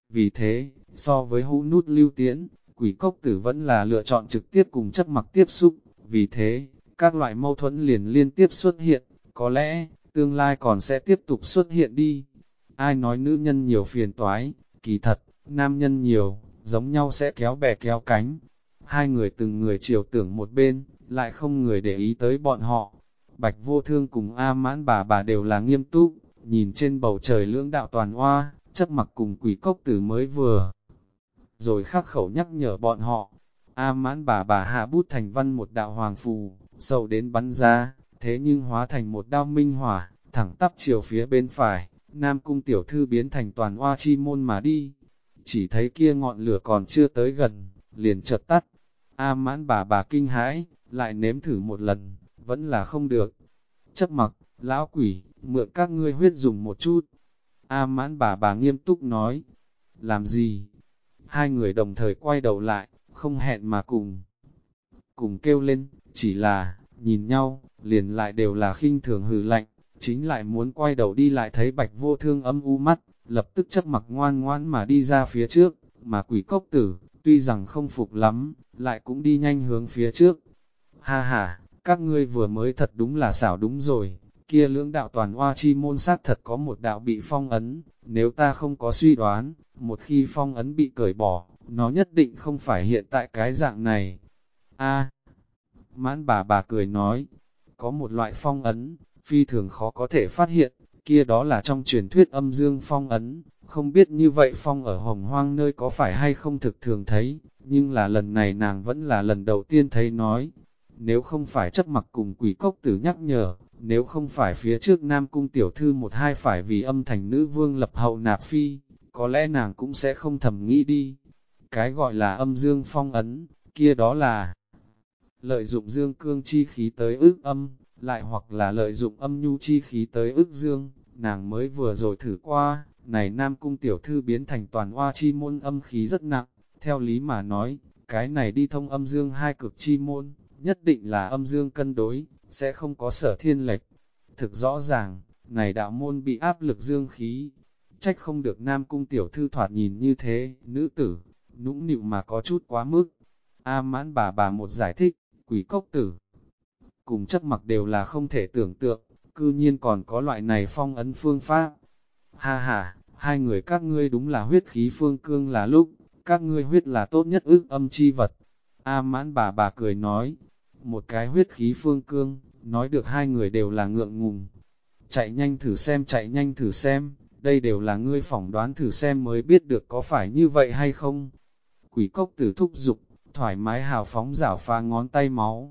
Vì thế, so với hũ nút lưu tiễn, Quỷ Cốc Tử vẫn là lựa chọn trực tiếp cùng Chấp Mặc tiếp xúc, vì thế, các loại mâu thuẫn liền liên tiếp xuất hiện, có lẽ, tương lai còn sẽ tiếp tục xuất hiện đi. Ai nói nữ nhân nhiều phiền toái, kỳ thật, nam nhân nhiều, giống nhau sẽ kéo bè kéo cánh. Hai người từng người chiều tưởng một bên, lại không người để ý tới bọn họ. Bạch Vô Thương cùng A Mãn bà đều là nghiêm túc, nhìn trên bầu trời lưỡng đạo toàn hoa, Chấp Mặc cùng Quỷ Cốc Tử mới vừa. Rồi khắc khẩu nhắc nhở bọn họ, A Mãn bà hạ bút thành văn một đạo hoàng phù, sâu đến bắn ra, thế nhưng hóa thành một đao minh hỏa, thẳng tắp chiều phía bên phải, Nam Cung tiểu thư biến thành toàn hoa chi môn mà đi. Chỉ thấy kia ngọn lửa còn chưa tới gần, liền chợt tắt. A Mãn bà kinh hãi, lại nếm thử một lần, vẫn là không được. Chấp Mặc, lão quỷ, mượn các ngươi huyết dùng một chút. A Mãn bà nghiêm túc nói, làm gì? Hai người đồng thời quay đầu lại, không hẹn mà cùng kêu lên, chỉ là, nhìn nhau, liền lại đều là khinh thường hừ lạnh, chính lại muốn quay đầu đi lại thấy Bạch Vô Thương âm u mắt, lập tức Chấp Mặc ngoan ngoãn mà đi ra phía trước, mà Quỷ Cốc Tử, tuy rằng không phục lắm, lại cũng đi nhanh hướng phía trước. Ha ha, các ngươi vừa mới thật đúng là xảo đúng rồi, kia lưỡng đạo toàn hoa chi môn sát thật có một đạo bị phong ấn, nếu ta không có suy đoán, một khi phong ấn bị cởi bỏ, nó nhất định không phải hiện tại cái dạng này. A, Mãn bà cười nói, có một loại phong ấn, phi thường khó có thể phát hiện, kia đó là trong truyền thuyết âm dương phong ấn, không biết như vậy phong ở hồng hoang nơi có phải hay không thực thường thấy, nhưng là lần này nàng vẫn là lần đầu tiên thấy nói, nếu không phải Chấp Mặc cùng Quỷ Cốc Tử nhắc nhở, nếu không phải phía trước Nam Cung tiểu thư một hai phải vì âm thành nữ vương lập hậu nạp phi, có lẽ nàng cũng sẽ không thầm nghĩ đi. Cái gọi là âm dương phong ấn, kia đó là lợi dụng dương cương chi khí tới ức âm, lại hoặc là lợi dụng âm nhu chi khí tới ức dương, nàng mới vừa rồi thử qua, này Nam Cung tiểu thư biến thành toàn hoa chi môn âm khí rất nặng, theo lý mà nói, cái này đi thông âm dương hai cực chi môn, nhất định là âm dương cân đối, sẽ không có sở thiên lệch. Thực rõ ràng, này đạo môn bị áp lực dương khí, trách không được Nam Cung tiểu thư thoạt nhìn như thế, nữ tử, nũng nịu mà có chút quá mức. A Mãn bà một giải thích, Quỷ Cốc Tử cùng Chấp Mặc đều là không thể tưởng tượng, cư nhiên còn có loại này phong ấn phương pháp. Ha ha, hai người các ngươi đúng là huyết khí phương cương là lúc, các ngươi huyết là tốt nhất ức âm chi vật. A Mãn bà cười nói, một cái huyết khí phương cương, nói được hai người đều là ngượng ngùng. Chạy nhanh thử xem, đây đều là ngươi phỏng đoán thử xem mới biết được có phải như vậy hay không. Quỷ Cốc Tử thúc giục, thoải mái hào phóng rảo pha ngón tay máu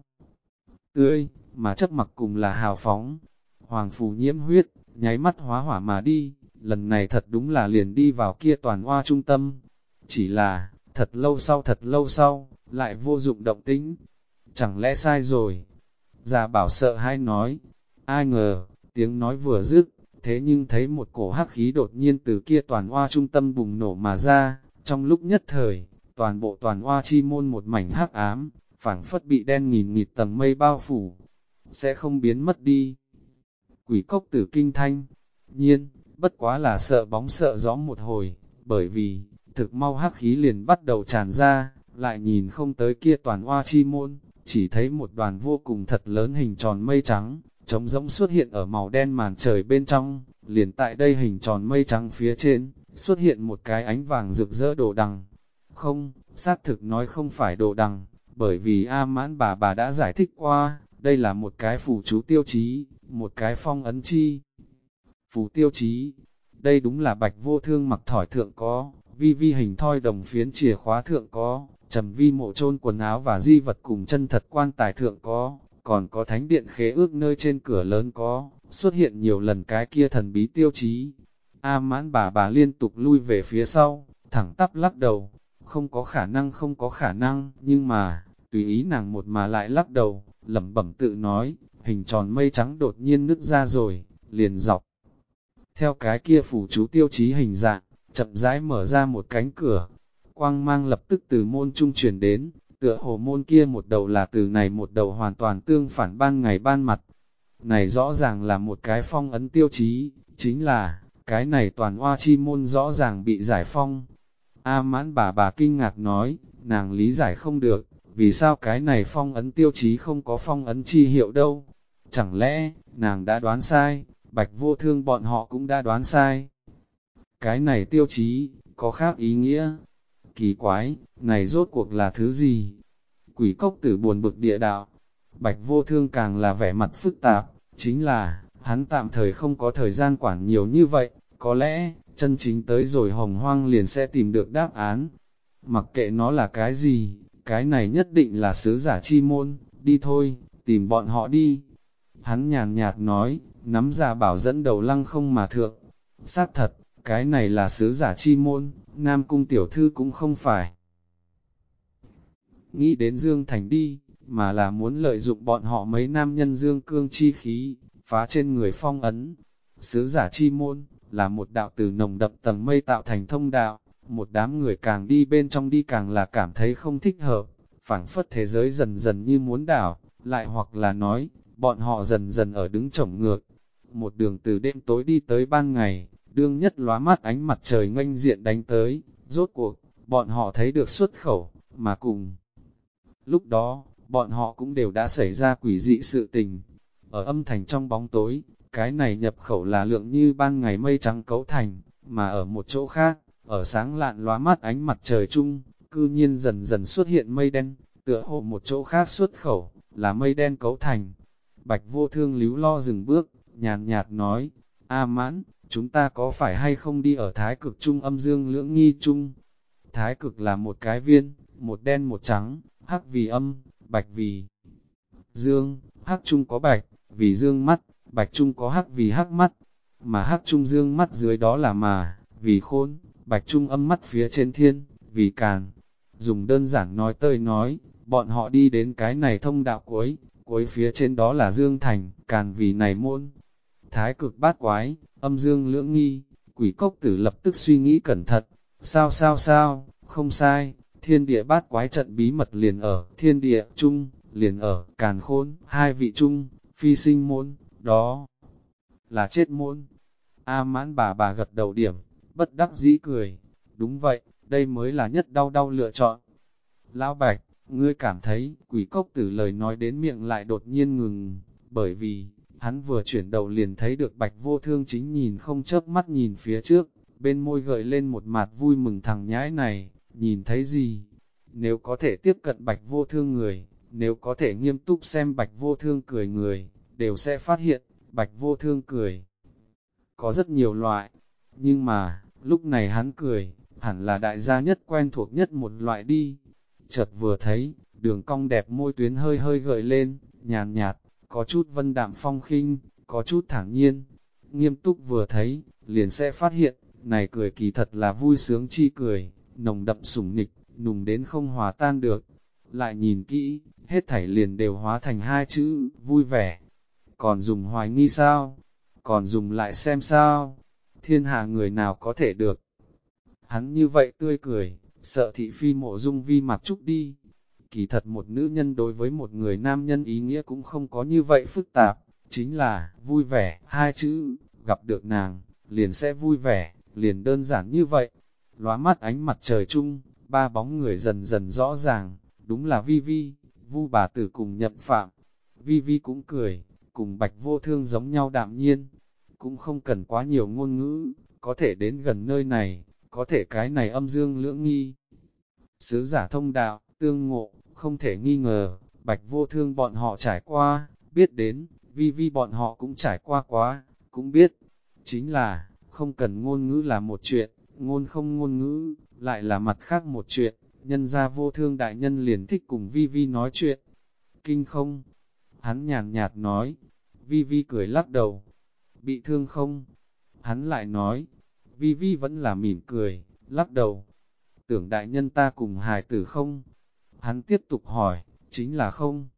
tươi, mà Chấp Mặc cùng là hào phóng. Hoàng phù nhiễm huyết, nháy mắt hóa hỏa mà đi, lần này thật đúng là liền đi vào kia toàn hoa trung tâm. Chỉ là, thật lâu sau, lại vô dụng động tĩnh. Chẳng lẽ sai rồi? Già Bảo sợ hãi nói, ai ngờ, tiếng nói vừa dứt, thế nhưng thấy một cổ hắc khí đột nhiên từ kia toàn hoa trung tâm bùng nổ mà ra, trong lúc nhất thời, toàn bộ toàn hoa chi môn một mảnh hắc ám, phảng phất bị đen nghìn nghịt tầng mây bao phủ, sẽ không biến mất đi. Quỷ Cốc Tử kinh thanh, nhiên, bất quá là sợ bóng sợ gió một hồi, bởi vì, thực mau hắc khí liền bắt đầu tràn ra, lại nhìn không tới kia toàn hoa chi môn, chỉ thấy một đoàn vô cùng thật lớn hình tròn mây trắng, trống rỗng xuất hiện ở màu đen màn trời bên trong, liền tại đây hình tròn mây trắng phía trên, xuất hiện một cái ánh vàng rực rỡ đồ đằng. Không, xác thực nói không phải đồ đằng, bởi vì A Mãn bà đã giải thích qua, đây là một cái phù chú tiêu chí, một cái phong ấn chi. Phù tiêu chí, đây đúng là Bạch Vô Thương mặc thỏi thượng có, vi vi hình thoi đồng phiến chìa khóa thượng có, trầm vi mộ chôn quần áo và di vật cùng chân thật quan tài thượng có, còn có thánh điện khế ước nơi trên cửa lớn có, xuất hiện nhiều lần cái kia thần bí tiêu chí. A Mãn bà liên tục lui về phía sau, thẳng tắp lắc đầu, không có khả năng, nhưng mà, tùy ý nàng một mà lại lắc đầu, lẩm bẩm tự nói, hình tròn mây trắng đột nhiên nứt ra rồi, liền dọc. Theo cái kia phù chú tiêu chí hình dạng, chậm rãi mở ra một cánh cửa, quang mang lập tức từ môn trung truyền đến, tựa hồ môn kia một đầu là từ này một đầu hoàn toàn tương phản ban ngày ban mặt. Này rõ ràng là một cái phong ấn tiêu chí, chính là, cái này toàn hoa chi môn rõ ràng bị giải phong. A Mãn bà kinh ngạc nói, nàng lý giải không được, vì sao cái này phong ấn tiêu chí không có phong ấn chi hiệu đâu? Chẳng lẽ, nàng đã đoán sai, Bạch Vô Thương bọn họ cũng đã đoán sai? Cái này tiêu chí, có khác ý nghĩa? Kỳ quái, này rốt cuộc là thứ gì? Quỷ cốc tử buồn bực địa đạo. Bạch Vô Thương càng là vẻ mặt phức tạp, chính là, hắn tạm thời không có thời gian quản nhiều như vậy, có lẽ, chân chính tới rồi hồng hoang liền sẽ tìm được đáp án. Mặc kệ nó là cái gì, cái này nhất định là sứ giả chi môn, đi thôi, tìm bọn họ đi. Hắn nhàn nhạt nói, nắm ra bảo dẫn đầu lăng không mà thượng. Xác thật, cái này là sứ giả chi môn, Nam Cung tiểu thư cũng không phải nghĩ đến Dương Thành đi, mà là muốn lợi dụng bọn họ mấy nam nhân dương cương chi khí, phá trên người phong ấn. Sứ giả chi môn, là một đạo từ nồng đậm tầng mây tạo thành thông đạo, một đám người càng đi bên trong đi càng là cảm thấy không thích hợp, phảng phất thế giới dần dần như muốn đảo, lại hoặc là nói, bọn họ dần dần ở đứng chổng ngược. Một đường từ đêm tối đi tới ban ngày, đương nhất lóa mắt ánh mặt trời nghênh diện đánh tới, rốt cuộc, bọn họ thấy được xuất khẩu, mà cùng. Lúc đó, bọn họ cũng đều đã xảy ra quỷ dị sự tình. Ở âm thành trong bóng tối, cái này nhập khẩu là lượng như ban ngày mây trắng cấu thành, mà ở một chỗ khác, ở sáng lạn lóa mắt ánh mặt trời chung, cư nhiên dần dần xuất hiện mây đen, tựa hồ một chỗ khác xuất khẩu, là mây đen cấu thành. Bạch Vô Thương líu lo dừng bước, nhàn nhạt nói, A Mãn, chúng ta có phải hay không đi ở thái cực trung âm dương lưỡng nghi trung? Thái cực là một cái viên, một đen một trắng, hắc vì âm, bạch vì dương, hắc trung có bạch, vì dương mắt, bạch trung có hắc vì hắc mắt, mà hắc trung dương mắt dưới đó là mà, vì khôn, bạch trung âm mắt phía trên thiên, vì càn. Dùng đơn giản nói tơi nói, bọn họ đi đến cái này thông đạo cuối phía trên đó là dương thành, càn vì này môn. Thái cực bát quái, âm dương lưỡng nghi, quỷ cốc tử lập tức suy nghĩ cẩn thận, sao, không sai, thiên địa bát quái trận bí mật liền ở thiên địa chung, liền ở càn khôn, hai vị chung, phi sinh môn, đó là chết môn. A Mãn bà gật đầu điểm, bất đắc dĩ cười, đúng vậy, đây mới là nhất đau lựa chọn. Lão Bạch, ngươi cảm thấy, quỷ cốc tử lời nói đến miệng lại đột nhiên ngừng, bởi vì, hắn vừa chuyển đầu liền thấy được Bạch Vô Thương chính nhìn không chớp mắt nhìn phía trước, bên môi gợi lên một mặt vui mừng thằng nhãi này, nhìn thấy gì? Nếu có thể tiếp cận Bạch Vô Thương người, nếu có thể nghiêm túc xem Bạch Vô Thương cười người, đều sẽ phát hiện, Bạch Vô Thương cười. Có rất nhiều loại, nhưng mà, lúc này hắn cười, hẳn là đại gia nhất quen thuộc nhất một loại đi. Chợt vừa thấy, đường cong đẹp môi tuyến hơi hơi gợi lên, nhàn nhạt, có chút vân đạm phong khinh, có chút thản nhiên. Nghiêm túc vừa thấy, liền sẽ phát hiện, này cười kỳ thật là vui sướng chi cười, nồng đậm sủng nịch, nùng đến không hòa tan được. Lại nhìn kỹ, hết thảy liền đều hóa thành hai chữ, vui vẻ. Còn dùng hoài nghi sao? Còn dùng lại xem sao? Thiên hạ người nào có thể được? Hắn như vậy tươi cười, sợ thị phi mộ dung vi mặc trúc đi. Kỳ thật một nữ nhân đối với một người nam nhân ý nghĩa cũng không có như vậy phức tạp, chính là, vui vẻ, hai chữ, gặp được nàng, liền sẽ vui vẻ, liền đơn giản như vậy. Lóa mắt ánh mặt trời chung, ba bóng người dần dần rõ ràng, đúng là Vi Vi, Vu bà tử cùng Nhậm Phạm. Vi Vi cũng cười, cùng Bạch Vô Thương giống nhau đạm nhiên, cũng không cần quá nhiều ngôn ngữ, có thể đến gần nơi này, có thể cái này âm dương lưỡng nghi. Sứ giả thông đạo, tương ngộ, không thể nghi ngờ, Bạch Vô Thương bọn họ trải qua, biết đến, Vi Vi bọn họ cũng trải qua quá, cũng biết. Chính là, không cần ngôn ngữ là một chuyện, ngôn không ngôn ngữ, lại là mặt khác một chuyện, nhân ra Vô Thương đại nhân liền thích cùng Vi Vi nói chuyện. Kinh không? Hắn nhàn nhạt nói. Vi Vi cười lắc đầu. Bị thương không? Hắn lại nói. Vi Vi vẫn là mỉm cười, lắc đầu. Tưởng đại nhân ta cùng hài tử không? Hắn tiếp tục hỏi, chính là không?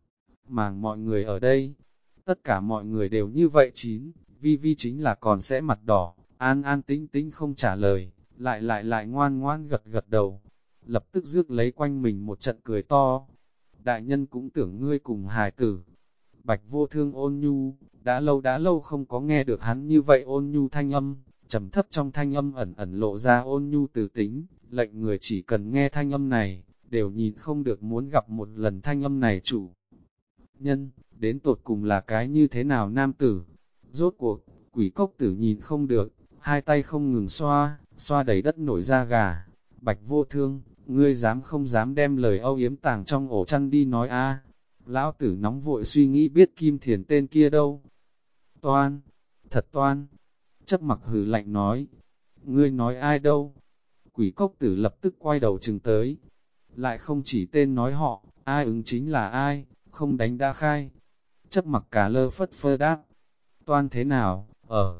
Màng mọi người ở đây, tất cả mọi người đều như vậy chín, Vi Vi chính là còn sẽ mặt đỏ, an an tĩnh tĩnh không trả lời, lại ngoan ngoan gật gật đầu, lập tức rước lấy quanh mình một trận cười to. Đại nhân cũng tưởng ngươi cùng hài tử. Bạch Vô Thương ôn nhu, đã lâu không có nghe được hắn như vậy ôn nhu thanh âm, trầm thấp trong thanh âm ẩn ẩn lộ ra ôn nhu từ tính, lệnh người chỉ cần nghe thanh âm này, đều nhìn không được muốn gặp một lần thanh âm này chủ. Nhân, đến tột cùng là cái như thế nào nam tử? Rốt cuộc, quỷ cốc tử nhìn không được, hai tay không ngừng xoa, xoa đầy đất nổi da gà. Bạch Vô Thương, ngươi dám không dám đem lời âu yếm tàng trong ổ chăn đi nói a? Lão tử nóng vội suy nghĩ biết Kim Thiền tên kia đâu. Toan, thật toan. Chấp mặc hừ lạnh nói, ngươi nói ai đâu? Quỷ cốc tử lập tức quay đầu chừng tới. Lại không chỉ tên nói họ, ai ứng chính là ai, không đánh đã khai. Chấp mặc cả lơ phất phơ đáp. Toan thế nào, ở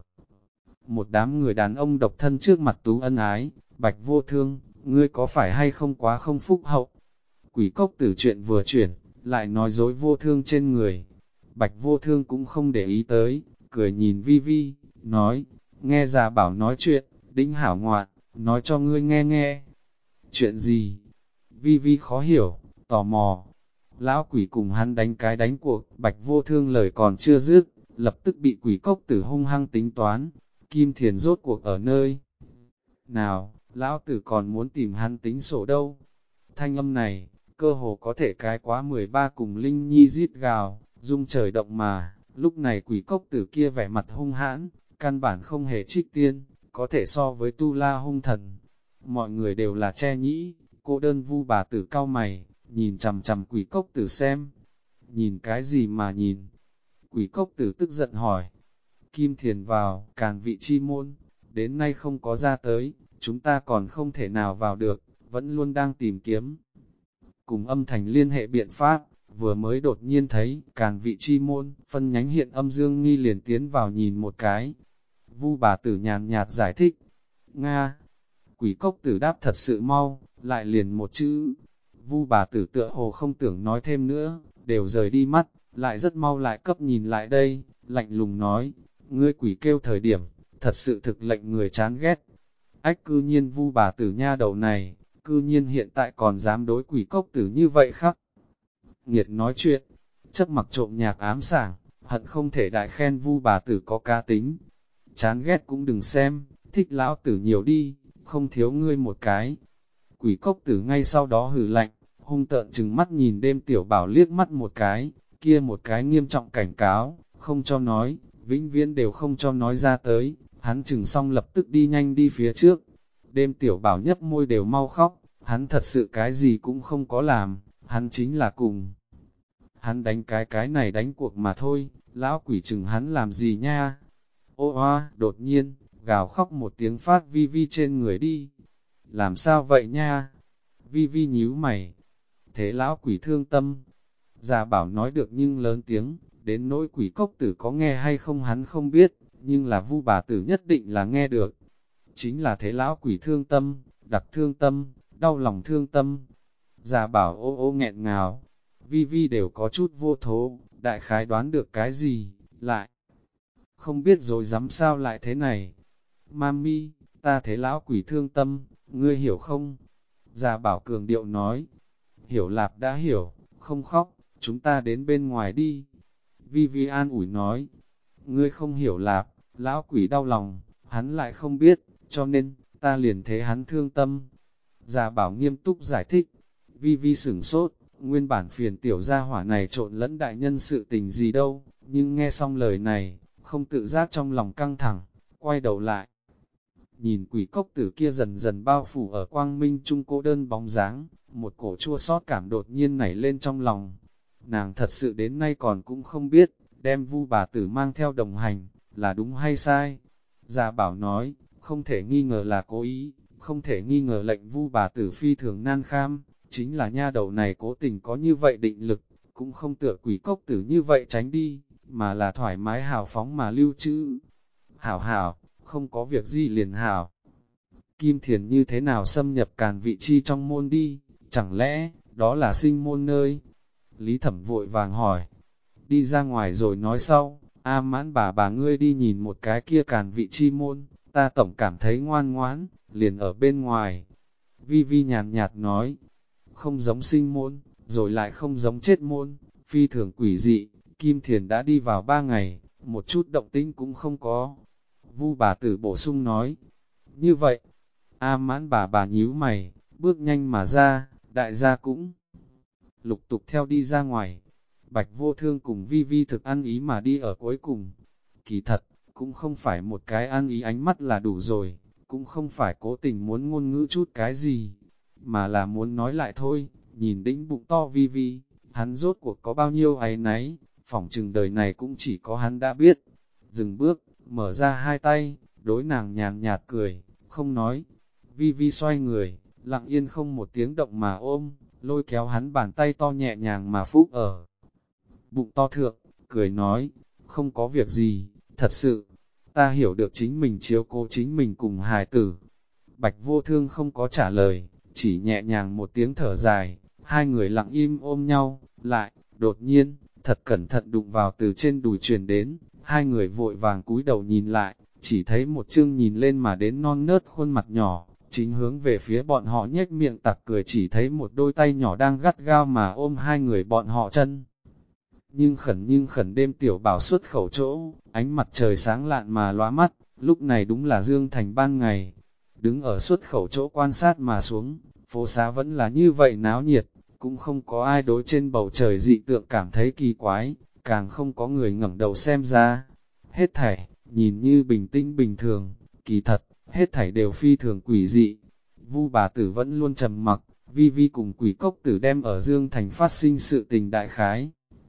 một đám người đàn ông độc thân trước mặt Tú Ân Ái, Bạch Vô Thương, ngươi có phải hay không quá không phúc hậu? Quỷ cốc tử chuyện vừa chuyển, lại nói dối Vô Thương trên người. Bạch Vô Thương cũng không để ý tới, cười nhìn Vi Vi, nói, nghe già bảo nói chuyện, đĩnh hảo ngoạn, nói cho ngươi nghe nghe. Chuyện gì? Vi Vi khó hiểu, tò mò. Lão quỷ cùng hắn đánh cái đánh cuộc, Bạch Vô Thương lời còn chưa dứt, lập tức bị quỷ cốc tử hung hăng tính toán. Kim Thiền rốt cuộc ở nơi nào, lão tử còn muốn tìm hắn tính sổ đâu. Thanh âm này, cơ hồ có thể cái quá 13 cùng Linh Nhi rít gào, rung trời động mà, lúc này quỷ cốc tử kia vẻ mặt hung hãn, căn bản không hề trích tiên, có thể so với tu la hung thần. Mọi người đều là che nhĩ, cô đơn vu bà tử cao mày, nhìn chằm chằm quỷ cốc tử xem. Nhìn cái gì mà nhìn? Quỷ cốc tử tức giận hỏi. Kim Thiền vào, Càn Vị Chi môn, đến nay không có ra tới, chúng ta còn không thể nào vào được, vẫn luôn đang tìm kiếm. Cùng âm thành liên hệ biện pháp, vừa mới đột nhiên thấy, Càn Vị Chi môn, phân nhánh hiện âm dương nghi liền tiến vào nhìn một cái. Vu bà tử nhàn nhạt giải thích. Nga, quỷ cốc tử đáp thật sự mau, lại liền một chữ. Vu bà tử tựa hồ không tưởng nói thêm nữa, đều rời đi mắt, lại rất mau lại cấp nhìn lại đây, lạnh lùng nói, ngươi quỷ kêu thời điểm, thật sự thực lệnh người chán ghét. Ách cư nhiên Vu bà tử nha đầu này, cư nhiên hiện tại còn dám đối quỷ cốc tử như vậy khắc. Nghiệt nói chuyện, chấp mặc trộm nhạc ám sảng, hận không thể đại khen Vu bà tử có cá tính. Chán ghét cũng đừng xem, thích lão tử nhiều đi, không thiếu ngươi một cái. Quỷ cốc tử ngay sau đó hừ lạnh, hung tợn chừng mắt nhìn đêm tiểu bảo liếc mắt một cái, kia một cái nghiêm trọng cảnh cáo, không cho nói, vĩnh viễn đều không cho nói ra tới, hắn chừng xong lập tức đi nhanh đi phía trước. Đêm tiểu bảo nhấp môi đều mau khóc, hắn thật sự cái gì cũng không có làm, hắn chính là cùng. Hắn đánh cái này đánh cuộc mà thôi, lão quỷ chừng hắn làm gì nha. Ô hoa, đột nhiên, gào khóc một tiếng phát Vi Vi trên người đi. Làm sao vậy nha? Vi Vi nhíu mày. Thế lão quỷ thương tâm. Già bảo nói được nhưng lớn tiếng, đến nỗi quỷ cốc tử có nghe hay không hắn không biết, nhưng là Vu bà tử nhất định là nghe được. Chính là thế lão quỷ thương tâm, đặc thương tâm, đau lòng thương tâm. Già bảo ô ô nghẹn ngào. Vi Vi đều có chút vô thố, đại khái đoán được cái gì, lại. Không biết rồi dám sao lại thế này. Mami, ta thấy lão quỷ thương tâm, ngươi hiểu không? Già bảo cường điệu nói. Hiểu lạp đã hiểu, không khóc, chúng ta đến bên ngoài đi. Vi Vi an ủi nói. Ngươi không hiểu lạp, lão quỷ đau lòng, hắn lại không biết, cho nên, ta liền thấy hắn thương tâm. Già bảo nghiêm túc giải thích. Vi Vi sửng sốt, nguyên bản phiền tiểu gia hỏa này trộn lẫn đại nhân sự tình gì đâu, nhưng nghe xong lời này, không tự giác trong lòng căng thẳng, quay đầu lại. Nhìn quỷ cốc tử kia dần dần bao phủ ở quang minh trung cô đơn bóng dáng, một cổ chua xót cảm đột nhiên nảy lên trong lòng. Nàng thật sự đến nay còn cũng không biết, đem Vu bà tử mang theo đồng hành, là đúng hay sai. Già bảo nói, không thể nghi ngờ là cố ý, không thể nghi ngờ lệnh Vu bà tử phi thường nan kham, chính là nha đầu này cố tình có như vậy định lực, cũng không tựa quỷ cốc tử như vậy tránh đi, mà là thoải mái hào phóng mà lưu trữ. Hảo hảo, không có việc gì liền hảo. Kim Thiền như thế nào xâm nhập Càn Vị Chi trong môn đi, chẳng lẽ, đó là sinh môn nơi? Lý Thẩm vội vàng hỏi, đi ra ngoài rồi nói sau, A Mãn bà ngươi đi nhìn một cái kia Càn Vị Chi môn, ta tổng cảm thấy ngoan ngoãn, liền ở bên ngoài. Vi Vi nhàn nhạt nói, không giống sinh môn, rồi lại không giống chết môn, phi thường quỷ dị, Kim Thiền đã đi vào 3 ngày, một chút động tĩnh cũng không có. Vu bà tử bổ sung nói, như vậy, A Mãn bà nhíu mày, bước nhanh mà ra, đại gia cũng lục tục theo đi ra ngoài. Bạch Vô Thương cùng Vi Vi thực ăn ý mà đi ở cuối cùng. Kỳ thật, cũng không phải một cái ăn ý ánh mắt là đủ rồi, cũng không phải cố tình muốn ngôn ngữ chút cái gì, mà là muốn nói lại thôi. Nhìn đĩnh bụng to Vi Vi, hắn rốt cuộc có bao nhiêu áy náy, phỏng chừng đời này cũng chỉ có hắn đã biết. Dừng bước, mở ra hai tay, đối nàng nhàn nhạt cười, không nói. Vi Vi xoay người, lặng yên không một tiếng động mà ôm, lôi kéo hắn bàn tay to nhẹ nhàng mà phúc ở bụng to thượng, cười nói, không có việc gì, thật sự, ta hiểu được chính mình chiếu cố chính mình cùng hài tử. Bạch Vô Thương không có trả lời, chỉ nhẹ nhàng một tiếng thở dài, hai người lặng im ôm nhau, lại, đột nhiên, thật cẩn thận đụng vào từ trên đùi truyền đến, hai người vội vàng cúi đầu nhìn lại, chỉ thấy một chương nhìn lên mà đến non nớt khuôn mặt nhỏ, chính hướng về phía bọn họ nhếch miệng tặc cười, chỉ thấy một đôi tay nhỏ đang gắt gao mà ôm hai người bọn họ chân. Nhưng khẩn đêm tiểu bảo xuất khẩu chỗ, ánh mặt trời sáng lạn mà lóa mắt, lúc này đúng là dương thành ban ngày. Đứng ở xuất khẩu chỗ quan sát mà xuống, phố xá vẫn là như vậy náo nhiệt, cũng không có ai đối trên bầu trời dị tượng cảm thấy kỳ quái, càng không có người ngẩng đầu xem ra. Hết thảy, nhìn như bình tĩnh bình thường, kỳ thật, hết thảy đều phi thường quỷ dị. Vu bà tử vẫn luôn trầm mặc, Vi Vi cùng quỷ cốc tử đem ở Dương Thành phát sinh sự tình đại khái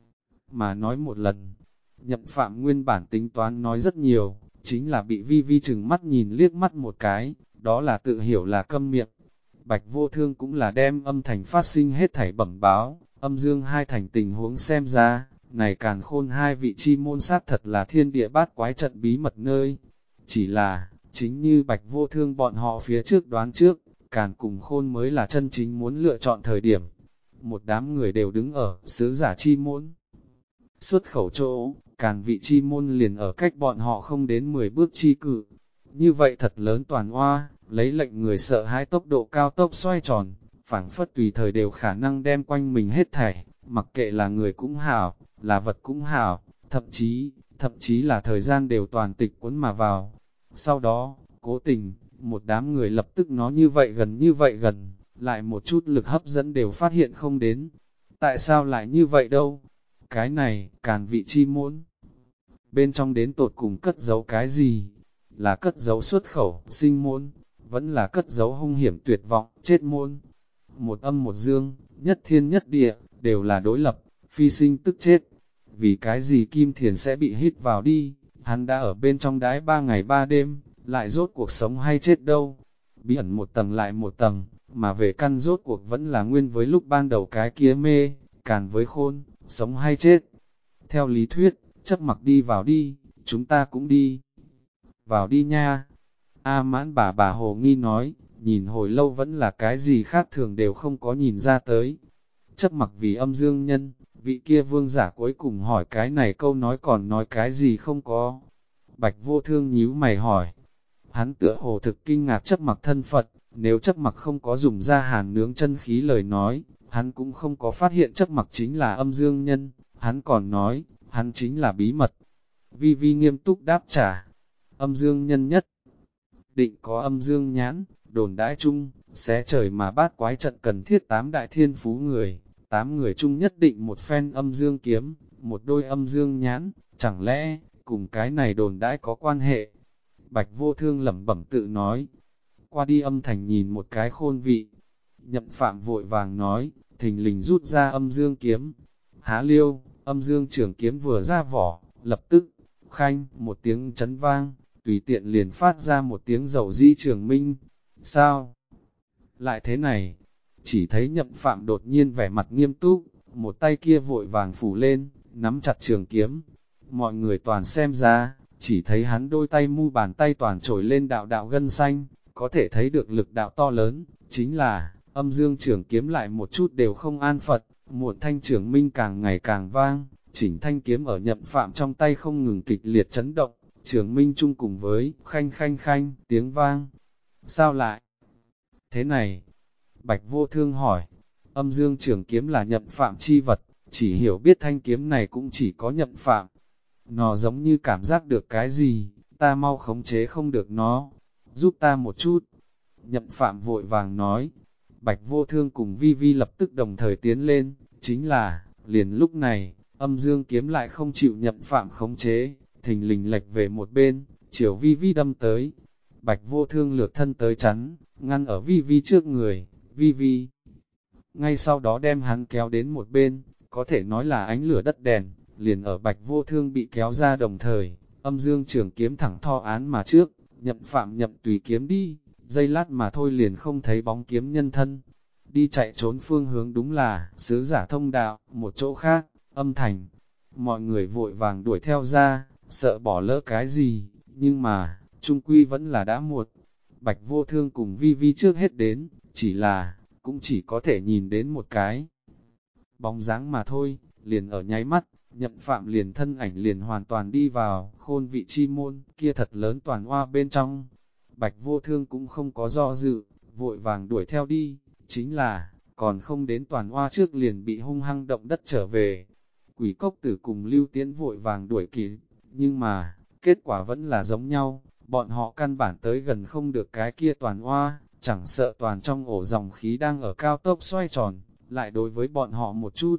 mà nói một lần. Nhậm Phạm nguyên bản tính toán nói rất nhiều, chính là bị Vi Vi chừng mắt nhìn liếc mắt một cái, đó là tự hiểu là câm miệng. Bạch Vô Thương cũng là đem âm thành phát sinh hết thảy bẩm báo, âm dương hai thành tình huống xem ra, này Càn Khôn hai vị chi môn sát thật là thiên địa bát quái trận bí mật nơi. Chỉ là, chính như Bạch Vô Thương bọn họ phía trước đoán trước, Càn cùng Khôn mới là chân chính muốn lựa chọn thời điểm. Một đám người đều đứng ở sứ giả chi môn. Xuất khẩu chỗ, Càn vị chi môn liền ở cách bọn họ không đến 10 bước chi cự. Như vậy thật lớn toàn oa, lấy lệnh người sợ hãi tốc độ cao tốc xoay tròn, phảng phất tùy thời đều khả năng đem quanh mình hết thảy, mặc kệ là người cũng hảo, là vật cũng hảo, thậm chí là thời gian đều toàn tịch cuốn mà vào. Sau đó, cố tình, một đám người lập tức nó như vậy gần, lại một chút lực hấp dẫn đều phát hiện không đến. Tại sao lại như vậy đâu? Cái này, Càn vị chi môn. Bên trong đến tột cùng cất giấu cái gì? Là cất giấu xuất khẩu, sinh môn, vẫn là cất giấu hung hiểm tuyệt vọng, chết môn. Một âm một dương, nhất thiên nhất địa, đều là đối lập, phi sinh tức chết. Vì cái gì Kim Thiền sẽ bị hít vào đi, hắn đã ở bên trong đái 3 ngày 3 đêm, lại rốt cuộc sống hay chết đâu. Bí ẩn một tầng lại một tầng, mà về căn rốt cuộc vẫn là nguyên với lúc ban đầu cái kia mê, Càn với Khôn, sống hay chết. Theo lý thuyết, chấp mặc đi vào đi, chúng ta cũng đi. Vào đi nha. A Mãn bà hồ nghi nói, nhìn hồi lâu vẫn là cái gì khác thường đều không có nhìn ra tới. Chấp mặc vì âm dương nhân, vị kia vương giả cuối cùng hỏi cái này câu nói còn nói cái gì không có. Bạch Vô Thương nhíu mày hỏi. Hắn tựa hồ thực kinh ngạc chấp mặc thân Phật, nếu chấp mặc không có dùng ra hàn nướng chân khí lời nói, hắn cũng không có phát hiện chấp mặc chính là âm dương nhân, hắn còn nói, hắn chính là bí mật. Vi Vi nghiêm túc đáp trả, âm dương nhân nhất định có âm dương nhãn, đồn đãi chung, xé trời mà bát quái trận cần thiết 8 đại thiên phú người, 8 người chung nhất định một phen âm dương kiếm, một đôi âm dương nhãn, chẳng lẽ, cùng cái này đồn đãi có quan hệ? Bạch Vô Thương lẩm bẩm tự nói, qua đi âm thành nhìn một cái khôn vị. Nhậm Phạm vội vàng nói, thình lình rút ra âm dương kiếm. Há liêu, âm dương trưởng kiếm vừa ra vỏ, lập tức, khanh, một tiếng chấn vang, tùy tiện liền phát ra một tiếng dầu dĩ trường minh. Sao? Lại thế này? Chỉ thấy Nhậm Phạm đột nhiên vẻ mặt nghiêm túc, một tay kia vội vàng phủ lên, nắm chặt trường kiếm. Mọi người toàn xem ra, chỉ thấy hắn đôi tay mu bàn tay toàn trồi lên đạo đạo gân xanh, có thể thấy được lực đạo to lớn, chính là, âm dương trường kiếm lại một chút đều không an phận, muộn thanh trường minh càng ngày càng vang, chỉnh thanh kiếm ở Nhậm Phạm trong tay không ngừng kịch liệt chấn động, trường minh chung cùng với khanh khanh khanh tiếng vang. Sao lại? Thế này, Bạch Vô Thương hỏi, âm dương trường kiếm là Nhậm Phạm chi vật, chỉ hiểu biết thanh kiếm này cũng chỉ có Nhậm Phạm. Nó giống như cảm giác được cái gì, ta mau khống chế không được nó, giúp ta một chút. Nhậm Phạm vội vàng nói. Bạch Vô Thương cùng Vi Vi lập tức đồng thời tiến lên, chính là, liền lúc này, âm dương kiếm lại không chịu Nhậm Phạm khống chế, thình lình lệch về một bên, chiều Vi Vi đâm tới. Bạch Vô Thương lược thân tới chắn, ngăn ở Vi Vi trước người, Vi Vi. Ngay sau đó đem hắn kéo đến một bên, có thể nói là ánh lửa đất đèn, liền ở Bạch Vô Thương bị kéo ra đồng thời, âm dương trường kiếm thẳng tho án mà trước, Nhậm Phạm nhậm tùy kiếm đi, giây lát mà thôi liền không thấy bóng kiếm nhân thân. Đi chạy trốn phương hướng đúng là, sứ giả thông đạo, một chỗ khác, âm thành. Mọi người vội vàng đuổi theo ra, sợ bỏ lỡ cái gì, nhưng mà, trung quy vẫn là đã muộn. Bạch Vô Thương cùng Vi Vi trước hết đến, chỉ là, cũng chỉ có thể nhìn đến một cái bóng dáng mà thôi, liền ở nháy mắt, Nhậm Phạm liền thân ảnh liền hoàn toàn đi vào khôn vị chi môn, kia thật lớn toàn hoa bên trong. Bạch Vô Thương cũng không có do dự, vội vàng đuổi theo đi, chính là, còn không đến toàn hoa trước liền bị hung hăng động đất trở về. Quỷ cốc tử cùng Lưu Tiễn vội vàng đuổi kịp, nhưng mà, kết quả vẫn là giống nhau, bọn họ căn bản tới gần không được cái kia toàn hoa, chẳng sợ toàn trong ổ dòng khí đang ở cao tốc xoay tròn, lại đối với bọn họ một chút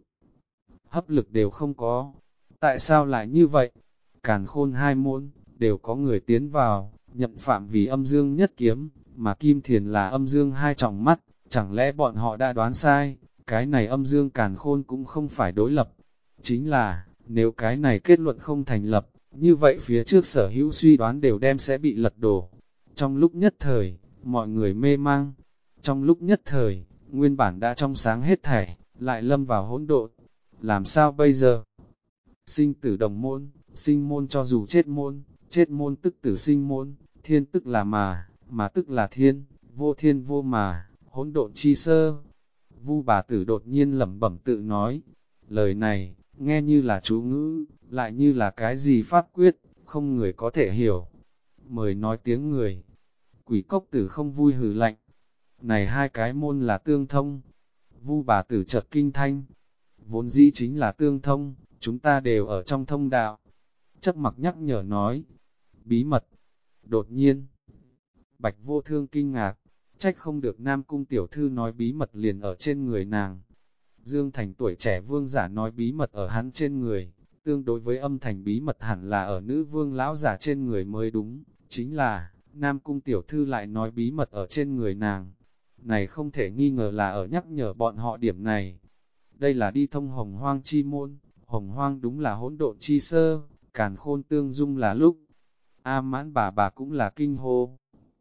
hấp lực đều không có. Tại sao lại như vậy? Càn Khôn hai môn, đều có người tiến vào, Nhậm Phạm vì âm dương nhất kiếm, mà Kim Thiền là âm dương hai tròng mắt, chẳng lẽ bọn họ đã đoán sai, cái này âm dương Càn Khôn cũng không phải đối lập. Chính là, nếu cái này kết luận không thành lập, như vậy phía trước sở hữu suy đoán đều đem sẽ bị lật đổ. Trong lúc nhất thời, mọi người mê mang. Trong lúc nhất thời, nguyên bản đã trong sáng hết thảy, lại lâm vào hỗn độn. Làm sao bây giờ? Sinh tử đồng môn, sinh môn cho dù chết môn tức tử sinh môn, thiên tức là mà tức là thiên vô mà, hỗn độn chi sơ. Vu bà tử đột nhiên lẩm bẩm tự nói, lời này, nghe như là chú ngữ, lại như là cái gì pháp quyết, không người có thể hiểu. Mời nói tiếng người, quỷ cốc tử không vui hừ lạnh, này hai cái môn là tương thông. Vu bà tử chợt kinh thanh, vốn dĩ chính là tương thông, chúng ta đều ở trong thông đạo. Chấp mặc nhắc nhở nói, bí mật. Đột nhiên, Bạch Vô Thương kinh ngạc, trách không được Nam Cung tiểu thư nói bí mật liền ở trên người nàng. Dương Thành tuổi trẻ vương giả nói bí mật ở hắn trên người, tương đối với âm thành bí mật hẳn là ở nữ vương lão giả trên người mới đúng, chính là, Nam Cung tiểu thư lại nói bí mật ở trên người nàng. Này không thể nghi ngờ là ở nhắc nhở bọn họ điểm này. Đây là đi thông hồng hoang chi môn, hồng hoang đúng là hỗn độn chi sơ, càn khôn tương dung là lúc. A Mãn bà cũng là kinh hô.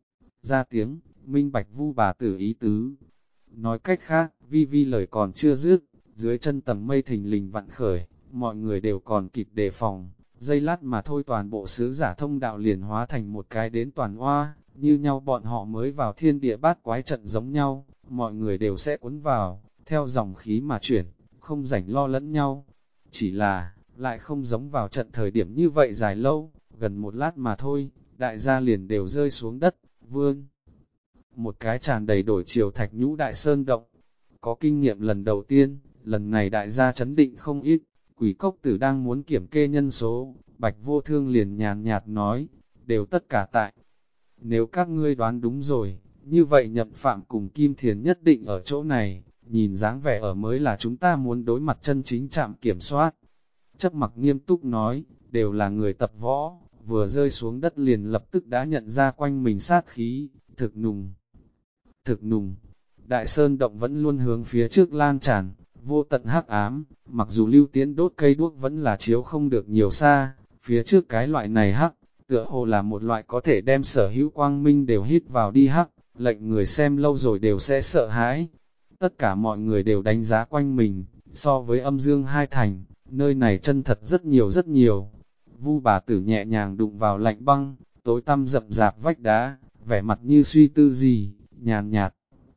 Ra tiếng, minh bạch Vu bà tử ý tứ. Nói cách khác, Vi Vi lời còn chưa dứt, dưới chân tầng mây thình lình vặn khởi, mọi người đều còn kịp đề phòng. Giây lát mà thôi toàn bộ sứ giả thông đạo liền hóa thành một cái đến toàn hoa, như nhau bọn họ mới vào thiên địa bát quái trận giống nhau, mọi người đều sẽ cuốn vào, theo dòng khí mà chuyển, không rảnh lo lẫn nhau. Chỉ là, lại không giống vào trận thời điểm như vậy dài lâu, gần một lát mà thôi, đại gia liền đều rơi xuống đất, vươn. Một cái tràn đầy đổi chiều thạch nhũ đại sơn động. Có kinh nghiệm lần đầu tiên, lần này đại gia chấn định không ít, quỷ cốc tử đang muốn kiểm kê nhân số, Bạch Vô Thương liền nhàn nhạt nói, đều tất cả tại. Nếu các ngươi đoán đúng rồi, như vậy Nhậm Phạm cùng Kim Thiền nhất định ở chỗ này, nhìn dáng vẻ ở mới là chúng ta muốn đối mặt chân chính trạm kiểm soát. Chấp mặc nghiêm túc nói, đều là người tập võ, vừa rơi xuống đất liền lập tức đã nhận ra quanh mình sát khí, thực nùng. Thực nùng, đại sơn động vẫn luôn hướng phía trước lan tràn, vô tận hắc ám, mặc dù Lưu Tiễn đốt cây đuốc vẫn là chiếu không được nhiều xa, phía trước cái loại này hắc, tựa hồ là một loại có thể đem sở hữu quang minh đều hít vào đi hắc, lệnh người xem lâu rồi đều sẽ sợ hãi. Tất cả mọi người đều đánh giá quanh mình, so với âm dương hai thành, nơi này chân thật rất nhiều rất nhiều. Vu bà tử nhẹ nhàng đụng vào lạnh băng, tối tăm rậm rạp vách đá, vẻ mặt như suy tư gì, nhàn nhạt.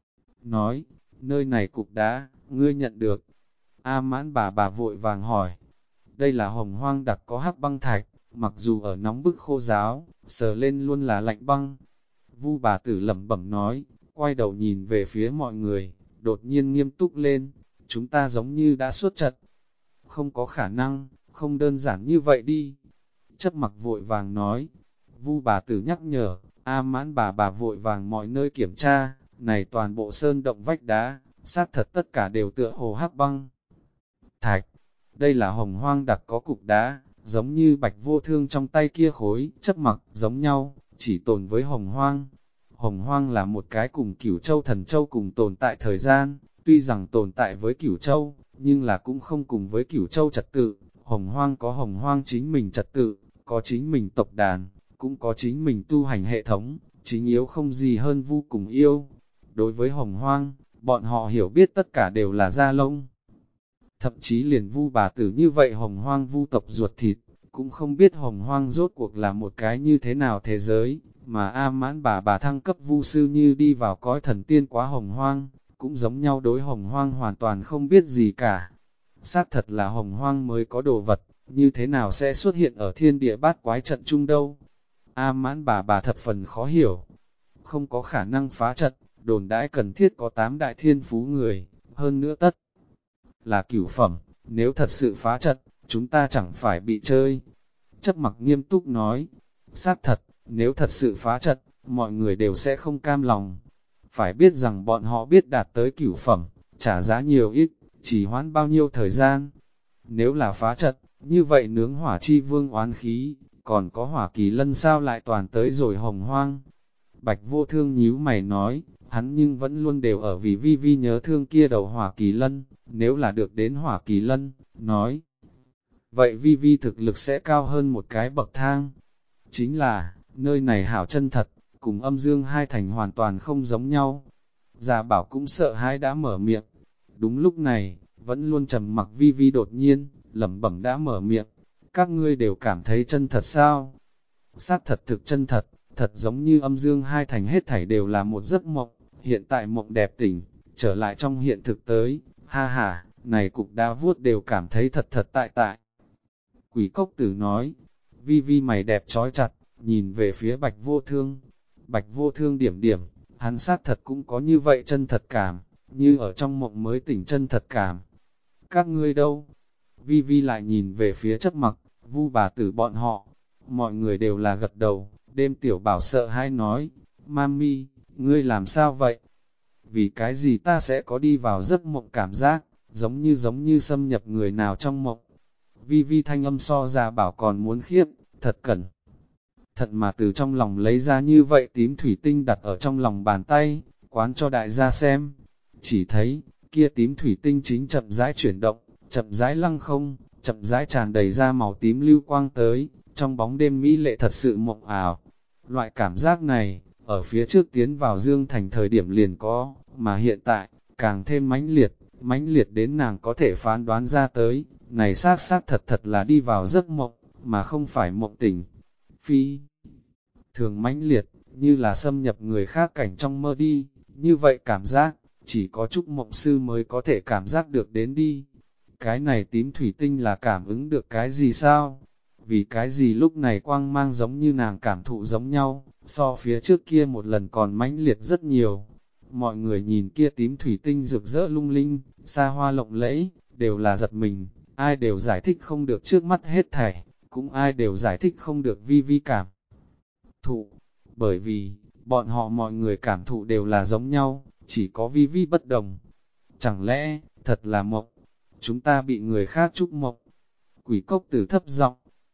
Nói, nơi này cục đá, ngươi nhận được. A Mãn bà vội vàng hỏi. Đây là hồng hoang đặc có hắc băng thạch, mặc dù ở nóng bức khô giáo, sờ lên luôn là lạnh băng. Vu bà tử lẩm bẩm nói, quay đầu nhìn về phía mọi người, đột nhiên nghiêm túc lên. Chúng ta giống như đã xuất trận. Không có khả năng, không đơn giản như vậy đi. Chấp mặc vội vàng nói. Vu bà tử nhắc nhở, A Mãn bà vội vàng mọi nơi kiểm tra, này toàn bộ sơn động vách đá, xác thật tất cả đều tựa hồ hắc băng. Thạch, đây là hồng hoang đặc có cục đá, giống như Bạch Vô Thương trong tay kia khối, chấp mặc, giống nhau, chỉ tồn với hồng hoang. Hồng hoang là một cái cùng Cửu Châu Thần Châu cùng tồn tại thời gian, tuy rằng tồn tại với Cửu Châu, nhưng là cũng không cùng với Cửu Châu trật tự. Hồng hoang có hồng hoang chính mình trật tự, có chính mình tộc đàn, cũng có chính mình tu hành hệ thống, chính yếu không gì hơn vu cùng yêu. Đối với hồng hoang, bọn họ hiểu biết tất cả đều là da lông. Thậm chí liền vu bà tử như vậy hồng hoang vu tộc ruột thịt, cũng không biết hồng hoang rốt cuộc là một cái như thế nào thế giới, mà A Mãn bà thăng cấp vu sư như đi vào cõi thần tiên quá hồng hoang, cũng giống nhau đối hồng hoang hoàn toàn không biết gì cả. Xác thật là hồng hoang mới có đồ vật, như thế nào sẽ xuất hiện ở thiên địa bát quái trận chung đâu. A Mãn bà thập phần khó hiểu, không có khả năng phá trận, đồn đãi cần thiết có 8 đại thiên phú người, hơn nữa tất là cửu phẩm, nếu thật sự phá trận, chúng ta chẳng phải bị chơi. Chấp mặc nghiêm túc nói, xác thật, nếu thật sự phá trận, mọi người đều sẽ không cam lòng. Phải biết rằng bọn họ biết đạt tới cửu phẩm, trả giá nhiều ít, chỉ hoãn bao nhiêu thời gian. Nếu là phá trận, như vậy nướng hỏa chi vương oán khí, còn có hỏa kỳ lân sao lại toàn tới rồi hồng hoang. Bạch Vô Thương nhíu mày nói, hắn nhưng vẫn luôn đều ở vì vi vi nhớ thương kia đầu hỏa kỳ lân, nếu là được đến hỏa kỳ lân, nói. Vậy vi vi thực lực sẽ cao hơn một cái bậc thang. Chính là, nơi này hảo chân thật, cùng âm dương hai thành hoàn toàn không giống nhau. Già bảo cũng sợ hãi đã mở miệng. Đúng lúc này, vẫn luôn trầm mặc vi vi đột nhiên, lẩm bẩm đã mở miệng. Các ngươi đều cảm thấy chân thật sao? Xác thật thực chân thật, thật giống như âm dương hai thành hết thảy đều là một giấc mộng, hiện tại mộng đẹp tỉnh, trở lại trong hiện thực tới, ha ha, này cục đá vuốt đều cảm thấy thật thật tại tại. Quỷ cốc tử nói, vi vi mày đẹp trói chặt, nhìn về phía Bạch Vô Thương. Bạch Vô Thương điểm điểm, hắn xác thật cũng có như vậy chân thật cảm, như ở trong mộng mới tỉnh chân thật cảm. Các ngươi đâu? Vi vi lại nhìn về phía chấp mặc, vu bà tử bọn họ. Mọi người đều là gật đầu, đêm tiểu bảo sợ hãi nói, Mami, ngươi làm sao vậy? Vì cái gì ta sẽ có đi vào giấc mộng cảm giác, giống như xâm nhập người nào trong mộng. Vi vi thanh âm so ra bảo còn muốn khiếp, thật cẩn thận mà từ trong lòng lấy ra như vậy tím thủy tinh đặt ở trong lòng bàn tay, quán cho đại gia xem. Chỉ thấy, kia tím thủy tinh chính chậm rãi chuyển động, chậm rãi lăng không, chậm rãi tràn đầy ra màu tím lưu quang tới, trong bóng đêm mỹ lệ thật sự mộng ảo. Loại cảm giác này, ở phía trước tiến vào Dương Thành thời điểm liền có, mà hiện tại, càng thêm mãnh liệt đến nàng có thể phán đoán ra tới, này xác thật là đi vào giấc mộng, mà không phải mộng tỉnh. Phi thường mãnh liệt, như là xâm nhập người khác cảnh trong mơ đi, như vậy cảm giác, chỉ có Trúc Mộng Sư mới có thể cảm giác được đến đi. Cái này tím thủy tinh là cảm ứng được cái gì sao? Vì cái gì lúc này quang mang giống như nàng cảm thụ giống nhau, so phía trước kia một lần còn mãnh liệt rất nhiều. Mọi người nhìn kia tím thủy tinh rực rỡ lung linh, xa hoa lộng lẫy, đều là giật mình, ai đều giải thích không được trước mắt hết thảy, cũng ai đều giải thích không được vi vi cảm thụ, bởi vì, bọn họ mọi người cảm thụ đều là giống nhau, chỉ có vi vi bất đồng. Chẳng lẽ, thật là mộng, chúng ta bị người khác chúc mộng? Quỷ cốc tử thấp giọng,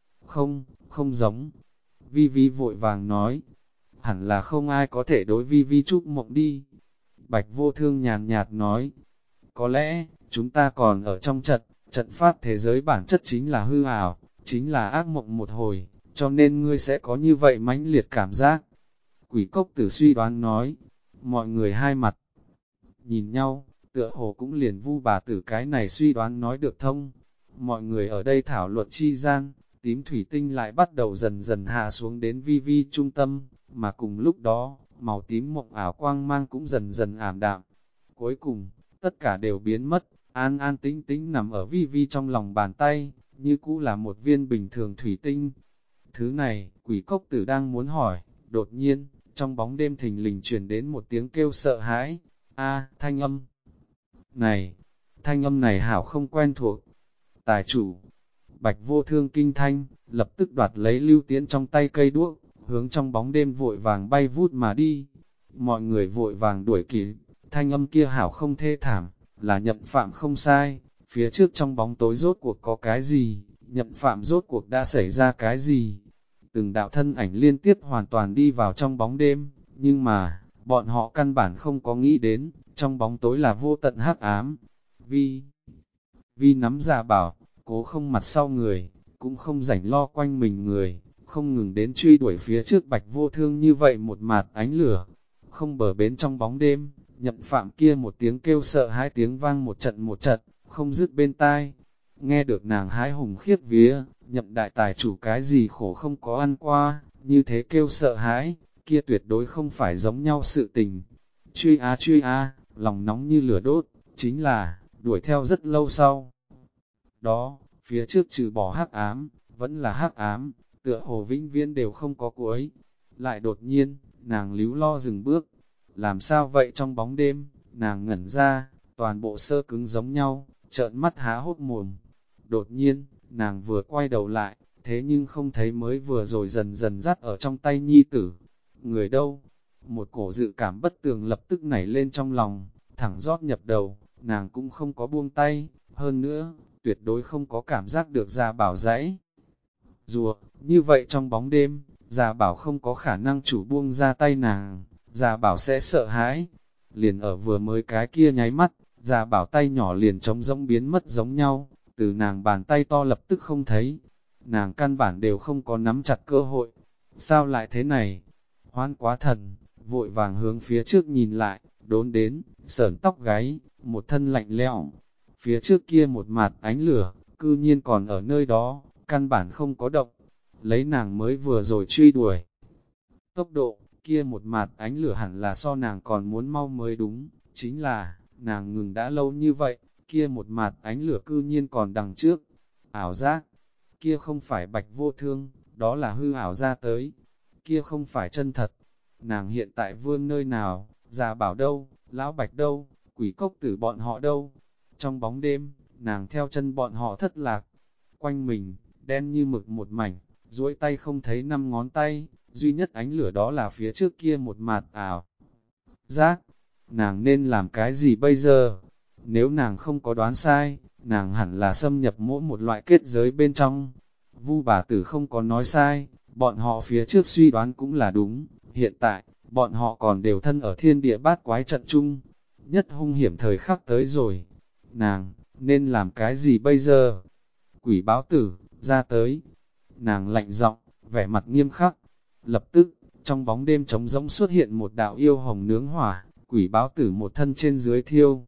không giống. Vi vi vội vàng nói, hẳn là không ai có thể đối vi vi chúc mộng đi. Bạch Vô Thương nhàn nhạt nói, có lẽ, chúng ta còn ở trong trận pháp thế giới bản chất chính là hư ảo, chính là ác mộng một hồi, cho nên ngươi sẽ có như vậy mãnh liệt cảm giác. Quỷ cốc tử suy đoán nói, mọi người hai mặt nhìn nhau, tựa hồ cũng liền vu bà tử cái này suy đoán nói được thông. Mọi người ở đây thảo luận chi gian, tím thủy tinh lại bắt đầu dần dần hạ xuống đến vi vi trung tâm, mà cùng lúc đó, màu tím mộng ảo quang mang cũng dần dần ảm đạm. Cuối cùng, tất cả đều biến mất, an an tĩnh tĩnh nằm ở vi vi trong lòng bàn tay, như cũ là một viên bình thường thủy tinh. Thứ này, quỷ cốc tử đang muốn hỏi, đột nhiên, trong bóng đêm thình lình truyền đến một tiếng kêu sợ hãi. A, thanh âm này hảo không quen thuộc. Tài chủ, Bạch Vô Thương kinh thanh, lập tức đoạt lấy Lưu Tiễn trong tay cây đuốc, hướng trong bóng đêm vội vàng bay vút mà đi. Mọi người vội vàng đuổi kịp, thanh âm kia hảo không thê thảm, là Nhậm Phạm không sai, phía trước trong bóng tối rốt cuộc có cái gì, Nhậm Phạm rốt cuộc đã xảy ra cái gì. Từng đạo thân ảnh liên tiếp hoàn toàn đi vào trong bóng đêm, nhưng mà, bọn họ căn bản không có nghĩ đến, trong bóng tối là vô tận hắc ám. Vi nắm Gia Bảo, cố không mặt sau người, cũng không rảnh lo quanh mình người, không ngừng đến truy đuổi phía trước Bạch Vô Thương như vậy một mạt ánh lửa. Không bờ bến trong bóng đêm, Nhậm Phạm kia một tiếng kêu sợ hãi tiếng vang một trận, không dứt bên tai. Nghe được nàng hái hùng khiếp vía, Nhậm đại tài chủ cái gì khổ không có ăn qua, như thế kêu sợ hãi, kia tuyệt đối không phải giống nhau sự tình. Truy a, lòng nóng như lửa đốt, chính là, đuổi theo rất lâu sau. Đó, phía trước trừ bỏ hắc ám, vẫn là hắc ám, tựa hồ vĩnh viễn đều không có cuối. Lại đột nhiên, nàng líu lo dừng bước. Làm sao vậy trong bóng đêm, nàng ngẩn ra, toàn bộ sơ cứng giống nhau, trợn mắt há hốt mồm. Đột nhiên, nàng vừa quay đầu lại, thế nhưng không thấy mới vừa rồi dần dần dắt ở trong tay nhi tử. Người đâu? Một cổ dự cảm bất tường lập tức nảy lên trong lòng, thẳng rót nhập đầu, nàng cũng không có buông tay, hơn nữa, tuyệt đối không có cảm giác được Gia Bảo dãy. Rùa, như vậy trong bóng đêm, Gia Bảo không có khả năng chủ buông ra tay nàng, Gia Bảo sẽ sợ hãi. Liền ở vừa mới cái kia nháy mắt, Gia Bảo tay nhỏ liền trống rỗng biến mất giống nhau, từ nàng bàn tay to lập tức không thấy. Nàng căn bản đều không có nắm chặt cơ hội. Sao lại thế này? Hoan quá thần, vội vàng hướng phía trước nhìn lại, đốn đến, sởn tóc gáy, một thân lạnh lẽo. Phía trước kia một mặt ánh lửa, cư nhiên còn ở nơi đó, căn bản không có động. Lấy nàng mới vừa rồi truy đuổi. Tốc độ, kia một mặt ánh lửa hẳn là so nàng còn muốn mau mới đúng, chính là, nàng ngừng đã lâu như vậy, kia một mặt ánh lửa cư nhiên còn đằng trước. Ảo giác, kia không phải Bạch Vô Thương, đó là hư ảo ra tới. Kia không phải chân thật. Nàng hiện tại vương nơi nào, Gia Bảo đâu, Lão Bạch đâu, Quỷ Cốc Tử bọn họ đâu. Trong bóng đêm, nàng theo chân bọn họ thất lạc. Quanh mình, đen như mực một mảnh, duỗi tay không thấy 5 ngón tay, duy nhất ánh lửa đó là phía trước kia một mạt ảo. Giác, nàng nên làm cái gì bây giờ? Nếu nàng không có đoán sai, nàng hẳn là xâm nhập mỗi một loại kết giới bên trong. Vu bà tử không có nói sai, bọn họ phía trước suy đoán cũng là đúng. Hiện tại, bọn họ còn đều thân ở thiên địa bát quái trận chung. Nhất hung hiểm thời khắc tới rồi. Nàng, nên làm cái gì bây giờ? Quỷ báo tử, ra tới. Nàng lạnh giọng, vẻ mặt nghiêm khắc. Lập tức, trong bóng đêm trống rỗng xuất hiện một đạo yêu hồng nướng hỏa, quỷ báo tử một thân trên dưới thiêu.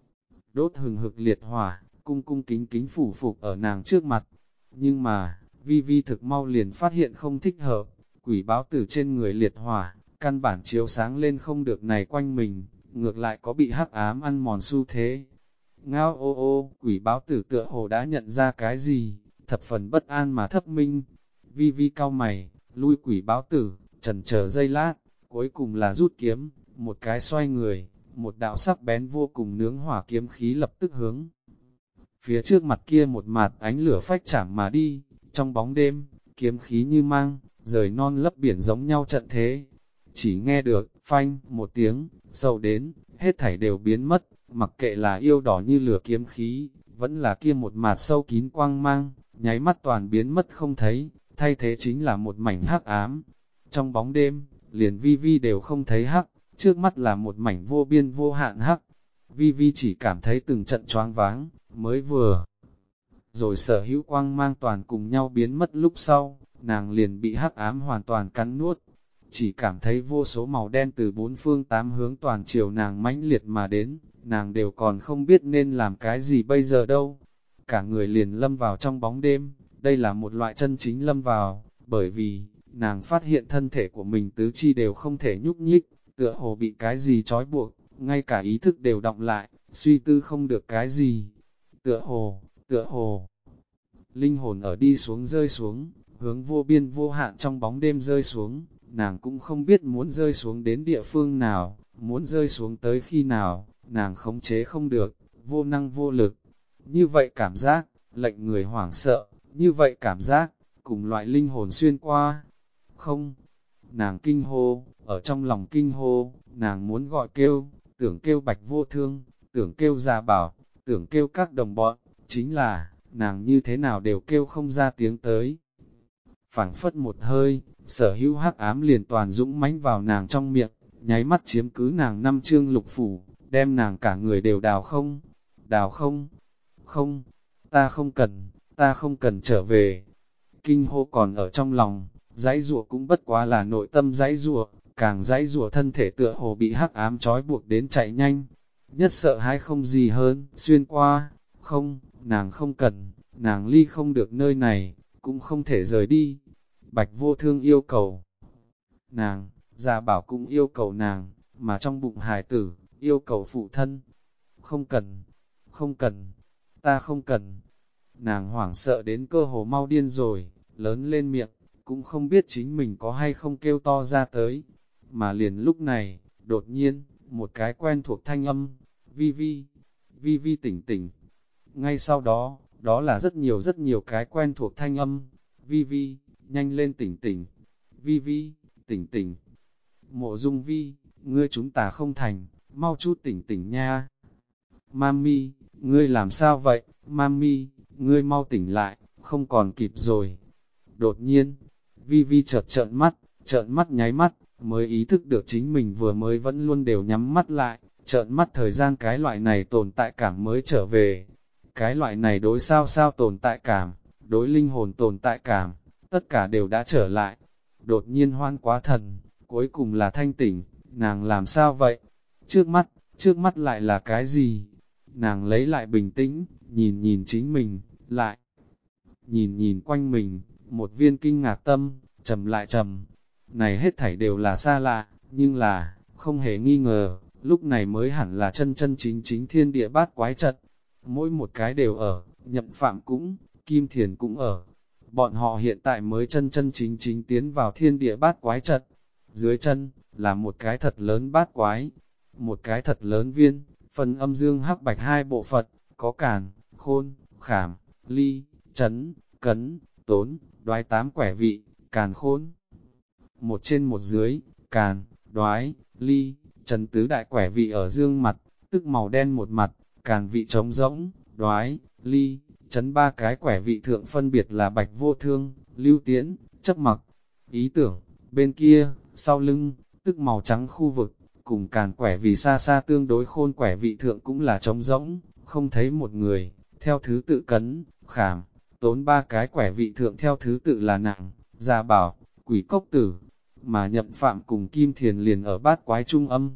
Đốt hừng hực liệt hỏa, cung cung kính kính phủ phục ở nàng trước mặt. Nhưng mà, Vi Vi thực mau liền phát hiện không thích hợp, quỷ báo tử trên người liệt hỏa, căn bản chiếu sáng lên không được này quanh mình, ngược lại có bị hắc ám ăn mòn xu thế. Ngao ô ô, quỷ báo tử tựa hồ đã nhận ra cái gì, thập phần bất an mà thấp minh. Vi Vi cau mày, lui quỷ báo tử, chần chờ giây lát, cuối cùng là rút kiếm, một cái xoay người, một đạo sắc bén vô cùng nướng hỏa kiếm khí lập tức hướng. Phía trước mặt kia một mặt ánh lửa phách chạm mà đi, trong bóng đêm, kiếm khí như mang, rời non lấp biển giống nhau trận thế. Chỉ nghe được, phanh, một tiếng, sâu đến, hết thảy đều biến mất, mặc kệ là yêu đỏ như lửa kiếm khí, vẫn là kia một mặt sâu kín quang mang, nháy mắt toàn biến mất không thấy, thay thế chính là một mảnh hắc ám. Trong bóng đêm, liền Vi Vi đều không thấy hắc, trước mắt là một mảnh vô biên vô hạn hắc. Vi Vi chỉ cảm thấy từng trận choáng váng, mới vừa. Rồi sở hữu quang mang toàn cùng nhau biến mất lúc sau, nàng liền bị hắc ám hoàn toàn cắn nuốt. Chỉ cảm thấy vô số màu đen từ bốn phương tám hướng toàn chiều nàng mãnh liệt mà đến, nàng đều còn không biết nên làm cái gì bây giờ đâu. Cả người liền lâm vào trong bóng đêm, đây là một loại chân chính lâm vào, bởi vì, nàng phát hiện thân thể của mình tứ chi đều không thể nhúc nhích, tựa hồ bị cái gì trói buộc, ngay cả ý thức đều đọng lại, suy tư không được cái gì. Tựa hồ, linh hồn ở đi xuống rơi xuống, hướng vô biên vô hạn trong bóng đêm rơi xuống, nàng cũng không biết muốn rơi xuống đến địa phương nào, muốn rơi xuống tới khi nào, nàng khống chế không được, vô năng vô lực. Như vậy cảm giác, lệnh người hoảng sợ, như vậy cảm giác, cùng loại linh hồn xuyên qua. Không, nàng kinh hô, ở trong lòng kinh hô, nàng muốn gọi kêu, tưởng kêu Bạch Vô Thương, tưởng kêu Gia Bảo, tưởng kêu các đồng bọn, chính là, nàng như thế nào đều kêu không ra tiếng tới. Phảng phất một hơi, sở hữu hắc ám liền toàn dũng mãnh vào nàng trong miệng, nháy mắt chiếm cứ nàng năm chương lục phủ, đem nàng cả người đều đào không, không, ta không cần trở về. Kinh hô còn ở trong lòng, dãy rủa cũng bất quá là nội tâm dãy rủa, càng dãy rủa thân thể tựa hồ bị hắc ám trói buộc đến chạy nhanh. Nhất sợ hãi không gì hơn, xuyên qua, không, nàng không cần, nàng ly không được nơi này, cũng không thể rời đi. Bạch Vô Thương yêu cầu nàng, Gia Bảo cũng yêu cầu nàng, mà trong bụng hài tử, yêu cầu phụ thân. Không cần, ta không cần. Nàng hoảng sợ đến cơ hồ mau điên rồi, lớn lên miệng, cũng không biết chính mình có hay không kêu to ra tới. Mà liền lúc này, đột nhiên, một cái quen thuộc thanh âm, Vi Vi tỉnh tỉnh. Ngay sau đó, đó là rất nhiều cái quen thuộc thanh âm, Vi, nhanh lên tỉnh tỉnh. Vi, tỉnh tỉnh. Mộ Dung Vi, ngươi chúng ta không thành, mau chút tỉnh tỉnh nha. Mami, ngươi làm sao vậy? Mami, ngươi mau tỉnh lại, không còn kịp rồi. Đột nhiên, Vi chợt trợn mắt nháy mắt, mới ý thức được chính mình vừa mới vẫn luôn đều nhắm mắt lại, trợn mắt thời gian cái loại này tồn tại cảm mới trở về. Cái loại này đối sao tồn tại cảm, đối linh hồn tồn tại cảm, tất cả đều đã trở lại. Đột nhiên hoan quá thần, cuối cùng là thanh tỉnh, nàng làm sao vậy? Trước mắt lại là cái gì? Nàng lấy lại bình tĩnh, nhìn chính mình, lại nhìn quanh mình, một viên kinh ngạc tâm, trầm lại trầm. Này hết thảy đều là xa lạ, nhưng là, không hề nghi ngờ, lúc này mới hẳn là chân chính thiên địa bát quái trận. Mỗi một cái đều ở, Nhậm Phạm cũng, Kim Thiền cũng ở. Bọn họ hiện tại mới chân chính tiến vào thiên địa bát quái trận. Dưới chân, là một cái thật lớn bát quái, một cái thật lớn viên, phần âm dương hắc bạch hai bộ phận, có càn, khôn, khảm, ly, chấn, cấn, tốn, đoái tám quẻ vị, càn khôn. Một trên một dưới, càn, đoái, ly, chấn tứ đại quẻ vị ở dương mặt, tức màu đen một mặt, càn vị trống rỗng, đoái, ly, chấn ba cái quẻ vị thượng phân biệt là Bạch Vô Thương, Lưu Tiễn, Chấp Mặc. Ý tưởng, bên kia, sau lưng, tức màu trắng khu vực, cùng càn quẻ vị xa xa tương đối khôn quẻ vị thượng cũng là trống rỗng, không thấy một người, theo thứ tự cấn, khảm, tốn ba cái quẻ vị thượng theo thứ tự là nặng, Gia Bảo, Quỷ Cốc Tử, mà Nhậm Phạm cùng Kim Thiền liền ở bát quái trung âm.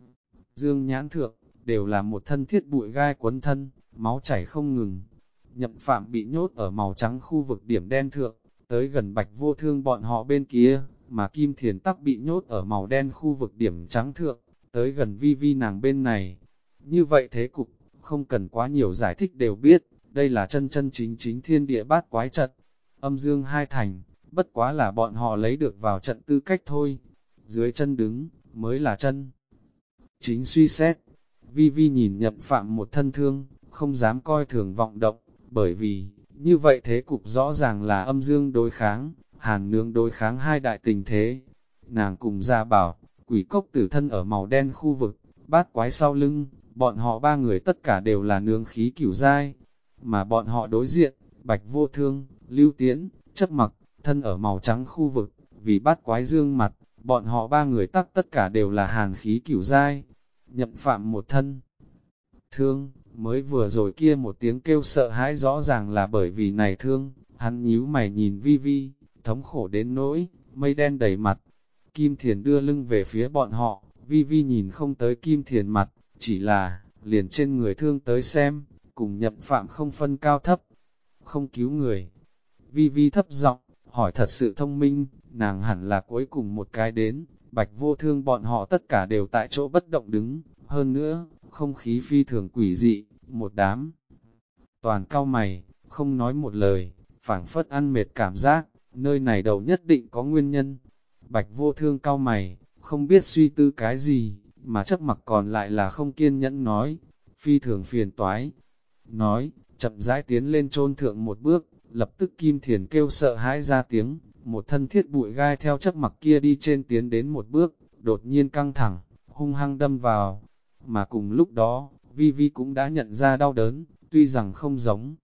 Dương nhãn thượng, đều là một thân thiết bụi gai quấn thân, máu chảy không ngừng. Nhậm Phạm bị nhốt ở màu trắng khu vực điểm đen thượng, tới gần Bạch Vô Thương bọn họ bên kia, mà Kim Thiền tắc bị nhốt ở màu đen khu vực điểm trắng thượng, tới gần Vi nàng bên này. Như vậy thế cục, không cần quá nhiều giải thích đều biết, đây là chân chính thiên địa bát quái trận. Âm dương hai thành, bất quá là bọn họ lấy được vào trận tư cách thôi. Dưới chân đứng, mới là chân. Chính suy xét, Vi nhìn Nhậm Phạm một thân thương, không dám coi thường vọng động, bởi vì, như vậy thế cục rõ ràng là âm dương đối kháng, hàn nương đối kháng hai đại tình thế. Nàng cùng Gia Bảo, Quỷ Cốc Tử thân ở màu đen khu vực, bát quái sau lưng, bọn họ ba người tất cả đều là nương khí cửu giai, mà bọn họ đối diện, Bạch Vô Thương, Lưu Tiễn, Chấp Mặc, thân ở màu trắng khu vực, vì bát quái dương mặt, bọn họ ba người tất cả đều là hàn khí cửu giai. Nhậm Phạm một thân thương, mới vừa rồi kia một tiếng kêu sợ hãi rõ ràng là bởi vì này thương, hắn nhíu mày nhìn Vi, thống khổ đến nỗi, mây đen đầy mặt. Kim Thiền đưa lưng về phía bọn họ, Vi nhìn không tới Kim Thiền mặt, chỉ là, liền trên người thương tới xem, cùng Nhậm Phạm không phân cao thấp, không cứu người. Vi thấp giọng hỏi thật sự thông minh, nàng hẳn là cuối cùng một cái đến. Bạch Vô Thương bọn họ tất cả đều tại chỗ bất động đứng, hơn nữa, không khí phi thường quỷ dị, một đám. Toàn cau mày, không nói một lời, phảng phất ăn mệt cảm giác, nơi này đầu nhất định có nguyên nhân. Bạch Vô Thương cau mày, không biết suy tư cái gì, mà Chấp Mặc còn lại là không kiên nhẫn nói, phi thường phiền toái. Nói, chậm rãi tiến lên chôn thượng một bước, lập tức Kim Thiền kêu sợ hãi ra tiếng, một thân thiết bụi gai theo chấp mặc kia đi trên tiến đến một bước, đột nhiên căng thẳng, hung hăng đâm vào. Mà cùng lúc đó, Vi Vi cũng đã nhận ra đau đớn, tuy rằng không giống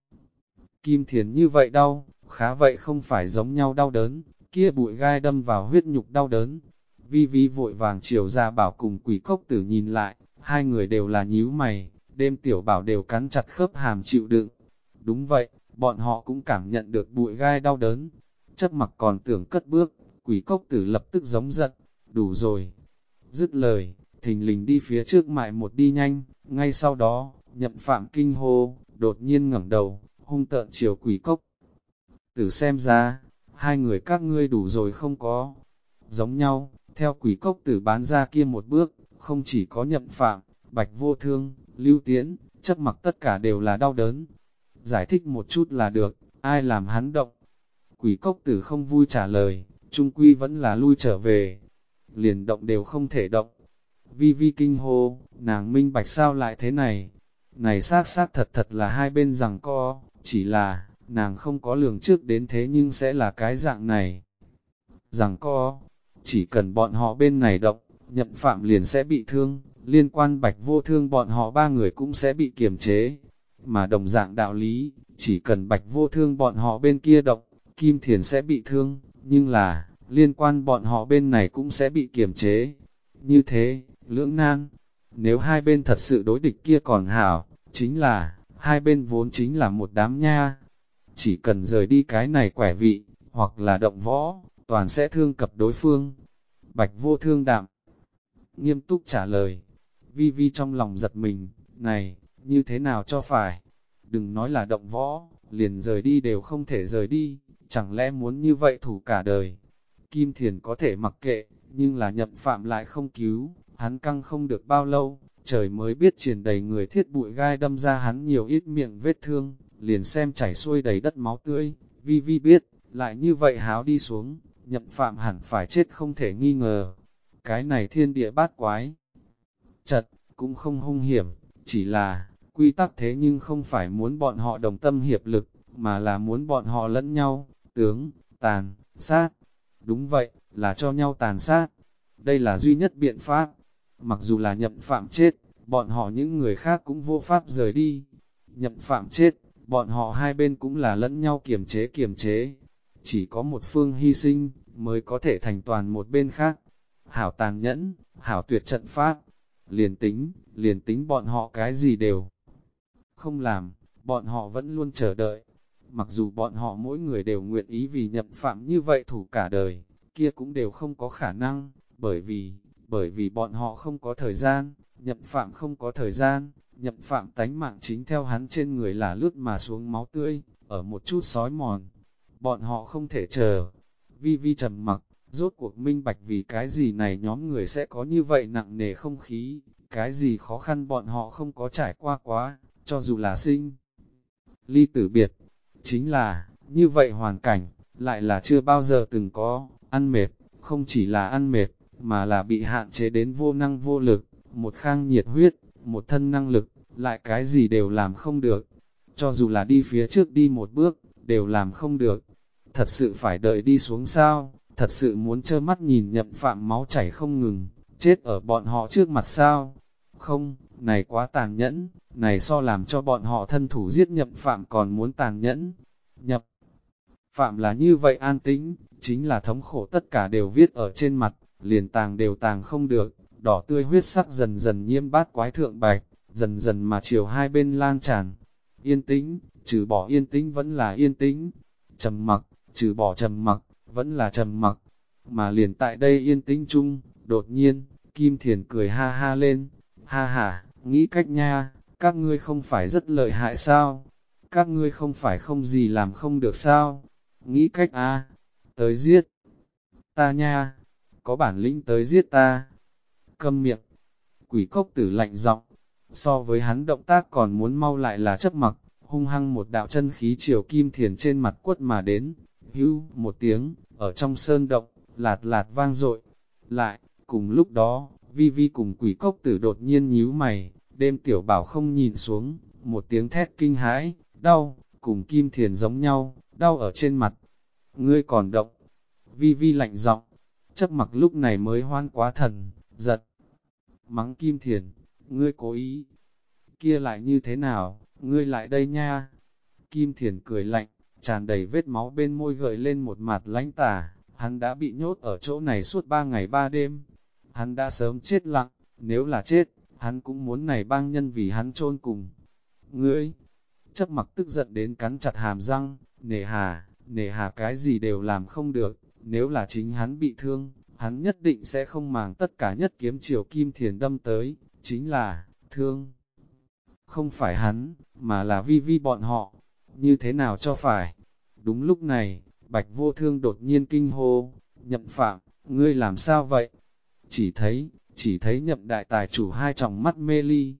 Kim Thiền như vậy đau, khá vậy không phải giống nhau đau đớn, kia bụi gai đâm vào huyết nhục đau đớn. Vi Vi vội vàng chiều ra bảo cùng Quỷ Cốc Tử nhìn lại, hai người đều là nhíu mày, đêm tiểu bảo đều cắn chặt khớp hàm chịu đựng. Đúng vậy, bọn họ cũng cảm nhận được bụi gai đau đớn. Chấp mặc còn tưởng cất bước, Quỷ Cốc Tử lập tức giống giận, đủ rồi. Dứt lời, thình lình đi phía trước mại một đi nhanh, ngay sau đó, Nhậm Phạm kinh hô, đột nhiên ngẩng đầu, hung tợn chiều Quỷ Cốc Tử xem ra, hai người các ngươi đủ rồi không có. Giống nhau, theo Quỷ Cốc Tử bán ra kia một bước, không chỉ có Nhậm Phạm, Bạch Vô Thương, Lưu Tiễn, Chấp mặc tất cả đều là đau đớn. Giải thích một chút là được, ai làm hắn động. Quỷ Cốc Tử không vui trả lời, trung quy vẫn là lui trở về. Liền động đều không thể động. Vi Vi kinh hô, nàng minh bạch sao lại thế này. Này xác thật thật là hai bên rằng co, chỉ là, nàng không có lường trước đến thế nhưng sẽ là cái dạng này. Rằng co, chỉ cần bọn họ bên này động, Nhậm Phạm liền sẽ bị thương, liên quan Bạch Vô Thương bọn họ ba người cũng sẽ bị kiềm chế. Mà đồng dạng đạo lý, chỉ cần Bạch Vô Thương bọn họ bên kia động, Kim Thiền sẽ bị thương, nhưng là, liên quan bọn họ bên này cũng sẽ bị kiềm chế. Như thế, lưỡng nan, nếu hai bên thật sự đối địch kia còn hảo, chính là, hai bên vốn chính là một đám nha. Chỉ cần rời đi cái này quẻ vị, hoặc là động võ, toàn sẽ thương cập đối phương. Bạch Vô Thương đạm, nghiêm túc trả lời. Vi Vi trong lòng giật mình, này, như thế nào cho phải? Đừng nói là động võ, liền rời đi đều không thể rời đi, chẳng lẽ muốn như vậy thủ cả đời? Kim Thiền có thể mặc kệ, nhưng là Nhậm Phạm lại không cứu, hắn căng không được bao lâu, trời mới biết triền đầy người thiết bụi gai đâm ra hắn nhiều ít miệng vết thương, liền xem chảy xuôi đầy đất máu tươi. Vi Vi biết, lại như vậy háo đi xuống, Nhậm Phạm hẳn phải chết không thể nghi ngờ. Cái này thiên địa bát quái chật, cũng không hung hiểm, chỉ là, quy tắc thế nhưng không phải muốn bọn họ đồng tâm hiệp lực, mà là muốn bọn họ lẫn nhau, tàn, sát. Đúng vậy, là cho nhau tàn sát. Đây là duy nhất biện pháp. Mặc dù là Nhậm Phạm chết, bọn họ những người khác cũng vô pháp rời đi. Nhậm Phạm chết, bọn họ hai bên cũng là lẫn nhau kiềm chế. Chỉ có một phương hy sinh, mới có thể thành toàn một bên khác. Hảo tàn nhẫn, hảo tuyệt trận pháp. Liền tính bọn họ cái gì đều không làm, bọn họ vẫn luôn chờ đợi. Mặc dù bọn họ mỗi người đều nguyện ý vì Nhậm Phạm như vậy thủ cả đời, kia cũng đều không có khả năng, bởi vì bọn họ không có thời gian, Nhậm Phạm không có thời gian, Nhậm Phạm tánh mạng chính theo hắn trên người là lướt mà xuống máu tươi, ở một chút sói mòn. Bọn họ không thể chờ. Vi Vi trầm mặc, rốt cuộc minh bạch vì cái gì này nhóm người sẽ có như vậy nặng nề không khí, cái gì khó khăn bọn họ không có trải qua quá, cho dù là sinh ly tử biệt. Chính là, như vậy hoàn cảnh, lại là chưa bao giờ từng có, ăn mệt, không chỉ là ăn mệt, mà là bị hạn chế đến vô năng vô lực, một khang nhiệt huyết, một thân năng lực, lại cái gì đều làm không được. Cho dù là đi phía trước đi một bước, đều làm không được. Thật sự phải đợi đi xuống sao, thật sự muốn trơ mắt nhìn Nhậm Phạm máu chảy không ngừng, chết ở bọn họ trước mặt sao? Không, này quá tàn nhẫn, này so làm cho bọn họ thân thủ giết Nhậm Phạm còn muốn tàn nhẫn. Nhậm Phạm là như vậy an tĩnh, chính là thống khổ tất cả đều viết ở trên mặt, liền tàng đều tàng không được, đỏ tươi huyết sắc dần dần nhiễm bát quái thượng bạch, dần dần mà chiều hai bên lan tràn. Yên tĩnh, trừ bỏ yên tĩnh vẫn là yên tĩnh, trầm mặc, trừ bỏ trầm mặc, vẫn là trầm mặc. Mà liền tại đây yên tĩnh chung, đột nhiên, Kim Thiền cười ha ha lên, ha ha, nghĩ cách nha, các ngươi không phải rất lợi hại sao? Các ngươi không phải không gì làm không được sao? Nghĩ cách tới giết ta nha, có bản lĩnh tới giết ta. Câm miệng, Quỷ Cốc Tử lạnh giọng, so với hắn động tác còn muốn mau lại là chấp mặc, hung hăng một đạo chân khí chiều Kim Thiền trên mặt quất mà đến, hưu một tiếng, ở trong sơn động, lạt lạt vang dội. Lại, cùng lúc đó, Vi Vi cùng Quỷ Cốc Tử đột nhiên nhíu mày, đêm tiểu bảo không nhìn xuống, một tiếng thét kinh hãi, đau, cùng Kim Thiền giống nhau, đau ở trên mặt. Ngươi còn động, Vi Vi lạnh giọng, Chấp Mặc lúc này mới hoan quá thần, giật. Mắng Kim Thiền, ngươi cố ý, kia lại như thế nào, ngươi lại đây nha. Kim Thiền cười lạnh, tràn đầy vết máu bên môi gợi lên một mặt lãnh tà, hắn đã bị nhốt ở chỗ này suốt 3 ngày 3 đêm. Hắn đã sớm chết lặng, nếu là chết, hắn cũng muốn này bang nhân vì hắn chôn cùng. Ngươi, Chấp Mặc tức giận đến cắn chặt hàm răng, nề hà cái gì đều làm không được, nếu là chính hắn bị thương, hắn nhất định sẽ không màng tất cả nhất kiếm chiều Kim Thiền đâm tới, chính là, thương. Không phải hắn, mà là Vi Vi bọn họ, như thế nào cho phải. Đúng lúc này, Bạch Vô Thương đột nhiên kinh hô, Nhậm Phạm, ngươi làm sao vậy? Chỉ thấy Nhậm đại tài chủ hai tròng mắt mê ly,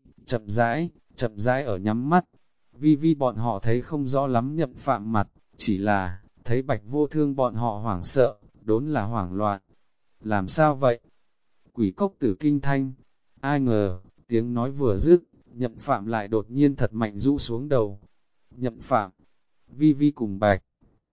chậm rãi ở nhắm mắt. Vi Vi bọn họ thấy không rõ lắm Nhậm Phạm mặt, chỉ là, thấy Bạch Vô Thương bọn họ hoảng sợ, đốn là hoảng loạn. Làm sao vậy? Quỷ cốc tử kinh thanh. Ai ngờ, tiếng nói vừa dứt, Nhậm Phạm lại đột nhiên thật mạnh rũ xuống đầu. Nhậm Phạm, Vi Vi cùng Bạch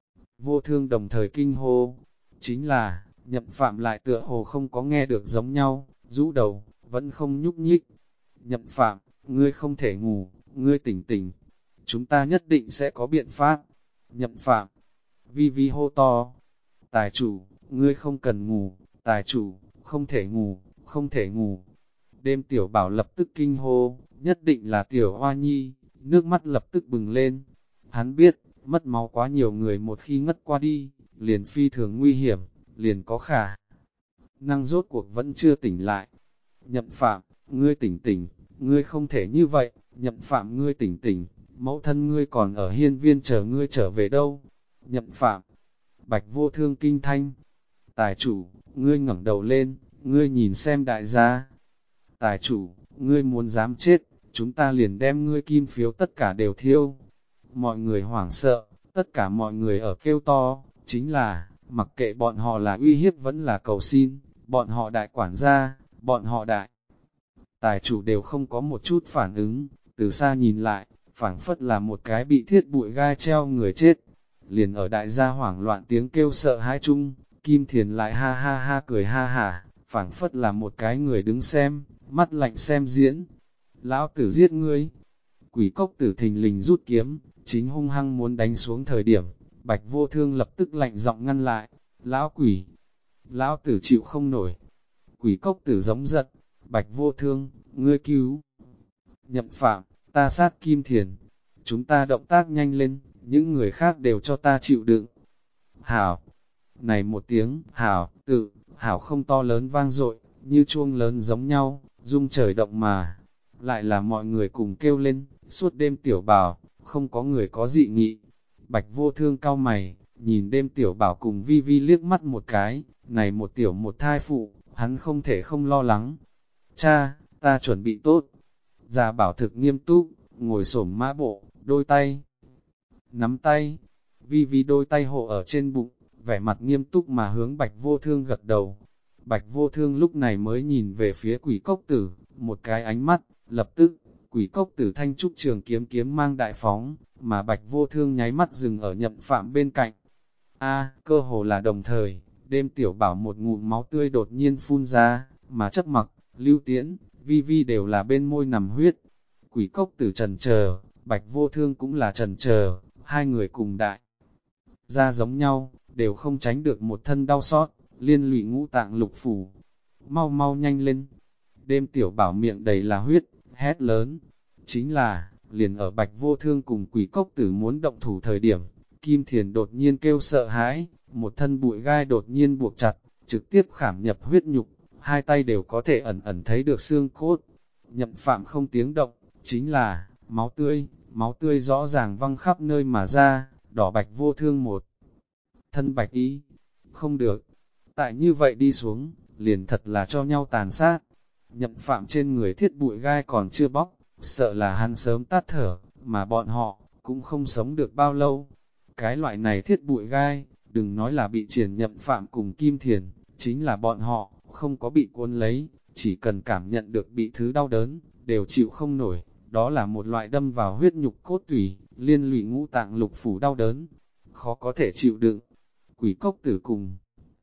Vô Thương đồng thời kinh hô. Chính là, Nhậm Phạm lại tựa hồ không có nghe được giống nhau, rũ đầu, vẫn không nhúc nhích. Nhậm Phạm, ngươi không thể ngủ, ngươi tỉnh tỉnh. Chúng ta nhất định sẽ có biện pháp. Nhậm Phạm, Vi Vi hô to. Tài chủ, ngươi không cần ngủ, tài chủ, không thể ngủ, không thể ngủ. Đêm Tiểu Bảo lập tức kinh hô, nhất định là Tiểu Hoa Nhi, nước mắt lập tức bừng lên. Hắn biết, mất máu quá nhiều người một khi ngất qua đi, liền phi thường nguy hiểm, liền có khả năng rốt cuộc vẫn chưa tỉnh lại. Nhậm Phạm, ngươi tỉnh tỉnh, ngươi không thể như vậy, Nhậm Phạm ngươi tỉnh tỉnh, mẫu thân ngươi còn ở hiên viên chờ ngươi trở về đâu. Nhậm Phạm, Bạch Vô Thương kinh thanh. Tài chủ, ngươi ngẩng đầu lên, ngươi nhìn xem đại gia. Tài chủ, ngươi muốn dám chết, chúng ta liền đem ngươi kim phiếu tất cả đều thiêu. Mọi người hoảng sợ, tất cả mọi người ở kêu to, chính là, mặc kệ bọn họ là uy hiếp vẫn là cầu xin, bọn họ đại quản gia, bọn họ đại. Tài chủ đều không có một chút phản ứng, từ xa nhìn lại, phảng phất là một cái bị thiết bụi gai treo người chết. Liền ở đại gia hoảng loạn tiếng kêu sợ hãi chung, Kim Thiền lại ha ha ha cười ha hả, phảng phất là một cái người đứng xem, mắt lạnh xem diễn. Lão tử giết ngươi. Quỷ cốc tử thình lình rút kiếm, chính hung hăng muốn đánh xuống thời điểm, Bạch Vô Thương lập tức lạnh giọng ngăn lại. Lão quỷ, lão tử chịu không nổi. Quỷ cốc tử giống giật, Bạch Vô Thương, ngươi cứu. Nhậm Phạm, ta sát Kim Thiền. Chúng ta động tác nhanh lên, những người khác đều cho ta chịu đựng. Hảo, này một tiếng, hảo không to lớn vang dội, như chuông lớn giống nhau, rung trời động mà. Lại là mọi người cùng kêu lên, suốt đêm Tiểu Bảo, không có người có dị nghị. Bạch Vô Thương cau mày, nhìn đêm Tiểu Bảo cùng Vi Vi liếc mắt một cái, này một tiểu một thai phụ, hắn không thể không lo lắng. Cha, ta chuẩn bị tốt. Già Bảo thực nghiêm túc, ngồi xổm mã bộ, đôi tay, nắm tay, Vi Vi đôi tay hộ ở trên bụng, vẻ mặt nghiêm túc mà hướng Bạch Vô Thương gật đầu. Bạch Vô Thương lúc này mới nhìn về phía quỷ cốc tử, một cái ánh mắt, lập tức, quỷ cốc tử thanh trúc trường kiếm kiếm mang đại phóng, mà Bạch Vô Thương nháy mắt dừng ở Nhậm Phạm bên cạnh. Cơ hồ là đồng thời, đêm Tiểu Bảo một ngụm máu tươi đột nhiên phun ra, mà Chấp Mặc, Lưu Tiễn, Vi Vi đều là bên môi nằm huyết. Quỷ cốc tử trần chờ, Bạch Vô Thương cũng là trần chờ, hai người cùng đại. Ra giống nhau, đều không tránh được một thân đau xót, liên lụy ngũ tạng lục phủ. Mau mau nhanh lên. Đêm Tiểu Bảo miệng đầy là huyết, hét lớn. Chính là, liền ở Bạch Vô Thương cùng quỷ cốc tử muốn động thủ thời điểm, Kim Thiền đột nhiên kêu sợ hãi, một thân bụi gai đột nhiên buộc chặt, trực tiếp khảm nhập huyết nhục, hai tay đều có thể ẩn ẩn thấy được xương cốt. Nhậm Phạm không tiếng động, chính là, máu tươi rõ ràng văng khắp nơi mà ra, đỏ Bạch Vô Thương một thân bạch ý. Không được, tại như vậy đi xuống, liền thật là cho nhau tàn sát. Nhậm Phạm trên người thiết bụi gai còn chưa bóc, sợ là hắn sớm tắt thở, mà bọn họ, cũng không sống được bao lâu. Cái loại này thiết bụi gai, đừng nói là bị triển Nhậm Phạm cùng Kim Thiền, chính là bọn họ, không có bị cuốn lấy, chỉ cần cảm nhận được bị thứ đau đớn, đều chịu không nổi, đó là một loại đâm vào huyết nhục cốt tủy, liên lụy ngũ tạng lục phủ đau đớn, khó có thể chịu đựng. Quỷ cốc tử cùng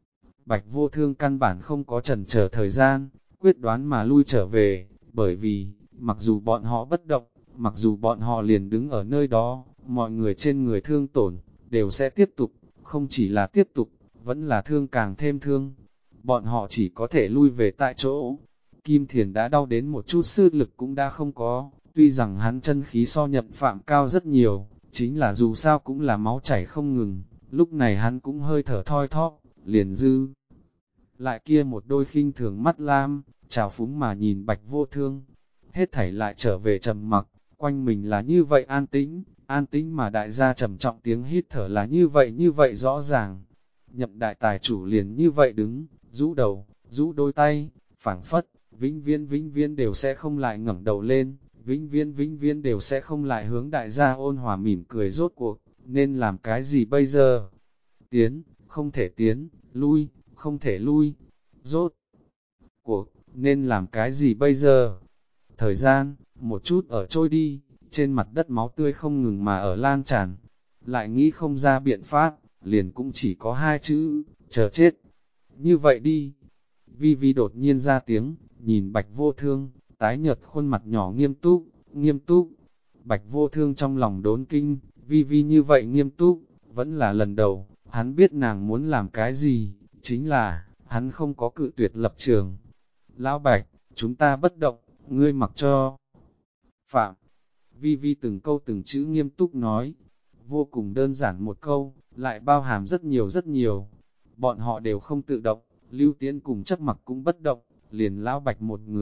Bạch Vô Thương căn bản không có chần chờ thời gian, quyết đoán mà lui trở về, bởi vì, mặc dù bọn họ bất động, mặc dù bọn họ liền đứng ở nơi đó, mọi người trên người thương tổn, đều sẽ tiếp tục, không chỉ là tiếp tục, vẫn là thương càng thêm thương. Bọn họ chỉ có thể lui về tại chỗ. Kim Thiền đã đau đến một chút sức lực cũng đã không có, tuy rằng hắn chân khí so Nhậm Phạm cao rất nhiều, chính là dù sao cũng là máu chảy không ngừng, lúc này hắn cũng hơi thở thoi thóp, liền dư. Lại kia một đôi khinh thường mắt lam, trào phúng mà nhìn Bạch Vô Thương, hết thảy lại trở về trầm mặc, quanh mình là như vậy an tĩnh mà đại gia trầm trọng tiếng hít thở là như vậy rõ ràng. Nhậm đại tài chủ liền như vậy đứng, rũ đầu, rũ đôi tay, phảng phất, vĩnh viễn đều sẽ không lại ngẩng đầu lên, vĩnh viễn đều sẽ không lại hướng đại gia ôn hòa mỉm cười rốt cuộc, nên làm cái gì bây giờ? Tiến, không thể tiến, lui, không thể lui, rốt cuộc, nên làm cái gì bây giờ? Thời gian, một chút ở trôi đi, trên mặt đất máu tươi không ngừng mà ở lan tràn, lại nghĩ không ra biện pháp, liền cũng chỉ có hai chữ, chờ chết. Như vậy đi. Vi Vi đột nhiên ra tiếng, nhìn Bạch Vô Thương, tái nhợt khuôn mặt nhỏ nghiêm túc. Bạch Vô Thương trong lòng đốn kinh, Vi Vi như vậy nghiêm túc, vẫn là lần đầu, hắn biết nàng muốn làm cái gì, chính là, hắn không có cự tuyệt lập trường. Lão Bạch, chúng ta bất động, ngươi mặc cho. Phạm, Vi Vi từng câu từng chữ nghiêm túc nói, vô cùng đơn giản một câu, lại bao hàm rất nhiều. Bọn họ đều không tự động, Lưu Tiễn cùng Chấp Mặc cũng bất động, liền Lão Bạch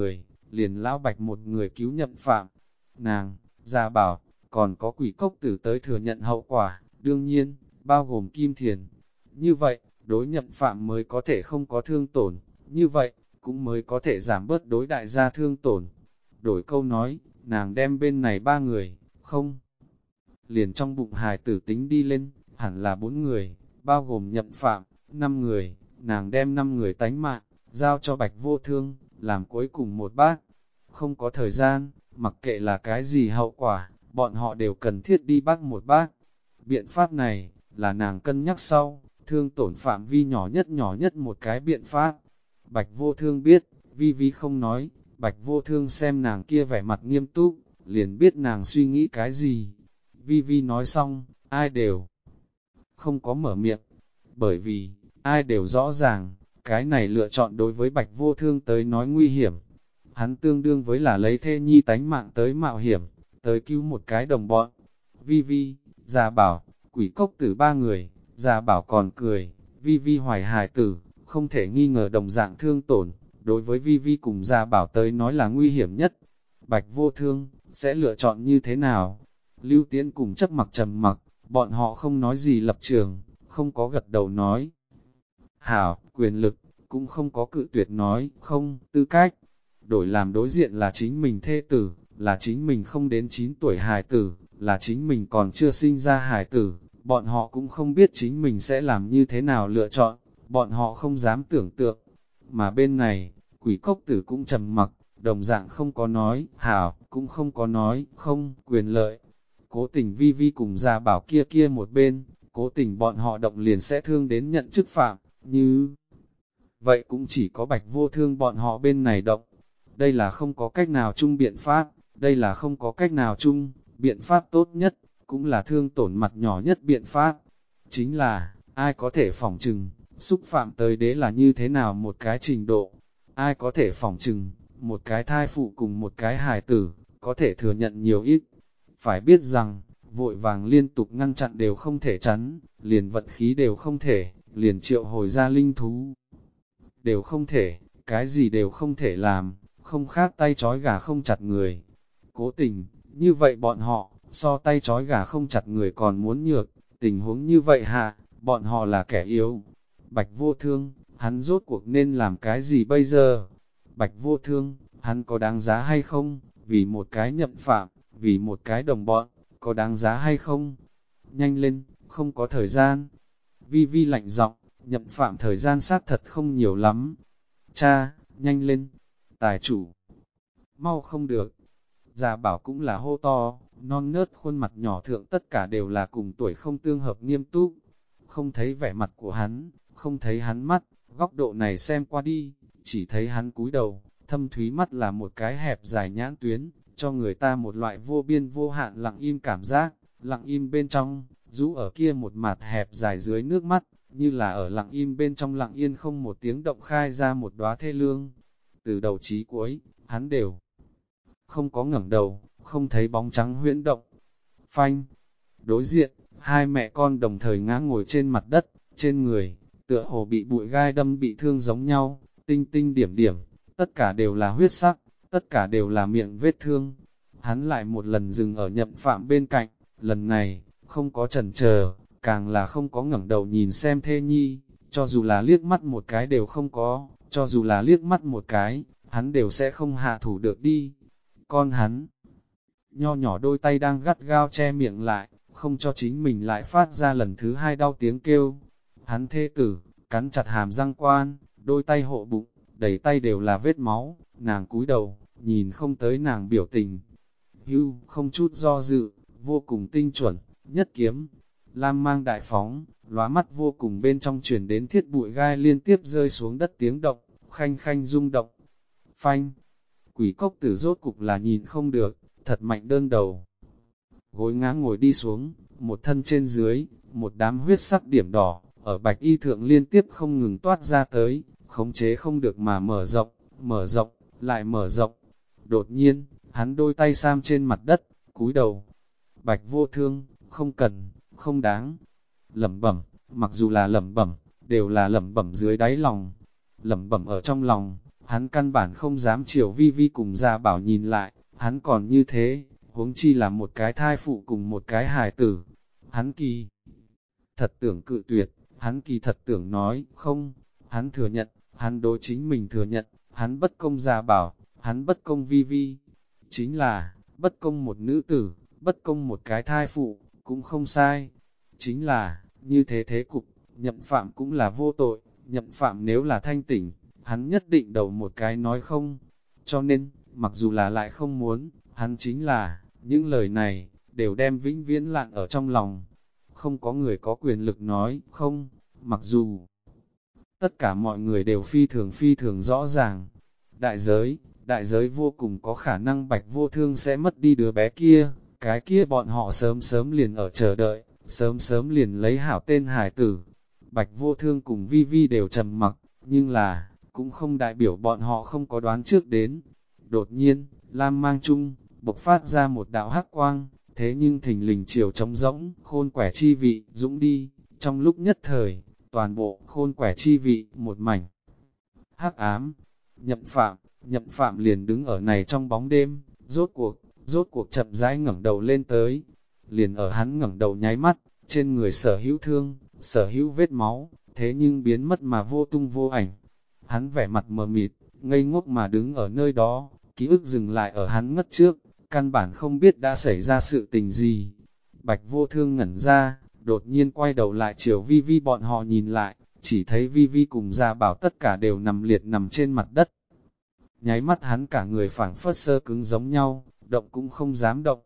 một người cứu Nhậm Phạm. Nàng, Gia Bảo, còn có Quỷ Cốc Tử tới thừa nhận hậu quả, đương nhiên, bao gồm Kim Thiền. Như vậy, đối Nhậm Phạm mới có thể không có thương tổn, như vậy, cũng mới có thể giảm bớt đối đại gia thương tổn. Đổi câu nói, nàng đem bên này 3 người, không. Liền trong bụng hài tử tính đi lên, hẳn là 4 người, bao gồm Nhậm Phạm, 5 người, nàng đem 5 người tánh mạng, giao cho Bạch Vô Thương, làm cuối cùng một bác. Không có thời gian, mặc kệ là cái gì hậu quả, bọn họ đều cần thiết đi bác một bác. Biện pháp này, là nàng cân nhắc sau, thương tổn phạm vi nhỏ nhất một cái biện pháp. Bạch Vô Thương biết, Vi Vi không nói, Bạch Vô Thương xem nàng kia vẻ mặt nghiêm túc, liền biết nàng suy nghĩ cái gì. Vi Vi nói xong, ai đều không có mở miệng, bởi vì, ai đều rõ ràng, cái này lựa chọn đối với Bạch Vô Thương tới nói nguy hiểm. Hắn tương đương với là lấy thê nhi tánh mạng tới mạo hiểm, tới cứu một cái đồng bọn. Vi Vi, Gia Bảo, Quỷ Cốc Tử 3 người, Gia Bảo còn cười, Vi Vi hoài hài tử, không thể nghi ngờ đồng dạng thương tổn, đối với Vi Vi cùng Gia Bảo tới nói là nguy hiểm nhất. Bạch Vô Thương, sẽ lựa chọn như thế nào? Lưu Tiễn cùng Chấp Mặc trầm mặc, bọn họ không nói gì lập trường, không có gật đầu nói. Hảo, quyền lực, cũng không có cự tuyệt nói, không, tư cách. Đổi làm đối diện là chính mình thê tử, là chính mình không đến 9 tuổi hài tử, là chính mình còn chưa sinh ra hài tử, bọn họ cũng không biết chính mình sẽ làm như thế nào lựa chọn, bọn họ không dám tưởng tượng. Mà bên này, Quỷ Cốc Tử cũng trầm mặc, đồng dạng không có nói, hảo, cũng không có nói, không, quyền lợi. Cố tình Vi Vi cùng Gia Bảo kia một bên, cố tình bọn họ động liền sẽ thương đến nhận chức phạm, như vậy cũng chỉ có Bạch Vô Thương bọn họ bên này động. Đây là không có cách nào chung biện pháp, đây là không có cách nào chung, biện pháp tốt nhất, cũng là thương tổn mặt nhỏ nhất biện pháp. Chính là, ai có thể phỏng chừng, xúc phạm tới đế là như thế nào một cái trình độ. Ai có thể phỏng chừng, một cái thai phụ cùng một cái hài tử, có thể thừa nhận nhiều ít. Phải biết rằng, vội vàng liên tục ngăn chặn đều không thể chắn, liền vận khí đều không thể, liền triệu hồi ra linh thú. Đều không thể, cái gì đều không thể làm, không khác tay trói gà không chặt người. Cố tình, như vậy bọn họ, so tay trói gà không chặt người còn muốn nhược, tình huống như vậy hạ, bọn họ là kẻ yếu. Bạch Vô Thương, hắn rốt cuộc nên làm cái gì bây giờ? Bạch Vô Thương, hắn có đáng giá hay không? Vì một cái Nhậm Phạm, vì một cái đồng bọn, có đáng giá hay không? Nhanh lên, không có thời gian. Vi Vi lạnh giọng, Nhậm Phạm thời gian xác thật không nhiều lắm. Cha, nhanh lên, tài chủ. Mau không được. Gia Bảo cũng là hô to, non nớt khuôn mặt nhỏ thượng tất cả đều là cùng tuổi không tương hợp nghiêm túc. Không thấy vẻ mặt của hắn, không thấy hắn mắt, Góc độ này xem qua đi, chỉ thấy hắn cúi đầu, thâm thúy mắt là một cái hẹp dài nhãn tuyến, cho người ta một loại vô biên vô hạn lặng im cảm giác, lặng im bên trong, rũ ở kia một mặt hẹp dài dưới nước mắt, như là ở lặng im bên trong lặng yên không một tiếng động khai ra một đóa thê lương. Từ đầu chí cuối, hắn đều không có ngẩng đầu, không thấy bóng trắng huyễn động. Phanh, đối diện, hai mẹ con đồng thời ngã ngồi trên mặt đất, trên người, tựa hồ bị bụi gai đâm bị thương giống nhau, tinh tinh điểm điểm, tất cả đều là huyết sắc, tất cả đều là miệng vết thương. Hắn lại một lần dừng ở Nhậm Phạm bên cạnh, lần này, không có chần chờ, càng là không có ngẩng đầu nhìn xem thê nhi, cho dù là liếc mắt một cái đều không có, cho dù là liếc mắt một cái, hắn đều sẽ không hạ thủ được đi. Con hắn, nho nhỏ đôi tay đang gắt gao che miệng lại, không cho chính mình lại phát ra lần thứ hai đau tiếng kêu. Hắn thê tử, cắn chặt hàm răng quan, đôi tay hộ bụng, đầy tay đều là vết máu, nàng cúi đầu, nhìn không tới nàng biểu tình. Hưu, không chút do dự, vô cùng tinh chuẩn, nhất kiếm, lam mang đại phóng, lóa mắt vô cùng bên trong truyền đến thiết bụi gai liên tiếp rơi xuống đất tiếng động, khanh khanh rung động. Phanh, quỷ cốc tử rốt cục là nhìn không được, thật mạnh đơn đầu. Gối ngã ngồi đi xuống, một thân trên dưới, một đám huyết sắc điểm đỏ, ở bạch y thượng liên tiếp không ngừng toát ra tới, khống chế không được mà mở rộng, lại mở rộng. Đột nhiên, hắn đôi tay sam trên mặt đất, cúi đầu. Bạch vô thương, không cần, không đáng. Lẩm bẩm, mặc dù là lẩm bẩm, đều là lẩm bẩm dưới đáy lòng. Lẩm bẩm ở trong lòng, hắn căn bản không dám chiều Vi Vi cùng Gia Bảo nhìn lại, hắn còn như thế, huống chi là một cái thai phụ cùng một cái hài tử. Hắn kỳ thật tưởng cự tuyệt, hắn kỳ thật tưởng nói, không, hắn thừa nhận, hắn đối chính mình thừa nhận, hắn bất công Gia Bảo, hắn bất công Vi Vi. Chính là, bất công một nữ tử, bất công một cái thai phụ, cũng không sai. Chính là, như thế thế cục, Nhậm Phạm cũng là vô tội, Nhậm Phạm nếu là thanh tỉnh, hắn nhất định đầu một cái nói không. Cho nên, mặc dù là lại không muốn, hắn chính là, những lời này, đều đem vĩnh viễn lạn ở trong lòng. Không có người có quyền lực nói, không, mặc dù tất cả mọi người đều phi thường rõ ràng. Đại giới vô cùng có khả năng Bạch Vô Thương sẽ mất đi đứa bé kia, cái kia bọn họ sớm sớm liền ở chờ đợi, sớm sớm liền lấy hảo tên hải tử. Bạch Vô Thương cùng Vi Vi đều trầm mặc, nhưng là, cũng không đại biểu bọn họ không có đoán trước đến. Đột nhiên, Lam Mang Trung, bộc phát ra một đạo hắc quang, thế nhưng thình lình chiều trống rỗng, khôn quẻ chi vị, dũng đi, trong lúc nhất thời, toàn bộ khôn quẻ chi vị, một mảnh. Hắc ám, Nhậm Phạm liền đứng ở này trong bóng đêm, rốt cuộc chậm rãi ngẩng đầu lên tới. Liền ở hắn ngẩng đầu nháy mắt, trên người sở hữu thương, sở hữu vết máu, thế nhưng biến mất mà vô tung vô ảnh. Hắn vẻ mặt mờ mịt, ngây ngốc mà đứng ở nơi đó, ký ức dừng lại ở hắn ngất trước, căn bản không biết đã xảy ra sự tình gì. Bạch Vô Thương ngẩn ra, đột nhiên quay đầu lại chiều Vi Vi bọn họ nhìn lại, chỉ thấy Vi Vi cùng Gia Bảo tất cả đều nằm liệt nằm trên mặt đất. Nháy mắt hắn cả người phảng phất sơ cứng giống nhau, động cũng không dám động.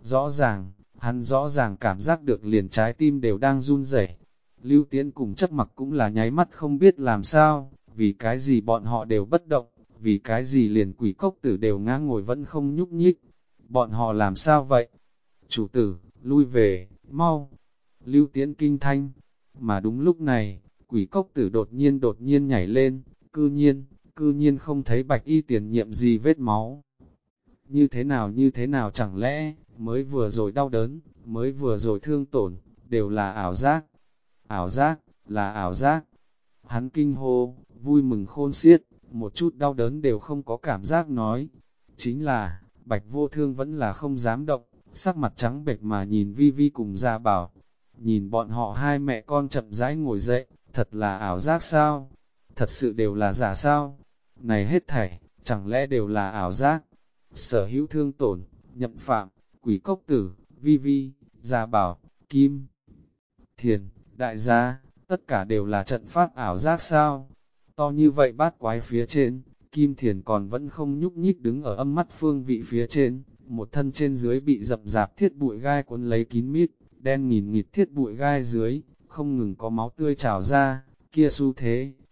Hắn rõ ràng cảm giác được liền trái tim đều đang run rẩy. Lưu Tiễn cùng Chấp Mặc cũng là nháy mắt không biết làm sao, vì cái gì bọn họ đều bất động, vì cái gì liền quỷ cốc tử đều ngã ngồi vẫn không nhúc nhích. Bọn họ làm sao vậy? Chủ tử, lui về, mau. Lưu Tiễn kinh thanh. Mà đúng lúc này, quỷ cốc tử đột nhiên nhảy lên, cư nhiên không thấy bạch y tiền nhiệm gì vết máu. Như thế nào chẳng lẽ, mới vừa rồi đau đớn, mới vừa rồi thương tổn, đều là ảo giác, là ảo giác. Hắn kinh hô, vui mừng khôn xiết, một chút đau đớn đều không có cảm giác nói. Chính là, Bạch Vô Thương vẫn là không dám động, sắc mặt trắng bệch mà nhìn Vi Vi cùng Gia Bảo. Nhìn bọn họ hai mẹ con chậm rãi ngồi dậy, thật là ảo giác sao? Thật sự đều là giả sao? Này hết thảy, chẳng lẽ đều là ảo giác? Sở hữu thương tổn, Nhậm Phạm, quỷ cốc tử, Vi Vi, Gia Bảo, Kim Thiền, đại gia, tất cả đều là trận pháp ảo giác sao? To như vậy bát quái phía trên, Kim Thiền còn vẫn không nhúc nhích đứng ở âm mắt phương vị phía trên, một thân trên dưới bị rậm rạp thiết bụi gai cuốn lấy kín mít, đen nghìn nghịt thiết bụi gai dưới, không ngừng có máu tươi trào ra, kia xu thế,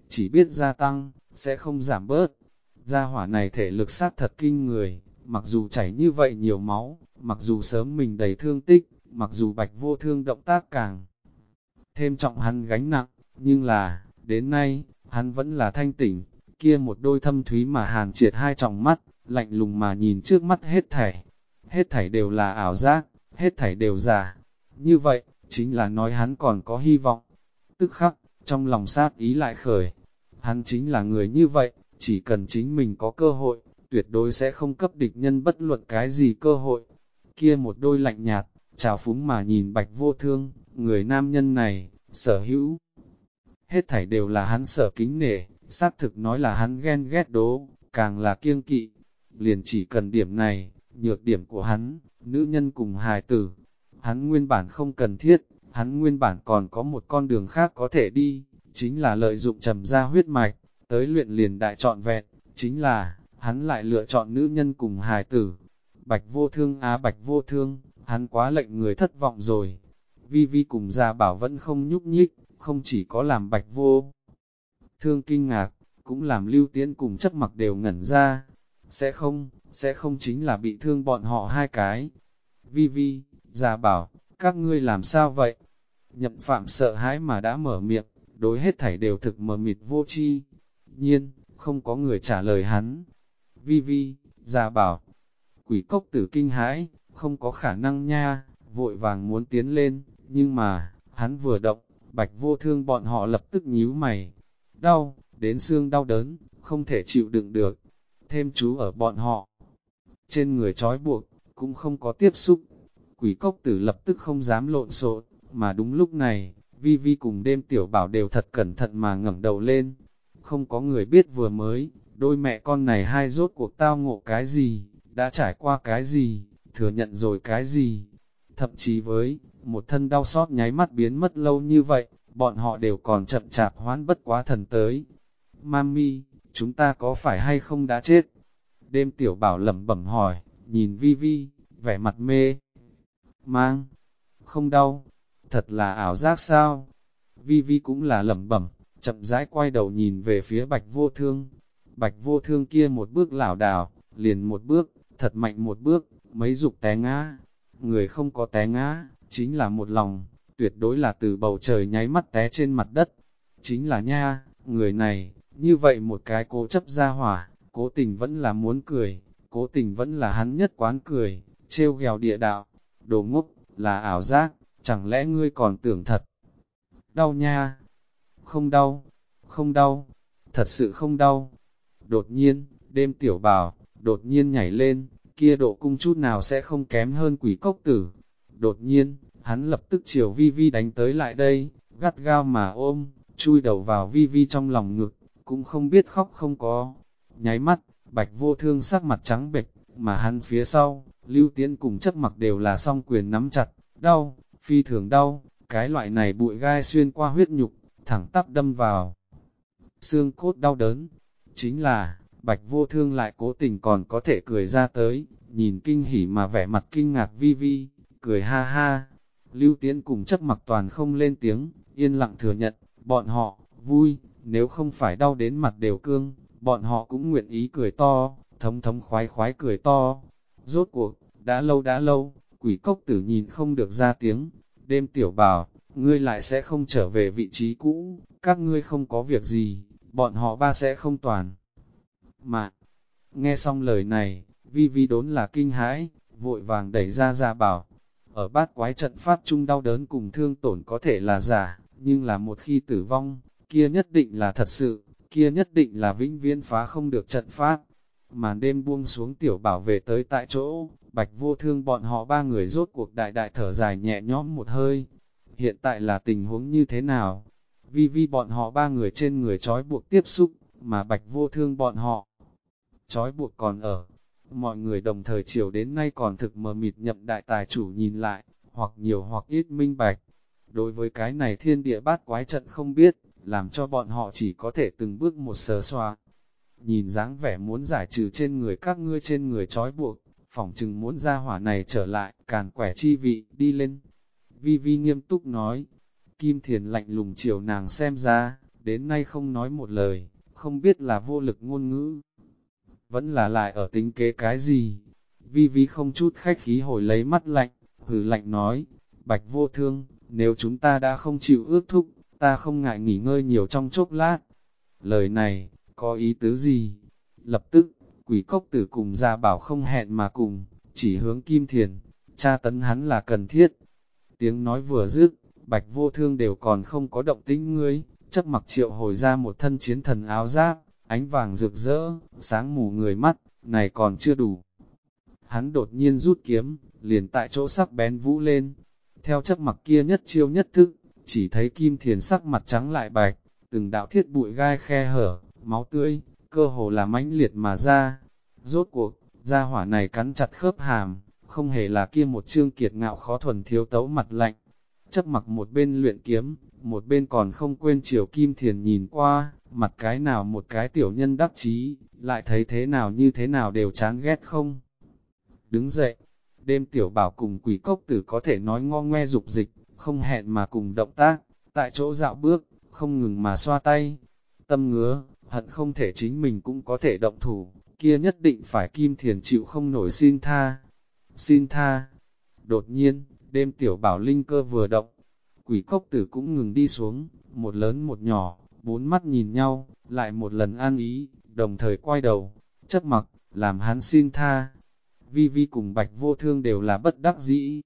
chỉ biết gia tăng, sẽ không giảm bớt. Gia hỏa này thể lực sát thật kinh người, mặc dù chảy như vậy nhiều máu, mặc dù sớm mình đầy thương tích, mặc dù Bạch Vô Thương động tác càng thêm trọng hắn gánh nặng, nhưng là, đến nay, hắn vẫn là thanh tỉnh, kia một đôi thâm thúy mà hàn triệt hai tròng mắt, lạnh lùng mà nhìn trước mắt hết thảy đều là ảo giác, hết thảy đều giả. Như vậy, chính là nói hắn còn có hy vọng. Tức khắc, trong lòng sát ý lại khởi. Hắn chính là người như vậy, chỉ cần chính mình có cơ hội, tuyệt đối sẽ không cấp địch nhân bất luận cái gì cơ hội. Kia một đôi lạnh nhạt, trào phúng mà nhìn Bạch Vô Thương, người nam nhân này, sở hữu. Hết thảy đều là hắn sở kính nể, xác thực nói là hắn ghen ghét đố, càng là kiêng kỵ. Liền chỉ cần điểm này, nhược điểm của hắn, nữ nhân cùng hài tử. Hắn nguyên bản không cần thiết, hắn nguyên bản còn có một con đường khác có thể đi, chính là lợi dụng trầm ra huyết mạch, tới luyện liền đại trọn vẹn, chính là, hắn lại lựa chọn nữ nhân cùng hài tử. Bạch Vô Thương Bạch Vô Thương, hắn quá lệnh người thất vọng rồi. Vi Vi cùng Gia Bảo vẫn không nhúc nhích, không chỉ có làm Bạch Vô Thương kinh ngạc, cũng làm Lưu Tiễn cùng Chấp Mặc đều ngẩn ra. Sẽ không chính là bị thương bọn họ hai cái. Vi Vi, Gia Bảo, các ngươi làm sao vậy? Nhậm Phạm sợ hãi mà đã mở miệng, đối hết thảy đều thực mờ mịt vô tri. Nhiên, không có người trả lời hắn. Vi Vi, Gia Bảo, Quỷ Cốc Tử kinh hãi, không có khả năng nha, vội vàng muốn tiến lên, nhưng mà, hắn vừa động, Bạch Vô Thương bọn họ lập tức nhíu mày. Đau, đến xương đau đớn, không thể chịu đựng được. Thêm chú ở bọn họ. Trên người trói buộc, cũng không có tiếp xúc. Quỷ Cốc Tử lập tức không dám lộn xộn, mà đúng lúc này, Vi Vi cùng đêm Tiểu Bảo đều thật cẩn thận mà ngẩng đầu lên. Không có người biết vừa mới, đôi mẹ con này hai rốt cuộc tao ngộ cái gì, đã trải qua cái gì, thừa nhận rồi cái gì. Thậm chí với, một thân đau xót nháy mắt biến mất lâu như vậy, bọn họ đều còn chậm chạp hoán bất quá thần tới. Mami, chúng ta có phải hay không đã chết? Đêm Tiểu Bảo lẩm bẩm hỏi, nhìn Vi Vi, vẻ mặt mê mang. Không đau, thật là ảo giác sao? Vi Vi cũng là lẩm bẩm, chậm rãi quay đầu nhìn về phía Bạch Vô Thương. Bạch Vô Thương kia một bước lảo đảo, liền một bước, thật mạnh một bước, mấy dục té ngã. Người không có té ngã, chính là một lòng, tuyệt đối là từ bầu trời nháy mắt té trên mặt đất. Chính là nha, người này, như vậy một cái cố chấp ra hỏa, cố tình vẫn là muốn cười, cố tình vẫn là hắn nhất quán cười, trêu ghèo địa đạo, đồ ngốc, là ảo giác, chẳng lẽ ngươi còn tưởng thật? Đau nha, không đau, không đau, thật sự không đau. Đột nhiên, đêm Tiểu Bảo, đột nhiên nhảy lên, kia độ cung chút nào sẽ không kém hơn Quỷ Cốc Tử. Đột nhiên, hắn lập tức chiều Vi Vi đánh tới lại đây, gắt gao mà ôm, chui đầu vào Vi Vi trong lòng ngực, cũng không biết khóc không có. Nháy mắt, Bạch Vô Thương sắc mặt trắng bệch, mà hắn phía sau, Lưu Tiễn cùng Chấp Mặc đều là song quyền nắm chặt, đau, phi thường đau, cái loại này bụi gai xuyên qua huyết nhục, thẳng tắp đâm vào. Xương cốt đau đớn, chính là, Bạch Vô Thương lại cố tình còn có thể cười ra tới, nhìn kinh hỉ mà vẻ mặt kinh ngạc Vi Vi, cười ha ha. Lưu Tiễn cùng Chấp Mặc toàn không lên tiếng, yên lặng thừa nhận, bọn họ, vui, nếu không phải đau đến mặt đều cương, bọn họ cũng nguyện ý cười to, thống thống khoái khoái cười to. Rốt cuộc, đã lâu, Quỷ Cốc Tử nhìn không được ra tiếng, đêm Tiểu Bảo, ngươi lại sẽ không trở về vị trí cũ, các ngươi không có việc gì, bọn họ ba sẽ không toàn. Mà, nghe xong lời này, Vi Vi đốn là kinh hãi, vội vàng đẩy ra Gia Bảo. Ở bát quái trận pháp chung đau đớn cùng thương tổn có thể là giả, nhưng là một khi tử vong, kia nhất định là thật sự, kia nhất định là vĩnh viễn phá không được trận pháp. Màn đêm buông xuống Tiểu Bảo về tới tại chỗ, Bạch Vô Thương bọn họ ba người rốt cuộc đại đại thở dài nhẹ nhõm một hơi. Hiện tại là tình huống như thế nào? Vi Vi bọn họ ba người trên người trói buộc tiếp xúc, mà Bạch Vô Thương bọn họ trói buộc còn ở. Mọi người đồng thời chiều đến nay còn thực mờ mịt. Nhậm đại tài chủ nhìn lại, hoặc nhiều hoặc ít minh bạch. Đối với cái này thiên địa bát quái trận không biết, làm cho bọn họ chỉ có thể từng bước một sờ xoa. Nhìn dáng vẻ muốn giải trừ trên người các ngươi trên người trói buộc, phỏng chừng muốn ra hỏa này trở lại, càn quẻ chi vị, đi lên. Vi Vi nghiêm túc nói, Kim Thiền lạnh lùng chiều nàng xem ra, đến nay không nói một lời, không biết là vô lực ngôn ngữ, vẫn là lại ở tính kế cái gì. Vi Vi không chút khách khí hồi lấy mắt lạnh, hừ lạnh nói, Bạch Vô Thương, nếu chúng ta đã không chịu ước thúc, ta không ngại nghỉ ngơi nhiều trong chốc lát. Lời này, có ý tứ gì? Lập tức, Quỷ Cốc Tử cùng Gia Bảo không hẹn mà cùng, chỉ hướng Kim Thiền, tra tấn hắn là cần thiết. Tiếng nói vừa dứt, Bạch Vô Thương đều còn không có động tĩnh ngươi, chấp mặc triệu hồi ra một thân chiến thần áo giáp, ánh vàng rực rỡ, sáng mù người mắt, này còn chưa đủ. Hắn đột nhiên rút kiếm, liền tại chỗ sắc bén vũ lên. Theo chấp mặc kia nhất chiêu nhất thức, chỉ thấy Kim Thiền sắc mặt trắng lại bạch, từng đạo thiết bụi gai khe hở, máu tươi, cơ hồ là mãnh liệt mà ra. Rốt cuộc, gia hỏa này cắn chặt khớp hàm, không hề là kia một chương kiệt ngạo khó thuần thiếu tấu mặt lạnh. Chấp mặc một bên luyện kiếm, một bên còn không quên chiều Kim Thiền nhìn qua, mặt cái nào một cái tiểu nhân đắc chí, lại thấy thế nào như thế nào đều chán ghét không. Đứng dậy, đêm tiểu bảo cùng Quỷ Cốc Tử có thể nói ngo ngoe dục dịch, không hẹn mà cùng động tác, tại chỗ dạo bước, không ngừng mà xoa tay. Tâm ngứa, hận không thể chính mình cũng có thể động thủ, kia nhất định phải Kim Thiền chịu không nổi xin tha. Xin tha. Đột nhiên, đêm tiểu bảo linh cơ vừa động, Quỷ Cốc Tử cũng ngừng đi xuống, một lớn một nhỏ, bốn mắt nhìn nhau, lại một lần an ý, đồng thời quay đầu, chấp mặc, làm hắn xin tha. Vi Vi cùng Bạch Vô Thương đều là bất đắc dĩ.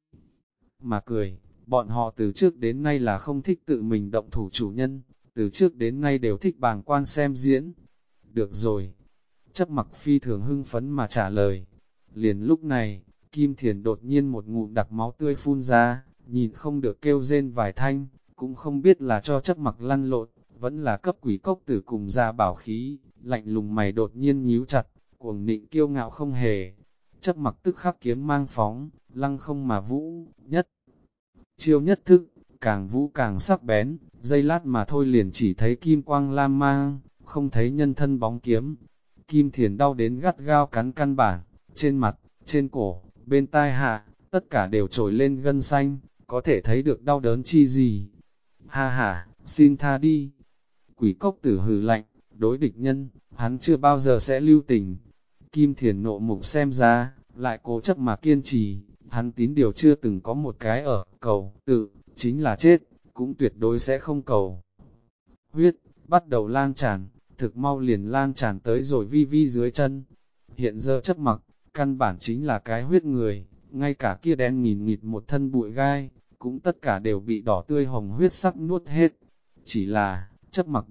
Mà cười, bọn họ từ trước đến nay là không thích tự mình động thủ chủ nhân, từ trước đến nay đều thích bàng quan xem diễn. Được rồi. Chấp mặc phi thường hưng phấn mà trả lời. Liền lúc này, Kim Thiền đột nhiên một ngụm đặc máu tươi phun ra, nhìn không được kêu rên vài thanh, cũng không biết là cho chấp mặc lăn lộn, vẫn là cấp Quỷ Cốc Tử cùng ra bảo khí, lạnh lùng mày đột nhiên nhíu chặt, cuồng nịnh kiêu ngạo không hề. Chấp mặc tức khắc kiếm mang phóng, lăng không mà vũ, nhất. Chiêu nhất thức, càng vũ càng sắc bén, giây lát mà thôi liền chỉ thấy kim quang lam mang, không thấy nhân thân bóng kiếm. Kim Thiền đau đến gắt gao cắn căn bản, trên mặt, trên cổ, bên tai hạ, tất cả đều trồi lên gân xanh, có thể thấy được đau đớn chi gì. Ha ha, xin tha đi. Quỷ Cốc Tử hừ lạnh, đối địch nhân, hắn chưa bao giờ sẽ lưu tình. Kim Thiền nộ mục xem ra, lại cố chấp mà kiên trì, hắn tín điều chưa từng có một cái ở cầu, tự, chính là chết, cũng tuyệt đối sẽ không cầu. Huyết, bắt đầu lan tràn, thực mau liền lan tràn tới rồi Vi Vi dưới chân. Hiện giờ chấp mặc, căn bản chính là cái huyết người, ngay cả kia đen nghìn nghịt một thân bụi gai, cũng tất cả đều bị đỏ tươi hồng huyết sắc nuốt hết. Chỉ là, chấp mặc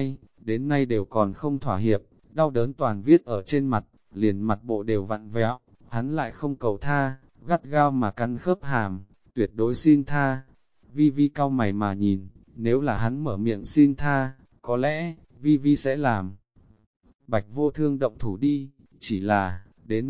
đến nay đều còn không thỏa hiệp, đau đớn toàn viết ở trên mặt, liền mặt bộ đều vặn vẹo, hắn lại không cầu tha, gắt gao mà cắn khớp hàm, tuyệt đối xin tha. Vi Vi cau mày mà nhìn, nếu là hắn mở miệng xin tha, có lẽ, Vi Vi sẽ làm. Bạch Vô Thương động thủ đi, chỉ là,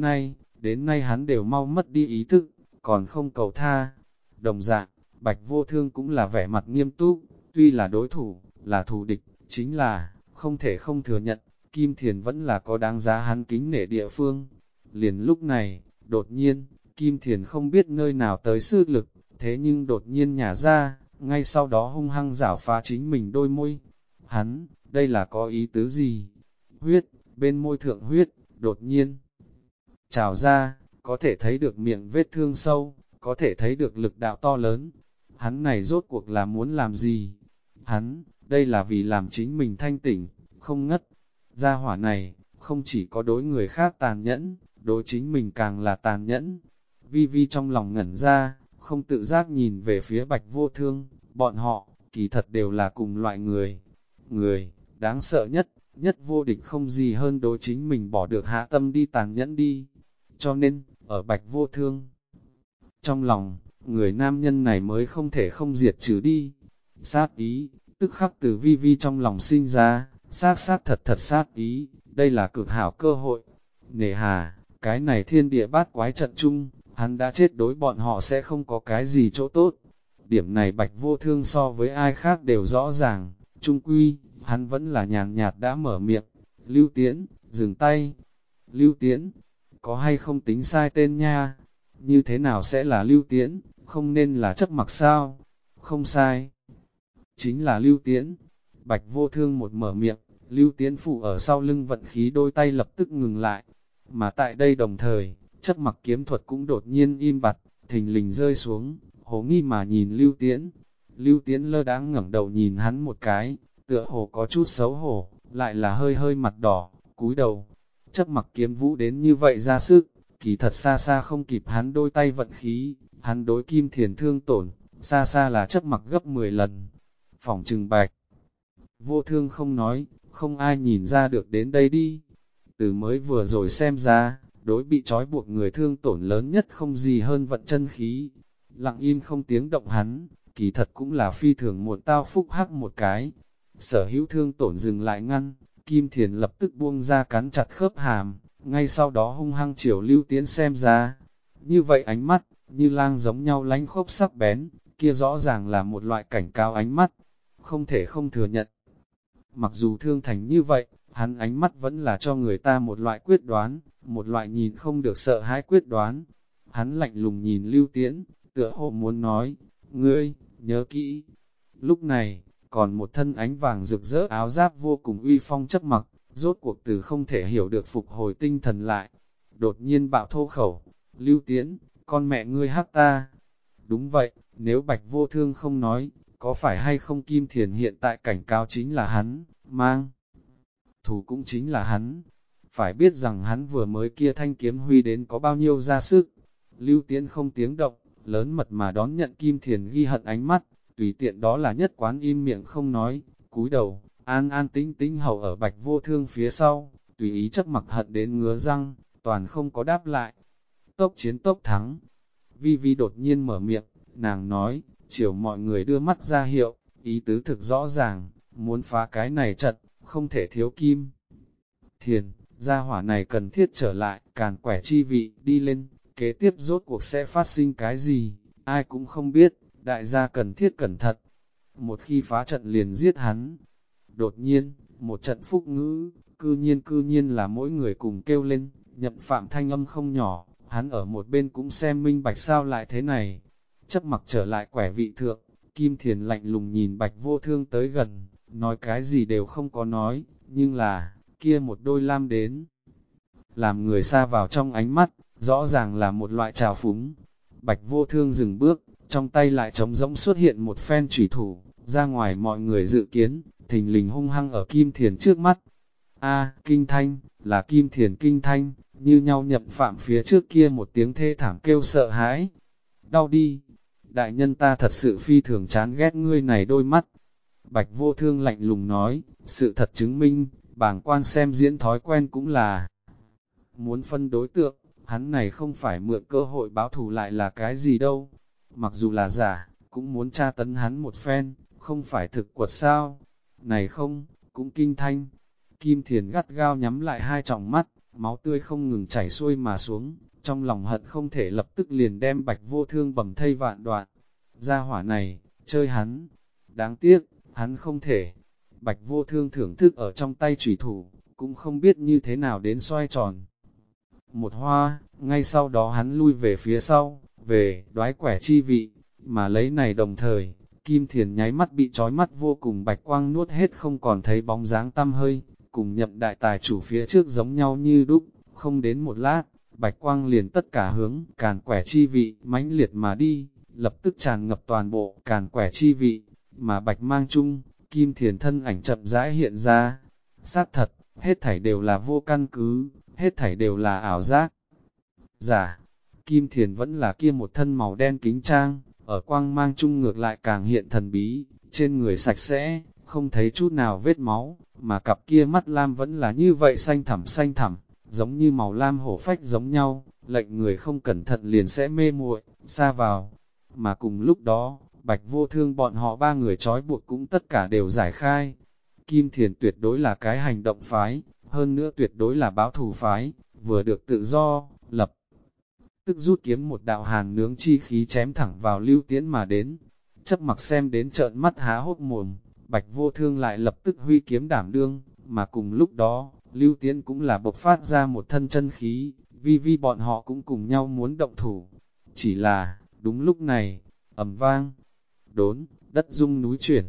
đến nay hắn đều mau mất đi ý thức, còn không cầu tha. Đồng dạng, Bạch Vô Thương cũng là vẻ mặt nghiêm túc, tuy là đối thủ, là thù địch, chính là, không thể không thừa nhận, Kim Thiền vẫn là có đáng giá hắn kính nể địa phương. Liền lúc này, đột nhiên, Kim Thiền không biết nơi nào tới sức lực, thế nhưng đột nhiên nhả ra, ngay sau đó hung hăng giảo phá chính mình đôi môi. Hắn, đây là có ý tứ gì? Huyết, bên môi thượng huyết, đột nhiên trào ra, có thể thấy được miệng vết thương sâu, có thể thấy được lực đạo to lớn. Hắn này rốt cuộc là muốn làm gì? Hắn, đây là vì làm chính mình thanh tỉnh, không ngất. Gia hỏa này, không chỉ có đối người khác tàn nhẫn, đối chính mình càng là tàn nhẫn. Vi Vi trong lòng ngẩn ra, không tự giác nhìn về phía Bạch Vô Thương, bọn họ, kỳ thật đều là cùng loại người. Người, đáng sợ nhất, nhất vô địch không gì hơn đối chính mình bỏ được hạ tâm đi tàn nhẫn đi. Cho nên, ở Bạch Vô Thương, trong lòng, người nam nhân này mới không thể không diệt trừ đi. Sát ý, tức khắc từ Vi Vi trong lòng sinh ra, sát thật sát ý, đây là cực hảo cơ hội. Nề hà, cái này thiên địa bát quái trận chung, hắn đã chết đối bọn họ sẽ không có cái gì chỗ tốt. Điểm này Bạch Vô Thương so với ai khác đều rõ ràng, chung quy, hắn vẫn là nhàn nhạt đã mở miệng. Lưu Tiễn, dừng tay. Lưu Tiễn, có hay không tính sai tên nha? Như thế nào sẽ là Lưu Tiễn, không nên là chấp mặc sao? Không sai. Chính là Lưu Tiễn. Bạch Vô Thương một mở miệng, Lưu Tiễn phụ ở sau lưng vận khí đôi tay lập tức ngừng lại. Mà tại đây đồng thời, Chấp Mặc kiếm thuật cũng đột nhiên im bặt, thình lình rơi xuống, hồ nghi mà nhìn Lưu Tiễn. Lưu Tiễn lơ đãng ngẩng đầu nhìn hắn một cái, tựa hồ có chút xấu hổ, lại là hơi hơi mặt đỏ, cúi đầu. Chấp Mặc kiếm vũ đến như vậy ra sức, kỳ thật xa xa không kịp hắn đôi tay vận khí, hắn đối Kim Thiền thương tổn, xa xa là Chấp Mặc gấp 10 lần. Phỏng trừng Bạch Vô Thương không nói, không ai nhìn ra được đến đây đi. Từ mới vừa rồi xem ra, đối bị trói buộc người thương tổn lớn nhất không gì hơn vận chân khí. Lặng im không tiếng động hắn, kỳ thật cũng là phi thường muộn tao phúc hắc một cái. Sở hữu thương tổn dừng lại ngăn, Kim Thiền lập tức buông ra cắn chặt khớp hàm, ngay sau đó hung hăng chiều Lưu Tiễn xem ra. Như vậy ánh mắt, như lang giống nhau lánh khốc sắc bén, kia rõ ràng là một loại cảnh cáo ánh mắt, không thể không thừa nhận. Mặc dù thương thành như vậy, hắn ánh mắt vẫn là cho người ta một loại quyết đoán, một loại nhìn không được sợ hãi quyết đoán. Hắn lạnh lùng nhìn Lưu Tiễn, tựa hồ muốn nói, ngươi, nhớ kỹ. Lúc này, còn một thân ánh vàng rực rỡ áo giáp vô cùng uy phong Chấp Mặc, rốt cuộc từ không thể hiểu được phục hồi tinh thần lại. Đột nhiên bạo thô khẩu, Lưu Tiễn, con mẹ ngươi hắc ta. Đúng vậy, nếu Bạch Vô Thương không nói, có phải hay không Kim Thiền hiện tại cảnh cáo chính là hắn, mang thủ cũng chính là hắn. Phải biết rằng hắn vừa mới kia thanh kiếm huy đến có bao nhiêu ra sức. Lưu Tiễn không tiếng động, lớn mật mà đón nhận Kim Thiền ghi hận ánh mắt, tùy tiện đó là nhất quán im miệng không nói, cúi đầu, an an tĩnh tĩnh hầu ở Bạch Vô Thương phía sau, tùy ý Chấp Mặc hận đến ngứa răng, toàn không có đáp lại. Tốc chiến tốc thắng. Vi Vi đột nhiên mở miệng, nàng nói, chiều mọi người đưa mắt ra hiệu, ý tứ thực rõ ràng, muốn phá cái này trận, không thể thiếu Kim Thiền, gia hỏa này cần thiết trở lại, càn quẻ chi vị, đi lên, kế tiếp rốt cuộc sẽ phát sinh cái gì, ai cũng không biết, đại gia cần thiết cẩn thận. Một khi phá trận liền giết hắn. Đột nhiên, một trận phúc ngữ, cư nhiên là mỗi người cùng kêu lên, Nhậm Phạm thanh âm không nhỏ, hắn ở một bên cũng xem minh bạch sao lại thế này. Chấp Mặc trở lại quẻ vị thượng, Kim Thiền lạnh lùng nhìn Bạch Vô Thương tới gần, nói cái gì đều không có nói, nhưng là, kia một đôi lam đến. Làm người xa vào trong ánh mắt, rõ ràng là một loại trào phúng. Bạch Vô Thương dừng bước, trong tay lại trống rỗng xuất hiện một phen chủy thủ, ra ngoài mọi người dự kiến, thình lình hung hăng ở Kim Thiền trước mắt. A, kinh thanh, là Kim Thiền kinh thanh, như nhau Nhậm Phạm phía trước kia một tiếng thê thảm kêu sợ hãi. Đau đi, đại nhân ta thật sự phi thường chán ghét ngươi này đôi mắt. Bạch Vô Thương lạnh lùng nói, sự thật chứng minh, bàng quan xem diễn thói quen cũng là muốn phân đối tượng, hắn này không phải mượn cơ hội báo thù lại là cái gì đâu. Mặc dù là giả, cũng muốn tra tấn hắn một phen, không phải thực quật sao. Này không, cũng kinh thanh. Kim Thiền gắt gao nhắm lại hai tròng mắt, máu tươi không ngừng chảy xuôi mà xuống, trong lòng hận không thể lập tức liền đem Bạch Vô Thương bầm thây vạn đoạn. Gia hỏa này, chơi hắn. Đáng tiếc, hắn không thể. Bạch Vô Thương thưởng thức ở trong tay chủy thủ, cũng không biết như thế nào đến xoay tròn. Một hoa, ngay sau đó hắn lui về phía sau, về đoái quẻ chi vị, mà lấy này đồng thời, Kim Thiền nháy mắt bị trói mắt vô cùng bạch quang nuốt hết không còn thấy bóng dáng tăm hơi, cùng Nhậm đại tài chủ phía trước giống nhau như đúc, không đến một lát, bạch quang liền tất cả hướng càn quẻ chi vị mãnh liệt mà đi, lập tức tràn ngập toàn bộ càn quẻ chi vị, mà bạch mang chung, Kim Thiền thân ảnh chậm rãi hiện ra. Xác thật, hết thảy đều là vô căn cứ, hết thảy đều là ảo giác. Giả, Kim Thiền vẫn là kia một thân màu đen kính trang, ở quang mang chung ngược lại càng hiện thần bí, trên người sạch sẽ, không thấy chút nào vết máu, mà cặp kia mắt lam vẫn là như vậy xanh thẳm, giống như màu lam hổ phách giống nhau, lệnh người không cẩn thận liền sẽ mê muội, xa vào. Mà cùng lúc đó, Bạch Vô Thương bọn họ ba người trói buộc cũng tất cả đều giải khai. Kim Thiền tuyệt đối là cái hành động phái, hơn nữa tuyệt đối là báo thù phái, vừa được tự do, lập tức rút kiếm một đạo hàn nướng chi khí chém thẳng vào Lưu Tiễn mà đến. Chấp Mặc xem đến trợn mắt há hốc mồm, Bạch Vô Thương lại lập tức huy kiếm đảm đương, mà cùng lúc đó, Lưu Tiễn cũng là bộc phát ra một thân chân khí, Vi Vi bọn họ cũng cùng nhau muốn động thủ. Chỉ là, đúng lúc này, ầm vang, đốn, đất rung núi chuyển.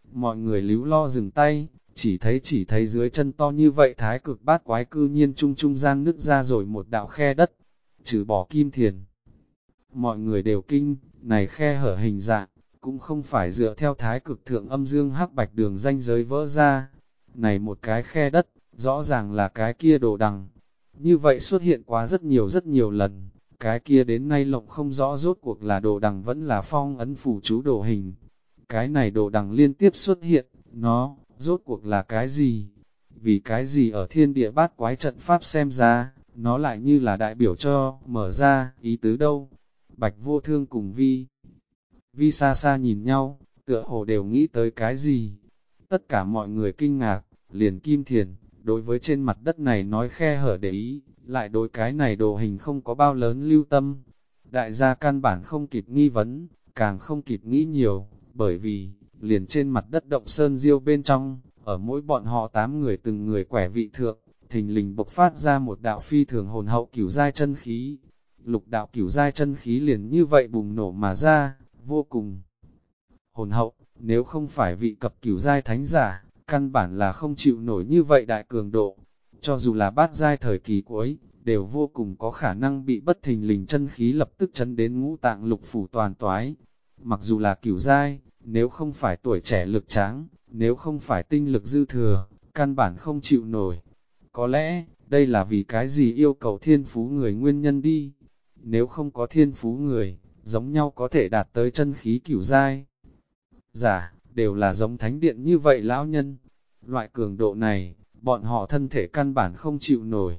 mọi người líu lo dừng tay, chỉ thấy dưới chân to như vậy thái cực bát quái cư nhiên trung trung gian nứt ra rồi một đạo khe đất, trừ bỏ Kim Thiền. Mọi người đều kinh, này khe hở hình dạng, cũng không phải dựa theo thái cực thượng âm dương hắc bạch đường ranh giới vỡ ra. Này một cái khe đất, rõ ràng là cái kia đồ đằng. Như vậy xuất hiện quá rất nhiều lần, cái kia đến nay lộng không rõ rốt cuộc là đồ đằng vẫn là phong ấn phù chú đồ hình. Cái này đồ đằng liên tiếp xuất hiện, nó, rốt cuộc là cái gì? Vì cái gì ở thiên địa bát quái trận pháp xem ra, nó lại như là đại biểu cho, mở ra, ý tứ đâu? Bạch Vô Thương cùng Vi xa xa nhìn nhau, tựa hồ đều nghĩ tới cái gì? Tất cả mọi người kinh ngạc, liền Kim Thiền, đối với trên mặt đất này nói khe hở để ý, lại đối cái này đồ hình không có bao lớn lưu tâm. Đại gia căn bản không kịp nghi vấn, càng không kịp nghĩ nhiều, bởi vì, liền trên mặt đất động sơn diêu bên trong, ở mỗi bọn họ 8 người từng người quẻ vị thượng, thình lình bộc phát ra một đạo phi thường hồn hậu cửu giai chân khí. Lục đạo cửu giai chân khí liền như vậy bùng nổ mà ra, vô cùng hồn hậu, nếu không phải vị cập cửu giai thánh giả, căn bản là không chịu nổi như vậy đại cường độ. Cho dù là bát giai thời kỳ cuối, đều vô cùng có khả năng bị bất thình lình chân khí lập tức chấn đến ngũ tạng lục phủ toàn toái. Mặc dù là cửu giai, nếu không phải tuổi trẻ lực tráng, nếu không phải tinh lực dư thừa, căn bản không chịu nổi. Có lẽ, đây là vì cái gì yêu cầu thiên phú người nguyên nhân đi. Nếu không có thiên phú người, giống nhau có thể đạt tới chân khí cửu giai. Giả, đều là giống thánh điện như vậy lão nhân. Loại cường độ này, bọn họ thân thể căn bản không chịu nổi.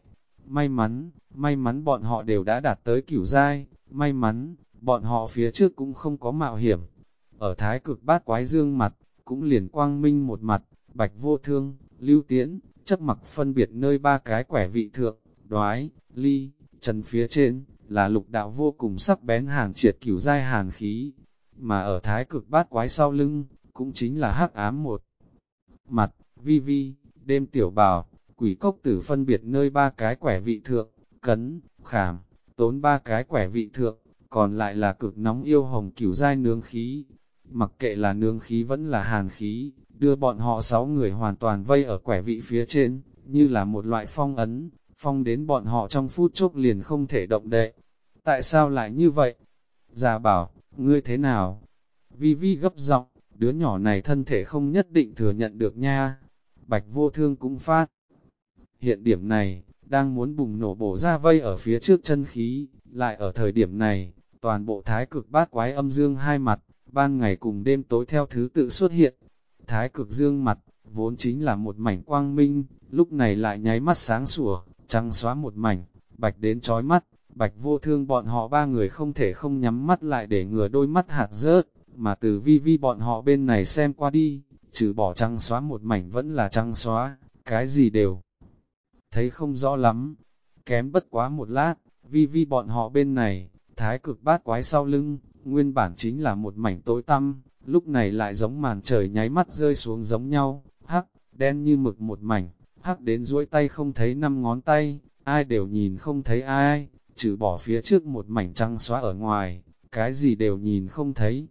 May mắn bọn họ đều đã đạt tới cửu giai, may mắn, bọn họ phía trước cũng không có mạo hiểm. Ở thái cực bát quái dương mặt, cũng liền quang minh một mặt, Bạch Vô Thương, Lưu Tiễn, chấp mặc phân biệt nơi 3 cái quẻ vị thượng, Đoái, Ly, Trần phía trên, là lục đạo vô cùng sắc bén hàn triệt cửu giai hàn khí, mà ở thái cực bát quái sau lưng, cũng chính là hắc ám một mặt, Vi Vi, Đêm Tiểu Bảo, Quỷ Cốc Tử phân biệt nơi 3 cái quẻ vị thượng, Cấn, Khảm, Tốn 3 cái quẻ vị thượng, còn lại là cực nóng yêu hồng cửu giai nướng khí. Mặc kệ là nướng khí vẫn là hàn khí, đưa bọn họ 6 người hoàn toàn vây ở quẻ vị phía trên, như là một loại phong ấn, phong đến bọn họ trong phút chốc liền không thể động đậy. Tại sao lại như vậy? Già bảo, ngươi thế nào? Vi Vi gấp giọng, đứa nhỏ này thân thể không nhất định thừa nhận được nha. Bạch Vô Thương cũng phát hiện điểm này, đang muốn bùng nổ bổ ra vây ở phía trước chân khí, lại ở thời điểm này, toàn bộ thái cực bát quái âm dương hai mặt, ban ngày cùng đêm tối theo thứ tự xuất hiện. Thái cực dương mặt, vốn chính là một mảnh quang minh, lúc này lại nháy mắt sáng sủa, trắng xóa một mảnh, bạch đến chói mắt. Bạch Vô Thương bọn họ 3 người không thể không nhắm mắt lại để ngừa đôi mắt hạt rớt, mà từ Vi Vi bọn họ bên này xem qua đi, trừ bỏ trắng xóa một mảnh vẫn là trắng xóa, cái gì đều thấy không rõ lắm. Kém bất quá một lát, Vi Vi bọn họ bên này, thái cực bát quái sau lưng, nguyên bản chính là một mảnh tối tăm, lúc này lại giống màn trời nháy mắt rơi xuống giống nhau, hắc, đen như mực một mảnh, hắc đến duỗi tay không thấy 5 ngón tay, ai đều nhìn không thấy ai, trừ bỏ phía trước một mảnh trắng xóa ở ngoài, cái gì đều nhìn không thấy.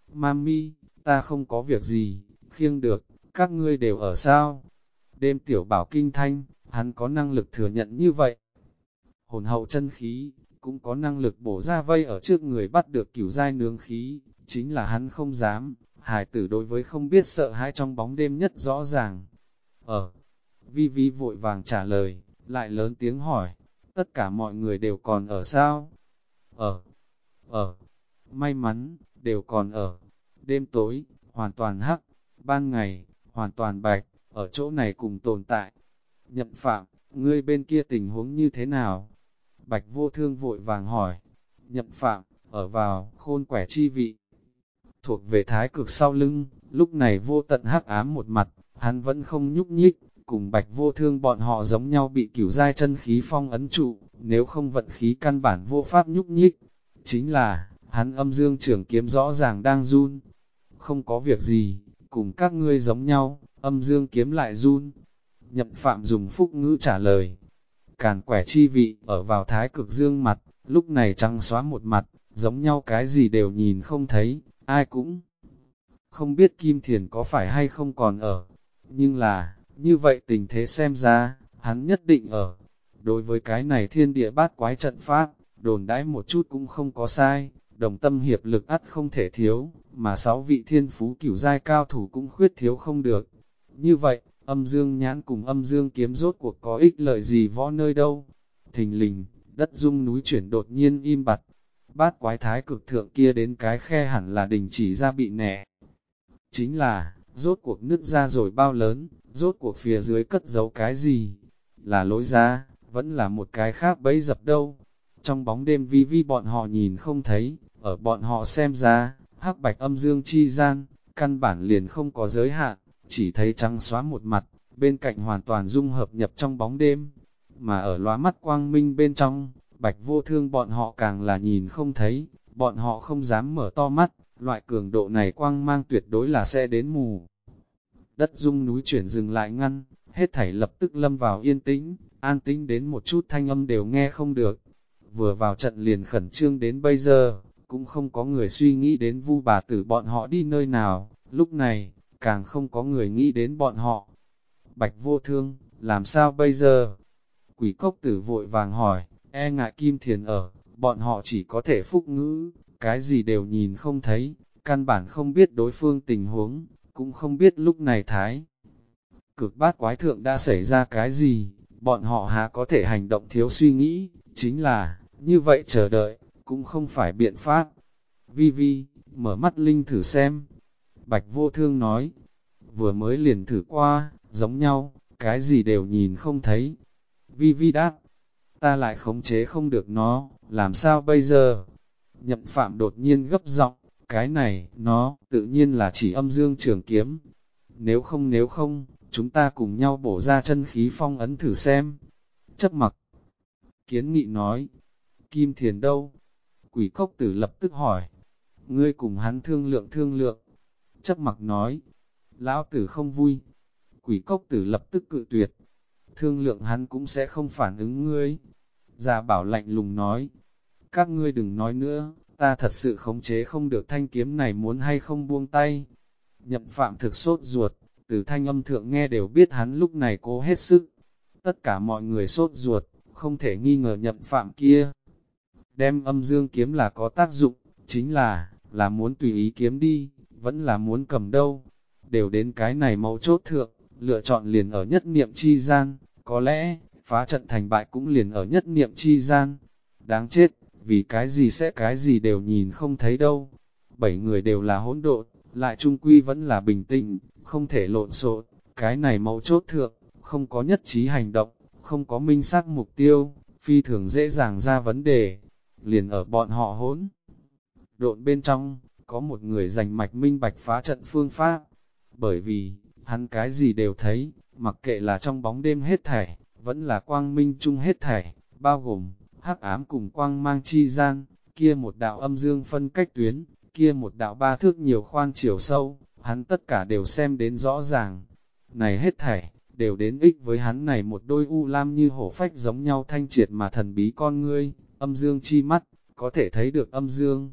Mami, ta không có việc gì, khiêng được, các ngươi đều ở sao? Đêm Tiểu Bảo kinh thanh, hắn có năng lực thừa nhận như vậy. Hồn hậu chân khí, cũng có năng lực bổ ra vây ở trước người bắt được cửu giai nướng khí, chính là hắn không dám, hài tử đối với không biết sợ hãi trong bóng đêm nhất rõ ràng. Vi Vi vội vàng trả lời, lại lớn tiếng hỏi, tất cả mọi người đều còn ở sao? May mắn, đều còn ở. Đêm tối, hoàn toàn hắc, ban ngày, hoàn toàn bạch, ở chỗ này cùng tồn tại. Nhậm Phạm, ngươi bên kia tình huống như thế nào? Bạch Vô Thương vội vàng hỏi. Nhậm Phạm, ở vào, khôn quẻ chi vị. Thuộc về thái cực sau lưng, lúc này vô tận hắc ám một mặt, hắn vẫn không nhúc nhích, cùng Bạch Vô Thương bọn họ giống nhau bị cửu giai chân khí phong ấn trụ, nếu không vận khí căn bản vô pháp nhúc nhích. Chính là, hắn âm dương trường kiếm rõ ràng đang run. Không có việc gì, cùng các ngươi giống nhau, âm dương kiếm lại run. Nhậm Phạm dùng phúc ngữ trả lời. Càn quẻ chi vị, ở vào thái cực dương mặt, lúc này trắng xóa một mặt, giống nhau cái gì đều nhìn không thấy, ai cũng không biết Kim Thiền có phải hay không còn ở. Nhưng là, như vậy tình thế xem ra, hắn nhất định ở. Đối với cái này thiên địa bát quái trận pháp, đồn đãi một chút cũng không có sai, đồng tâm hiệp lực ắt không thể thiếu, mà 6 vị thiên phú cửu giai cao thủ cũng khuyết thiếu không được. Như vậy, âm dương nhãn cùng âm dương kiếm rốt cuộc có ích lợi gì võ nơi đâu? Thình lình, đất rung núi chuyển đột nhiên im bặt, bát quái thái cực thượng kia đến cái khe hẳn là đình chỉ ra bị nẻ. Chính là, rốt cuộc nứt ra rồi bao lớn, rốt cuộc phía dưới cất giấu cái gì? Là lối ra, vẫn là một cái khác bẫy dập đâu. Trong bóng đêm vi vi bọn họ nhìn không thấy, ở bọn họ xem ra, hắc bạch âm dương chi gian, căn bản liền không có giới hạn, chỉ thấy trắng xóa một mặt, bên cạnh hoàn toàn dung hợp nhập trong bóng đêm. Mà ở lóa mắt quang minh bên trong, Bạch Vô Thương bọn họ càng là nhìn không thấy, bọn họ không dám mở to mắt, loại cường độ này quang mang tuyệt đối là sẽ đến mù. Đất rung núi chuyển dừng lại ngăn, hết thảy lập tức lâm vào yên tĩnh, an tĩnh đến một chút thanh âm đều nghe không được. Vừa vào trận liền khẩn trương đến bây giờ, cũng không có người suy nghĩ đến Vu bà tử bọn họ đi nơi nào, lúc này, càng không có người nghĩ đến bọn họ. Bạch Vô Thương, làm sao bây giờ? Quỷ cốc tử vội vàng hỏi, e ngại Kim Thiền ở, bọn họ chỉ có thể phúc ngữ, cái gì đều nhìn không thấy, căn bản không biết đối phương tình huống, cũng không biết lúc này thái. Cực bát quái thượng đã xảy ra cái gì, bọn họ há có thể hành động thiếu suy nghĩ, chính là, như vậy chờ đợi, cũng không phải biện pháp. Vi Vi, mở mắt linh thử xem. Bạch Vô Thương nói, vừa mới liền thử qua, giống nhau, cái gì đều nhìn không thấy. Vi Vi đáp, ta lại khống chế không được nó, làm sao bây giờ? Nhậm Phạm đột nhiên gấp giọng, cái này, nó, tự nhiên là chỉ âm dương trường kiếm. Nếu không, chúng ta cùng nhau bổ ra chân khí phong ấn thử xem. Chấp mặc. Kiến nghị nói, Kim Thiền đâu? Quỷ cốc tử lập tức hỏi, ngươi cùng hắn thương lượng. Chấp mặc nói, lão tử không vui. Quỷ cốc tử lập tức cự tuyệt, thương lượng hắn cũng sẽ không phản ứng ngươi. Già bảo lạnh lùng nói, các ngươi đừng nói nữa, ta thật sự khống chế không được thanh kiếm này muốn hay không buông tay. Nhậm Phạm thực sốt ruột, từ thanh âm thượng nghe đều biết hắn lúc này cố hết sức. Tất cả mọi người sốt ruột, không thể nghi ngờ Nhậm Phạm kia. Đem âm dương kiếm là có tác dụng, chính là muốn tùy ý kiếm đi, vẫn là muốn cầm đâu. Đều đến cái này mấu chốt thượng, lựa chọn liền ở nhất niệm chi gian, có lẽ, phá trận thành bại cũng liền ở nhất niệm chi gian. Đáng chết, vì cái gì sẽ cái gì đều nhìn không thấy đâu. 7 người đều là hỗn độn, lại trung quy vẫn là bình tĩnh, không thể lộn xộn. Cái này mấu chốt thượng, không có nhất trí hành động, không có minh xác mục tiêu, phi thường dễ dàng ra vấn đề. Liền ở bọn họ hỗn độn bên trong, có một người giành mạch minh bạch phá trận phương pháp. Bởi vì, hắn cái gì đều thấy, mặc kệ là trong bóng đêm hết thảy, vẫn là quang minh chung hết thảy, bao gồm hắc ám cùng quang mang chi gian, kia một đạo âm dương phân cách tuyến, kia một đạo 3 thước nhiều khoan chiều sâu, hắn tất cả đều xem đến rõ ràng. Này hết thảy, đều đến ích với hắn này một đôi u lam như hổ phách giống nhau thanh triệt mà thần bí con ngươi, âm dương chi mắt, có thể thấy được âm dương.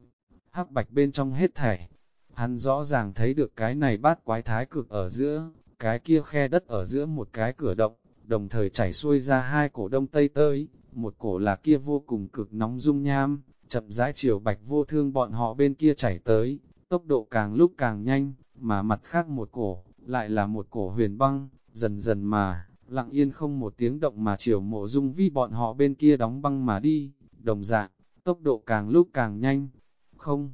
Hắc bạch bên trong hết thảy, hắn rõ ràng thấy được cái này bát quái thái cực ở giữa, cái kia khe đất ở giữa một cái cửa động, đồng thời chảy xuôi ra 2 cổ đông tây tới, một cổ là kia vô cùng cực nóng dung nham, chậm rãi chiều Bạch Vô Thương bọn họ bên kia chảy tới, tốc độ càng lúc càng nhanh, mà mặt khác một cổ, lại là một cổ huyền băng, dần dần mà, lặng yên không một tiếng động mà chiều Mộ Dung Vi bọn họ bên kia đóng băng mà đi, đồng dạng, tốc độ càng lúc càng nhanh, không.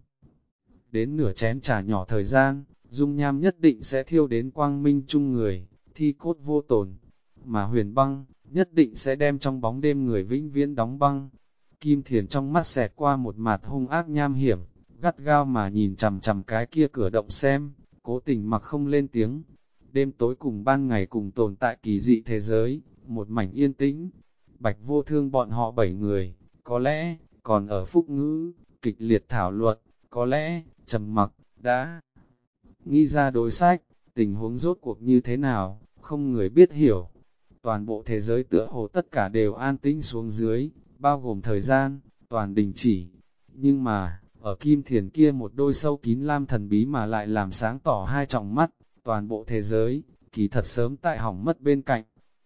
Đến nửa chén trà nhỏ thời gian, dung nham nhất định sẽ thiêu đến quang minh chung người, thi cốt vô tổn, mà huyền băng, nhất định sẽ đem trong bóng đêm người vĩnh viễn đóng băng. Kim Thiền trong mắt xẹt qua một mặt hung ác nham hiểm, gắt gao mà nhìn chằm chằm cái kia cửa động xem, cố tình mặc không lên tiếng. Đêm tối cùng ban ngày cùng tồn tại kỳ dị thế giới, một mảnh yên tĩnh. Bạch Vô Thương bọn họ 7 người, có lẽ, còn ở phúc ngữ, kịch liệt thảo luận, có lẽ, trầm mặc, đã nghĩ ra đối sách, tình huống rốt cuộc như thế nào, không người biết hiểu. Toàn bộ thế giới tựa hồ tất cả đều an tĩnh xuống dưới, bao gồm thời gian, toàn đình chỉ. Nhưng mà, ở Kim Thiền kia một đôi sâu kín lam thần bí mà lại làm sáng tỏ hai tròng mắt, toàn bộ thế giới, kỳ thật sớm tại hỏng mất bên cạnh.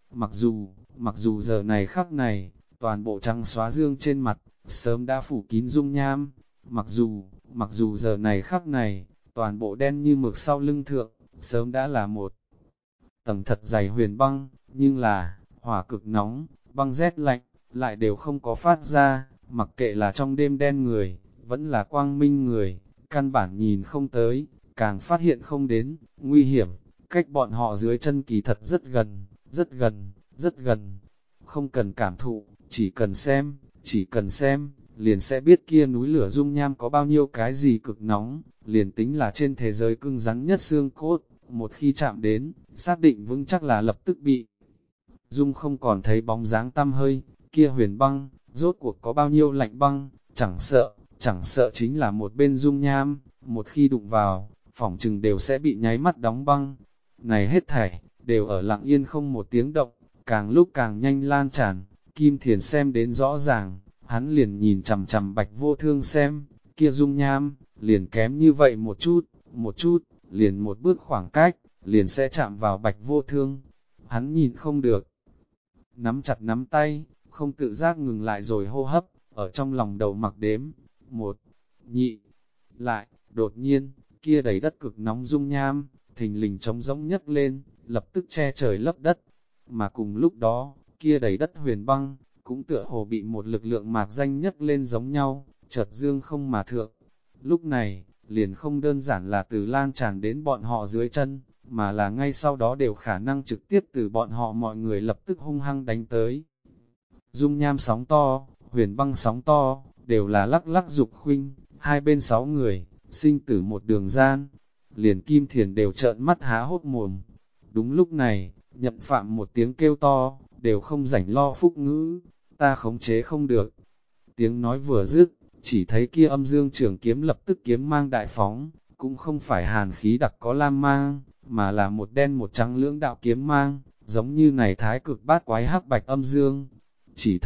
Mặc dù giờ này khắc này, toàn bộ trắng xóa dương trên mặt, sớm đã phủ kín dung nham, mặc dù giờ này khắc này, toàn bộ đen như mực sau lưng thượng, sớm đã là một tầng thật dày huyền băng, nhưng là, hỏa cực nóng, băng rét lạnh, lại đều không có phát ra, mặc kệ là trong đêm đen người, vẫn là quang minh người, căn bản nhìn không tới, càng phát hiện không đến, nguy hiểm, cách bọn họ dưới chân kỳ thật rất gần, rất gần, rất gần, không cần cảm thụ, chỉ cần xem, liền sẽ biết kia núi lửa dung nham có bao nhiêu cái gì cực nóng, liền tính là trên thế giới cứng rắn nhất xương cốt, một khi chạm đến, xác định vững chắc là lập tức bị dung không còn thấy bóng dáng tăm hơi, kia huyền băng, rốt cuộc có bao nhiêu lạnh băng, chẳng sợ chính là một bên dung nham, một khi đụng vào, phỏng chừng đều sẽ bị nháy mắt đóng băng. Này hết thảy, đều ở lặng yên không một tiếng động, càng lúc càng nhanh lan tràn, Kim Thiền xem đến rõ ràng, hắn liền nhìn chằm chằm Bạch Vô Thương xem, kia dung nham, liền kém như vậy một chút, liền một bước khoảng cách, liền sẽ chạm vào Bạch Vô Thương. Hắn nhìn không được, nắm chặt nắm tay, không tự giác ngừng lại rồi hô hấp, ở trong lòng đầu mặc đếm, 1, 2, lại, đột nhiên, kia đầy đất cực nóng dung nham, thình lình trống rỗng nhấc lên, lập tức che trời lấp đất, mà cùng lúc đó, kia đầy đất huyền băng, cũng tựa hồ bị một lực lượng mạc danh nhấc lên giống nhau, chợt dương không mà thượng. Lúc này, liền không đơn giản là từ lan tràn đến bọn họ dưới chân, mà là ngay sau đó đều khả năng trực tiếp từ bọn họ mọi người lập tức hung hăng đánh tới. Dung nham sóng to, huyền băng sóng to, đều là lắc lắc dục khuynh, hai bên 6 người, sinh tử một đường gian, liền Kim Thiền đều trợn mắt há hốt mồm. Đúng lúc này, Nhậm Phạm một tiếng kêu to, đều không rảnh lo phúc ngữ, ta khống chế không được. Tiếng nói vừa dứt, chỉ thấy kia âm dương trường kiếm lập tức kiếm mang đại phóng, cũng không phải hàn khí đặc có lam mang, mà là một đen một trắng lưỡng đạo kiếm mang, giống như này thái cực bát quái hắc bạch âm dương. Chỉ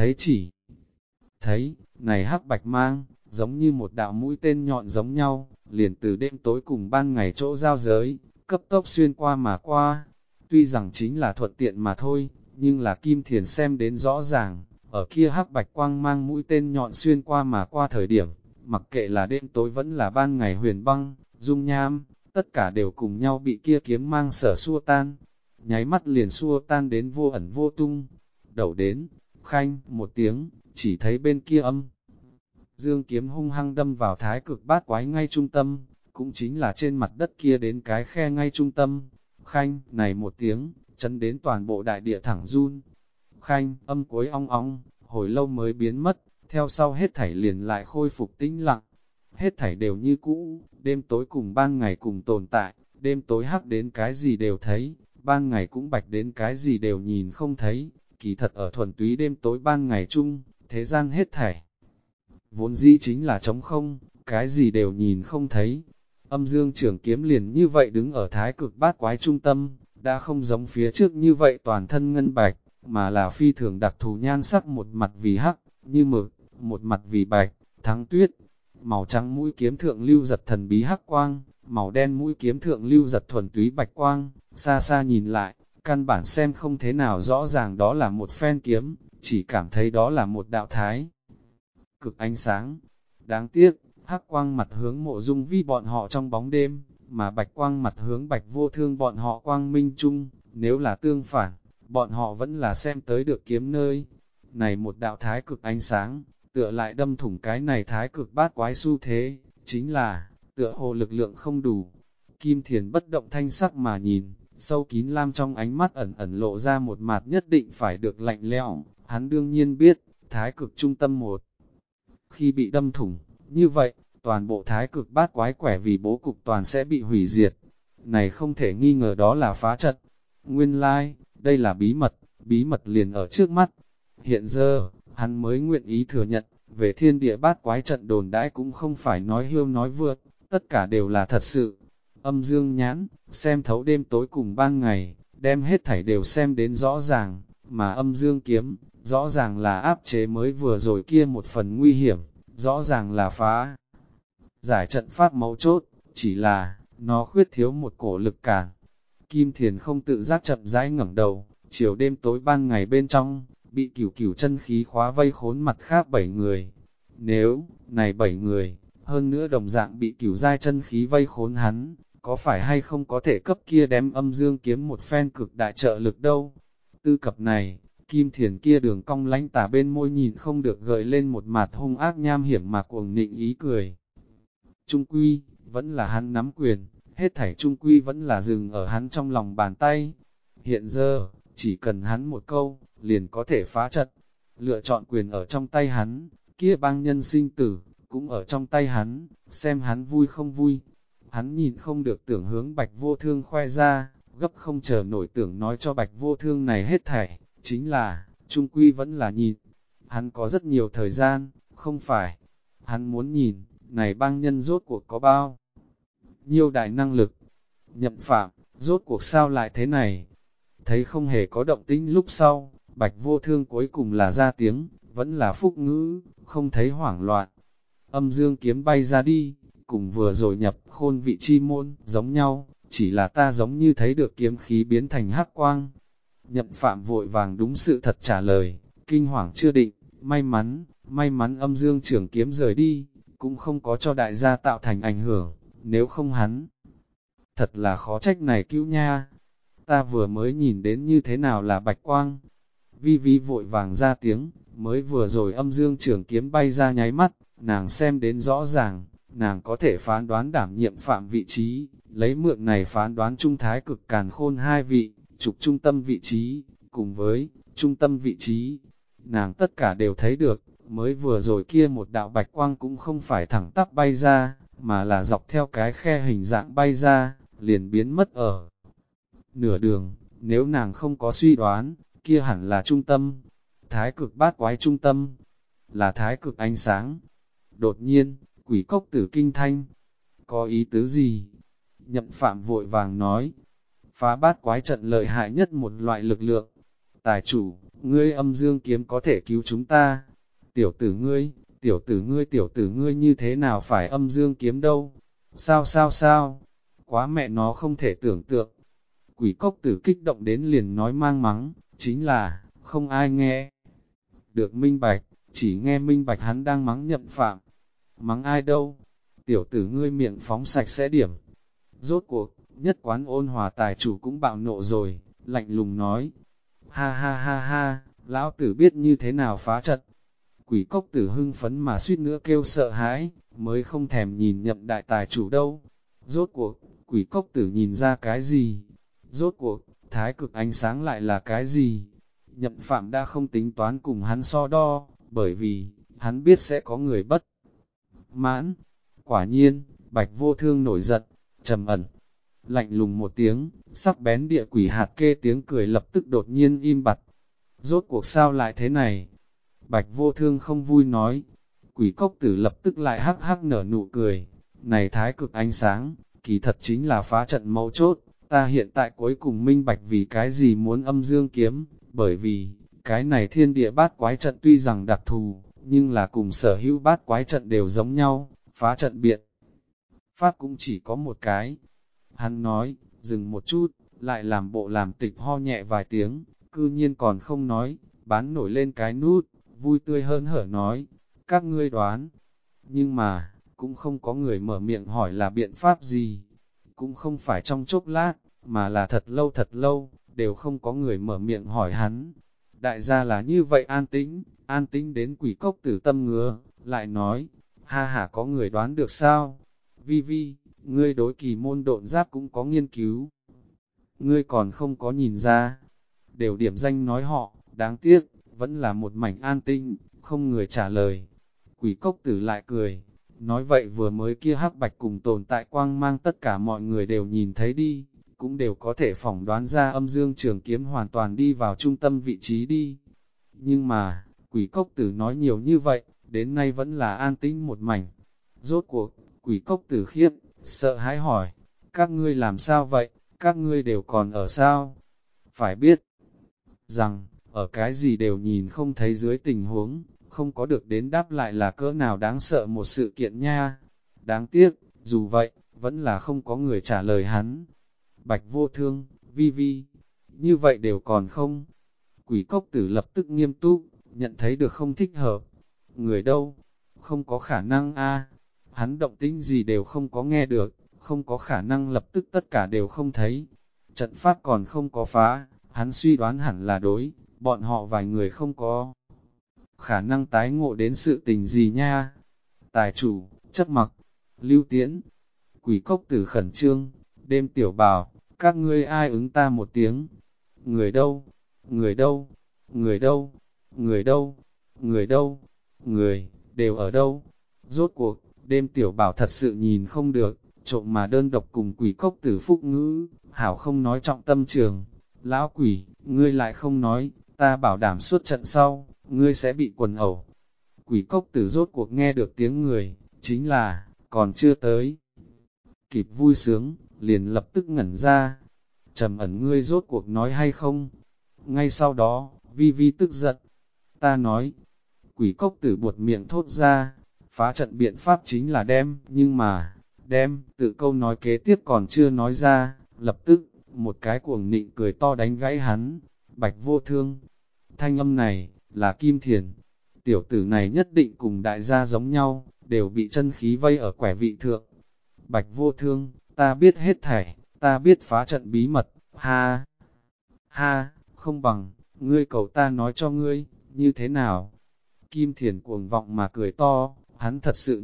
thấy, này hắc bạch mang, giống như một đạo mũi tên nhọn giống nhau, liền từ đêm tối cùng ban ngày chỗ giao giới, cấp tốc xuyên qua mà qua. Tuy rằng chính là thuận tiện mà thôi, nhưng là Kim Thiền xem đến rõ ràng, ở kia hắc bạch quang mang mũi tên nhọn xuyên qua mà qua thời điểm, mặc kệ là đêm tối vẫn là ban ngày huyền băng, dung nham, tất cả đều cùng nhau bị kia kiếm mang sở xua tan, nháy mắt liền xua tan đến vô ẩn vô tung. Đầu đến, khanh, một tiếng, chỉ thấy bên kia âm. Dương kiếm hung hăng đâm vào thái cực bát quái ngay trung tâm, cũng chính là trên mặt đất kia đến cái khe ngay trung tâm. Khanh, này một tiếng, chấn đến toàn bộ đại địa thẳng run. Khanh, âm cuối ong ong, hồi lâu mới biến mất, theo sau hết thảy liền lại khôi phục tĩnh lặng. Hết thảy đều như cũ, đêm tối cùng ban ngày cùng tồn tại, đêm tối hắc đến cái gì đều thấy, ban ngày cũng bạch đến cái gì đều nhìn không thấy. Kỳ thật ở thuần túy đêm tối ban ngày chung, thế gian hết thảy vốn dĩ chính là trống không, cái gì đều nhìn không thấy. Âm dương trường kiếm liền như vậy đứng ở thái cực bát quái trung tâm, đã không giống phía trước như vậy toàn thân ngân bạch, mà là phi thường đặc thù nhan sắc, một mặt vì hắc, như mực, một mặt vì bạch, thắng tuyết. Màu trắng mũi kiếm thượng lưu giật thần bí hắc quang, màu đen mũi kiếm thượng lưu giật thuần túy bạch quang, xa xa nhìn lại, căn bản xem không thế nào rõ ràng đó là một phen kiếm, chỉ cảm thấy đó là một đạo thái cực ánh sáng. Đáng tiếc, hắc quang mặt hướng Mộ Dung Vi bọn họ trong bóng đêm, mà bạch quang mặt hướng Bạch Vô Thương bọn họ quang minh chung, nếu là tương phản, bọn họ vẫn là xem tới được kiếm nơi. Này một đạo thái cực ánh sáng, tựa lại đâm thủng cái này thái cực bát quái xu thế, chính là, tựa hồ lực lượng không đủ. Kim Thiền bất động thanh sắc mà nhìn, sâu kín lam trong ánh mắt ẩn ẩn lộ ra một mặt nhất định phải được lạnh lẽo. Hắn đương nhiên biết, thái cực trung tâm một khi bị đâm thủng, như vậy, toàn bộ thái cực bát quái quẻ vì bố cục toàn sẽ bị hủy diệt. Này không thể nghi ngờ đó là phá trận. Nguyên lai, đây là bí mật liền ở trước mắt. Hiện giờ, hắn mới nguyện ý thừa nhận, về thiên địa bát quái trận đồn đãi cũng không phải nói hiêu nói vượt, tất cả đều là thật sự. Âm dương nhãn, xem thấu đêm tối cùng ban ngày, đem hết thảy đều xem đến rõ ràng, mà âm dương kiếm, rõ ràng là áp chế mới vừa rồi kia một phần nguy hiểm, rõ ràng là phá giải trận pháp mấu chốt, chỉ là, nó khuyết thiếu một cổ lực cản. Kim Thiền không tự giác chậm rãi ngẩng đầu, chiều đêm tối ban ngày bên trong, bị cửu cửu chân khí khóa vây khốn mặt khác 7 người. Nếu, này 7 người, hơn nữa đồng dạng bị cửu giai chân khí vây khốn hắn, có phải hay không có thể cấp kia đếm âm dương kiếm một phen cực đại trợ lực đâu. Tư cập này, Kim Thiền kia đường cong lánh tà bên môi nhìn không được gợi lên một mặt hung ác nham hiểm mà cuồng nịnh ý cười. Trung quy, vẫn là hắn nắm quyền, hết thảy trung quy vẫn là dừng ở hắn trong lòng bàn tay. Hiện giờ, chỉ cần hắn một câu, liền có thể phá trận. Lựa chọn quyền ở trong tay hắn, kia bang nhân sinh tử, cũng ở trong tay hắn, xem hắn vui không vui. Hắn nhìn không được tưởng hướng Bạch Vô Thương khoe ra, gấp không chờ nổi tưởng nói cho Bạch Vô Thương này hết thảy, chính là, trung quy vẫn là nhìn. Hắn có rất nhiều thời gian, không phải. Hắn muốn nhìn, này bang nhân rốt cuộc có bao nhiêu đại năng lực. Nhậm Phạm, rốt cuộc sao lại thế này? Thấy không hề có động tĩnh lúc sau, Bạch Vô Thương cuối cùng là ra tiếng, vẫn là phúc ngữ, không thấy hoảng loạn. Âm dương kiếm bay ra đi, cùng vừa rồi nhập khôn vị chi môn, giống nhau, chỉ là ta giống như thấy được kiếm khí biến thành hắc quang. Nhậm Phạm vội vàng đúng sự thật trả lời, kinh hoàng chưa định, may mắn âm dương trưởng kiếm rời đi, cũng không có cho đại gia tạo thành ảnh hưởng, nếu không hắn. Thật là khó trách này cứu nha, ta vừa mới nhìn đến như thế nào là bạch quang. Vi Vi vội vàng ra tiếng, mới vừa rồi âm dương trưởng kiếm bay ra nháy mắt, nàng xem đến rõ ràng, nàng có thể phán đoán đảm nhiệm phạm vị trí, lấy mượn này phán đoán trung thái cực càn khôn hai vị, trục trung tâm vị trí, cùng với trung tâm vị trí. Nàng tất cả đều thấy được, mới vừa rồi kia một đạo bạch quang cũng không phải thẳng tắp bay ra, mà là dọc theo cái khe hình dạng bay ra, liền biến mất ở nửa đường. Nếu nàng không có suy đoán, kia hẳn là trung tâm, thái cực bát quái trung tâm, là thái cực ánh sáng. Đột nhiên, quỷ cốc tử kinh thanh, có ý tứ gì? Nhậm Phạm vội vàng nói, phá bát quái trận lợi hại nhất một loại lực lượng. Tài chủ, ngươi âm dương kiếm có thể cứu chúng ta. Tiểu tử ngươi như thế nào phải âm dương kiếm đâu? Sao? Quá mẹ nó không thể tưởng tượng. Quỷ cốc tử kích động đến liền nói mang mắng, chính là, không ai nghe được minh bạch, chỉ nghe minh bạch hắn đang mắng Nhậm Phạm. Mắng ai đâu? Tiểu tử ngươi miệng phóng sạch sẽ điểm. Rốt cuộc, nhất quán ôn hòa tài chủ cũng bạo nộ rồi, lạnh lùng nói. Ha, lão tử biết như thế nào phá trận. Quỷ cốc tử hưng phấn mà suýt nữa kêu sợ hãi, mới không thèm nhìn Nhậm đại tài chủ đâu. Rốt cuộc, quỷ cốc tử nhìn ra cái gì? Rốt cuộc, thái cực ánh sáng lại là cái gì? Nhậm Phạm đã không tính toán cùng hắn so đo, bởi vì, hắn biết sẽ có người bất mãn. Quả nhiên, Bạch Vô Thương nổi giận, trầm ẩn, lạnh lùng một tiếng, sắc bén địa quỷ hạt kê tiếng cười lập tức đột nhiên im bặt. Rốt cuộc sao lại thế này? Bạch Vô Thương không vui nói. Quỷ cốc tử lập tức lại hắc hắc nở nụ cười. Này thái cực ánh sáng, kỳ thật chính là phá trận mấu chốt. Ta hiện tại cuối cùng minh bạch vì cái gì muốn âm dương kiếm, bởi vì, cái này thiên địa bát quái trận tuy rằng đặc thù, nhưng là cùng sở hữu bát quái trận đều giống nhau, phá trận biện. Pháp cũng chỉ có một cái. Hắn nói, dừng một chút, lại làm bộ làm tịch ho nhẹ vài tiếng, cư nhiên còn không nói, bán nổi lên cái nút, vui tươi hơn hở nói, các ngươi đoán. Nhưng mà, cũng không có người mở miệng hỏi là biện pháp gì. Cũng không phải trong chốc lát, mà là thật lâu, đều không có người mở miệng hỏi hắn. Đại gia là như vậy an tĩnh đến quỷ cốc tử tâm ngứa, lại nói, ha có người đoán được sao? Vi Vi, ngươi đối kỳ môn độn giáp cũng có nghiên cứu. Ngươi còn không có nhìn ra. Đều điểm danh nói họ, đáng tiếc, vẫn là một mảnh an tĩnh, không người trả lời. Quỷ cốc tử lại cười, nói vậy vừa mới kia hắc bạch cùng tồn tại quang mang tất cả mọi người đều nhìn thấy đi, cũng đều có thể phỏng đoán ra âm dương trường kiếm hoàn toàn đi vào trung tâm vị trí đi. Nhưng mà, quỷ cốc tử nói nhiều như vậy, đến nay vẫn là an tĩnh một mảnh. Rốt cuộc, quỷ cốc tử khiếp, sợ hãi hỏi, các ngươi làm sao vậy, các ngươi đều còn ở sao? Phải biết rằng, ở cái gì đều nhìn không thấy dưới tình huống, không có được đến đáp lại là cỡ nào đáng sợ một sự kiện nha. Đáng tiếc, dù vậy, vẫn là không có người trả lời hắn. Bạch Vô Thương, Vi Vi, như vậy đều còn không. Quỷ cốc tử lập tức nghiêm túc, nhận thấy được không thích hợp. Người đâu? Không có khả năng a. Hắn động tĩnh gì đều không có nghe được, không có khả năng lập tức tất cả đều không thấy. Trận pháp còn không có phá, hắn suy đoán hẳn là đối, bọn họ vài người không có khả năng tái ngộ đến sự tình gì nha. Tài chủ, chấp mặc, lưu tiễn, quỷ cốc tử khẩn trương, đêm tiểu bào, các ngươi ai ứng ta một tiếng. Người đâu? Người đâu? Người đâu? Người đâu? Người đâu? Người, đều ở đâu? Rốt cuộc, đêm tiểu bảo thật sự nhìn không được, trộm mà đơn độc cùng quỷ cốc tử phúc ngữ, hảo không nói trọng tâm trường. Lão quỷ, ngươi lại không nói, ta bảo đảm suốt trận sau, ngươi sẽ bị quần ẩu. Quỷ cốc tử rốt cuộc nghe được tiếng người, chính là, còn chưa tới. Kịp vui sướng, liền lập tức ngẩn ra. Trầm ẩn ngươi rốt cuộc nói hay không? Ngay sau đó, Vi Vi tức giận. Ta nói, quỷ cốc tử buột miệng thốt ra, phá trận biện pháp chính là đem, nhưng mà, đem, tự câu nói kế tiếp còn chưa nói ra, lập tức, một cái cuồng nịnh cười to đánh gãy hắn. Bạch Vô Thương, thanh âm này, là Kim Thiền. Tiểu tử này nhất định cùng đại gia giống nhau, đều bị chân khí vây ở quẻ vị thượng. Bạch Vô Thương, ta biết hết thảy, ta biết phá trận bí mật, ha, ha, không bằng, ngươi cầu ta nói cho ngươi, như thế nào? Kim Thiền cuồng vọng mà cười to, hắn thật sự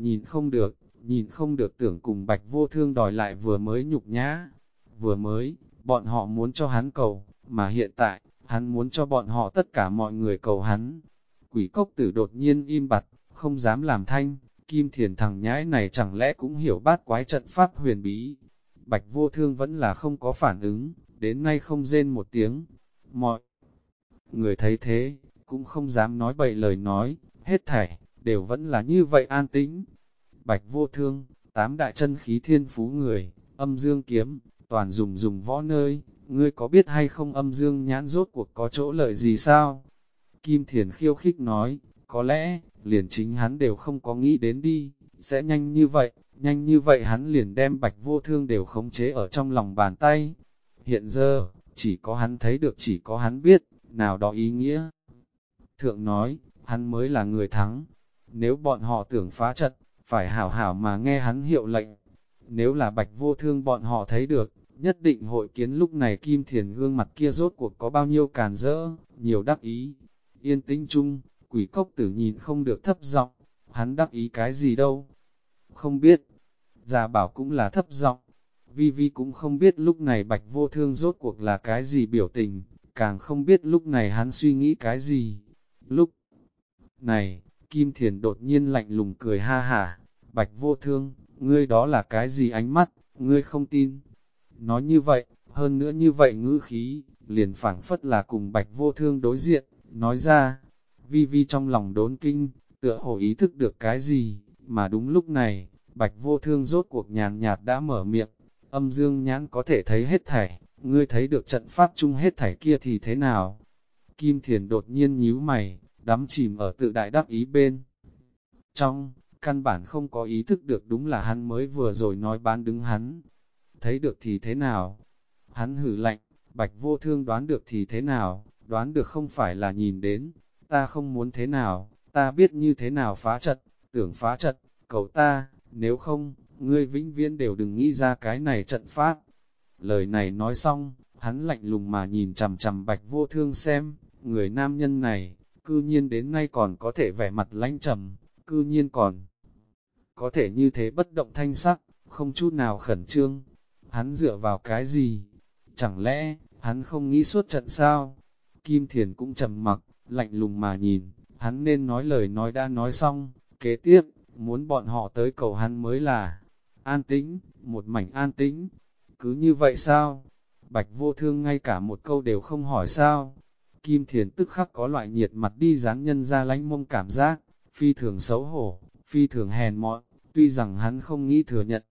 nhìn không được tưởng cùng Bạch Vô Thương đòi lại vừa mới nhục nhã. Vừa mới, bọn họ muốn cho hắn cầu, mà hiện tại, hắn muốn cho bọn họ tất cả mọi người cầu hắn. Quỷ cốc tử đột nhiên im bặt, không dám làm thanh, Kim Thiền thằng nhãi này chẳng lẽ cũng hiểu bát quái trận pháp huyền bí. Bạch Vô Thương vẫn là không có phản ứng, đến nay không rên một tiếng. Mọi người thấy thế, cũng không dám nói bậy lời nói, hết thảy, đều vẫn là như vậy an tĩnh. Bạch Vô Thương, 8 đại chân khí thiên phú người, âm dương kiếm, toàn dùng võ nơi, ngươi có biết hay không âm dương nhãn rốt cuộc có chỗ lợi gì sao? Kim Thiền khiêu khích nói, có lẽ, liền chính hắn đều không có nghĩ đến đi, sẽ nhanh như vậy hắn liền đem Bạch Vô Thương đều khống chế ở trong lòng bàn tay. Hiện giờ, chỉ có hắn thấy được, chỉ có hắn biết, nào đó ý nghĩa. Thượng nói, hắn mới là người thắng. Nếu bọn họ tưởng phá trận, phải hảo hảo mà nghe hắn hiệu lệnh. Nếu là Bạch Vô Thương bọn họ thấy được, nhất định hội kiến lúc này Kim Thiền gương mặt kia rốt cuộc có bao nhiêu càn rỡ, nhiều đắc ý. Yên tĩnh chung, quỷ cốc tử nhìn không được thấp giọng, hắn đắc ý cái gì đâu. Không biết, già bảo cũng là thấp giọng. Vi Vi cũng không biết lúc này Bạch Vô Thương rốt cuộc là cái gì biểu tình, càng không biết lúc này hắn suy nghĩ cái gì. Lúc này, Kim Thiền đột nhiên lạnh lùng cười ha hả, Bạch Vô Thương, ngươi đó là cái gì ánh mắt, ngươi không tin. Nói như vậy, hơn nữa như vậy ngữ khí, liền phảng phất là cùng Bạch Vô Thương đối diện, nói ra. Vi Vi trong lòng đốn kinh, tựa hồ ý thức được cái gì, mà đúng lúc này, Bạch Vô Thương rốt cuộc nhàn nhạt đã mở miệng, âm dương nhãn có thể thấy hết thảy, ngươi thấy được trận pháp chung hết thảy kia thì thế nào? Kim Thiền đột nhiên nhíu mày, đắm chìm ở tự đại đắc ý bên. Trong, căn bản không có ý thức được đúng là hắn mới vừa rồi nói bán đứng hắn. Thấy được thì thế nào? Hắn hử lạnh, Bạch Vô Thương đoán được thì thế nào? Đoán được không phải là nhìn đến, ta không muốn thế nào, ta biết như thế nào phá trận, tưởng phá trận, cầu ta, nếu không, ngươi vĩnh viễn đều đừng nghĩ ra cái này trận pháp. Lời này nói xong, hắn lạnh lùng mà nhìn chằm chằm Bạch Vô Thương xem, người nam nhân này, cư nhiên đến nay còn có thể vẻ mặt lãnh trầm, cư nhiên còn có thể như thế bất động thanh sắc, không chút nào khẩn trương. Hắn dựa vào cái gì? Chẳng lẽ, hắn không nghĩ suốt trận sao? Kim Thiền cũng trầm mặc, lạnh lùng mà nhìn, hắn nên nói lời nói đã nói xong, kế tiếp, muốn bọn họ tới cầu hắn mới là an tĩnh, một mảnh an tĩnh. Cứ như vậy sao? Bạch Vô Thương ngay cả một câu đều không hỏi sao? Kim Thiền tức khắc có loại nhiệt mặt đi dán nhân ra lánh mông cảm giác, phi thường xấu hổ, phi thường hèn mọn, tuy rằng hắn không nghĩ thừa nhận.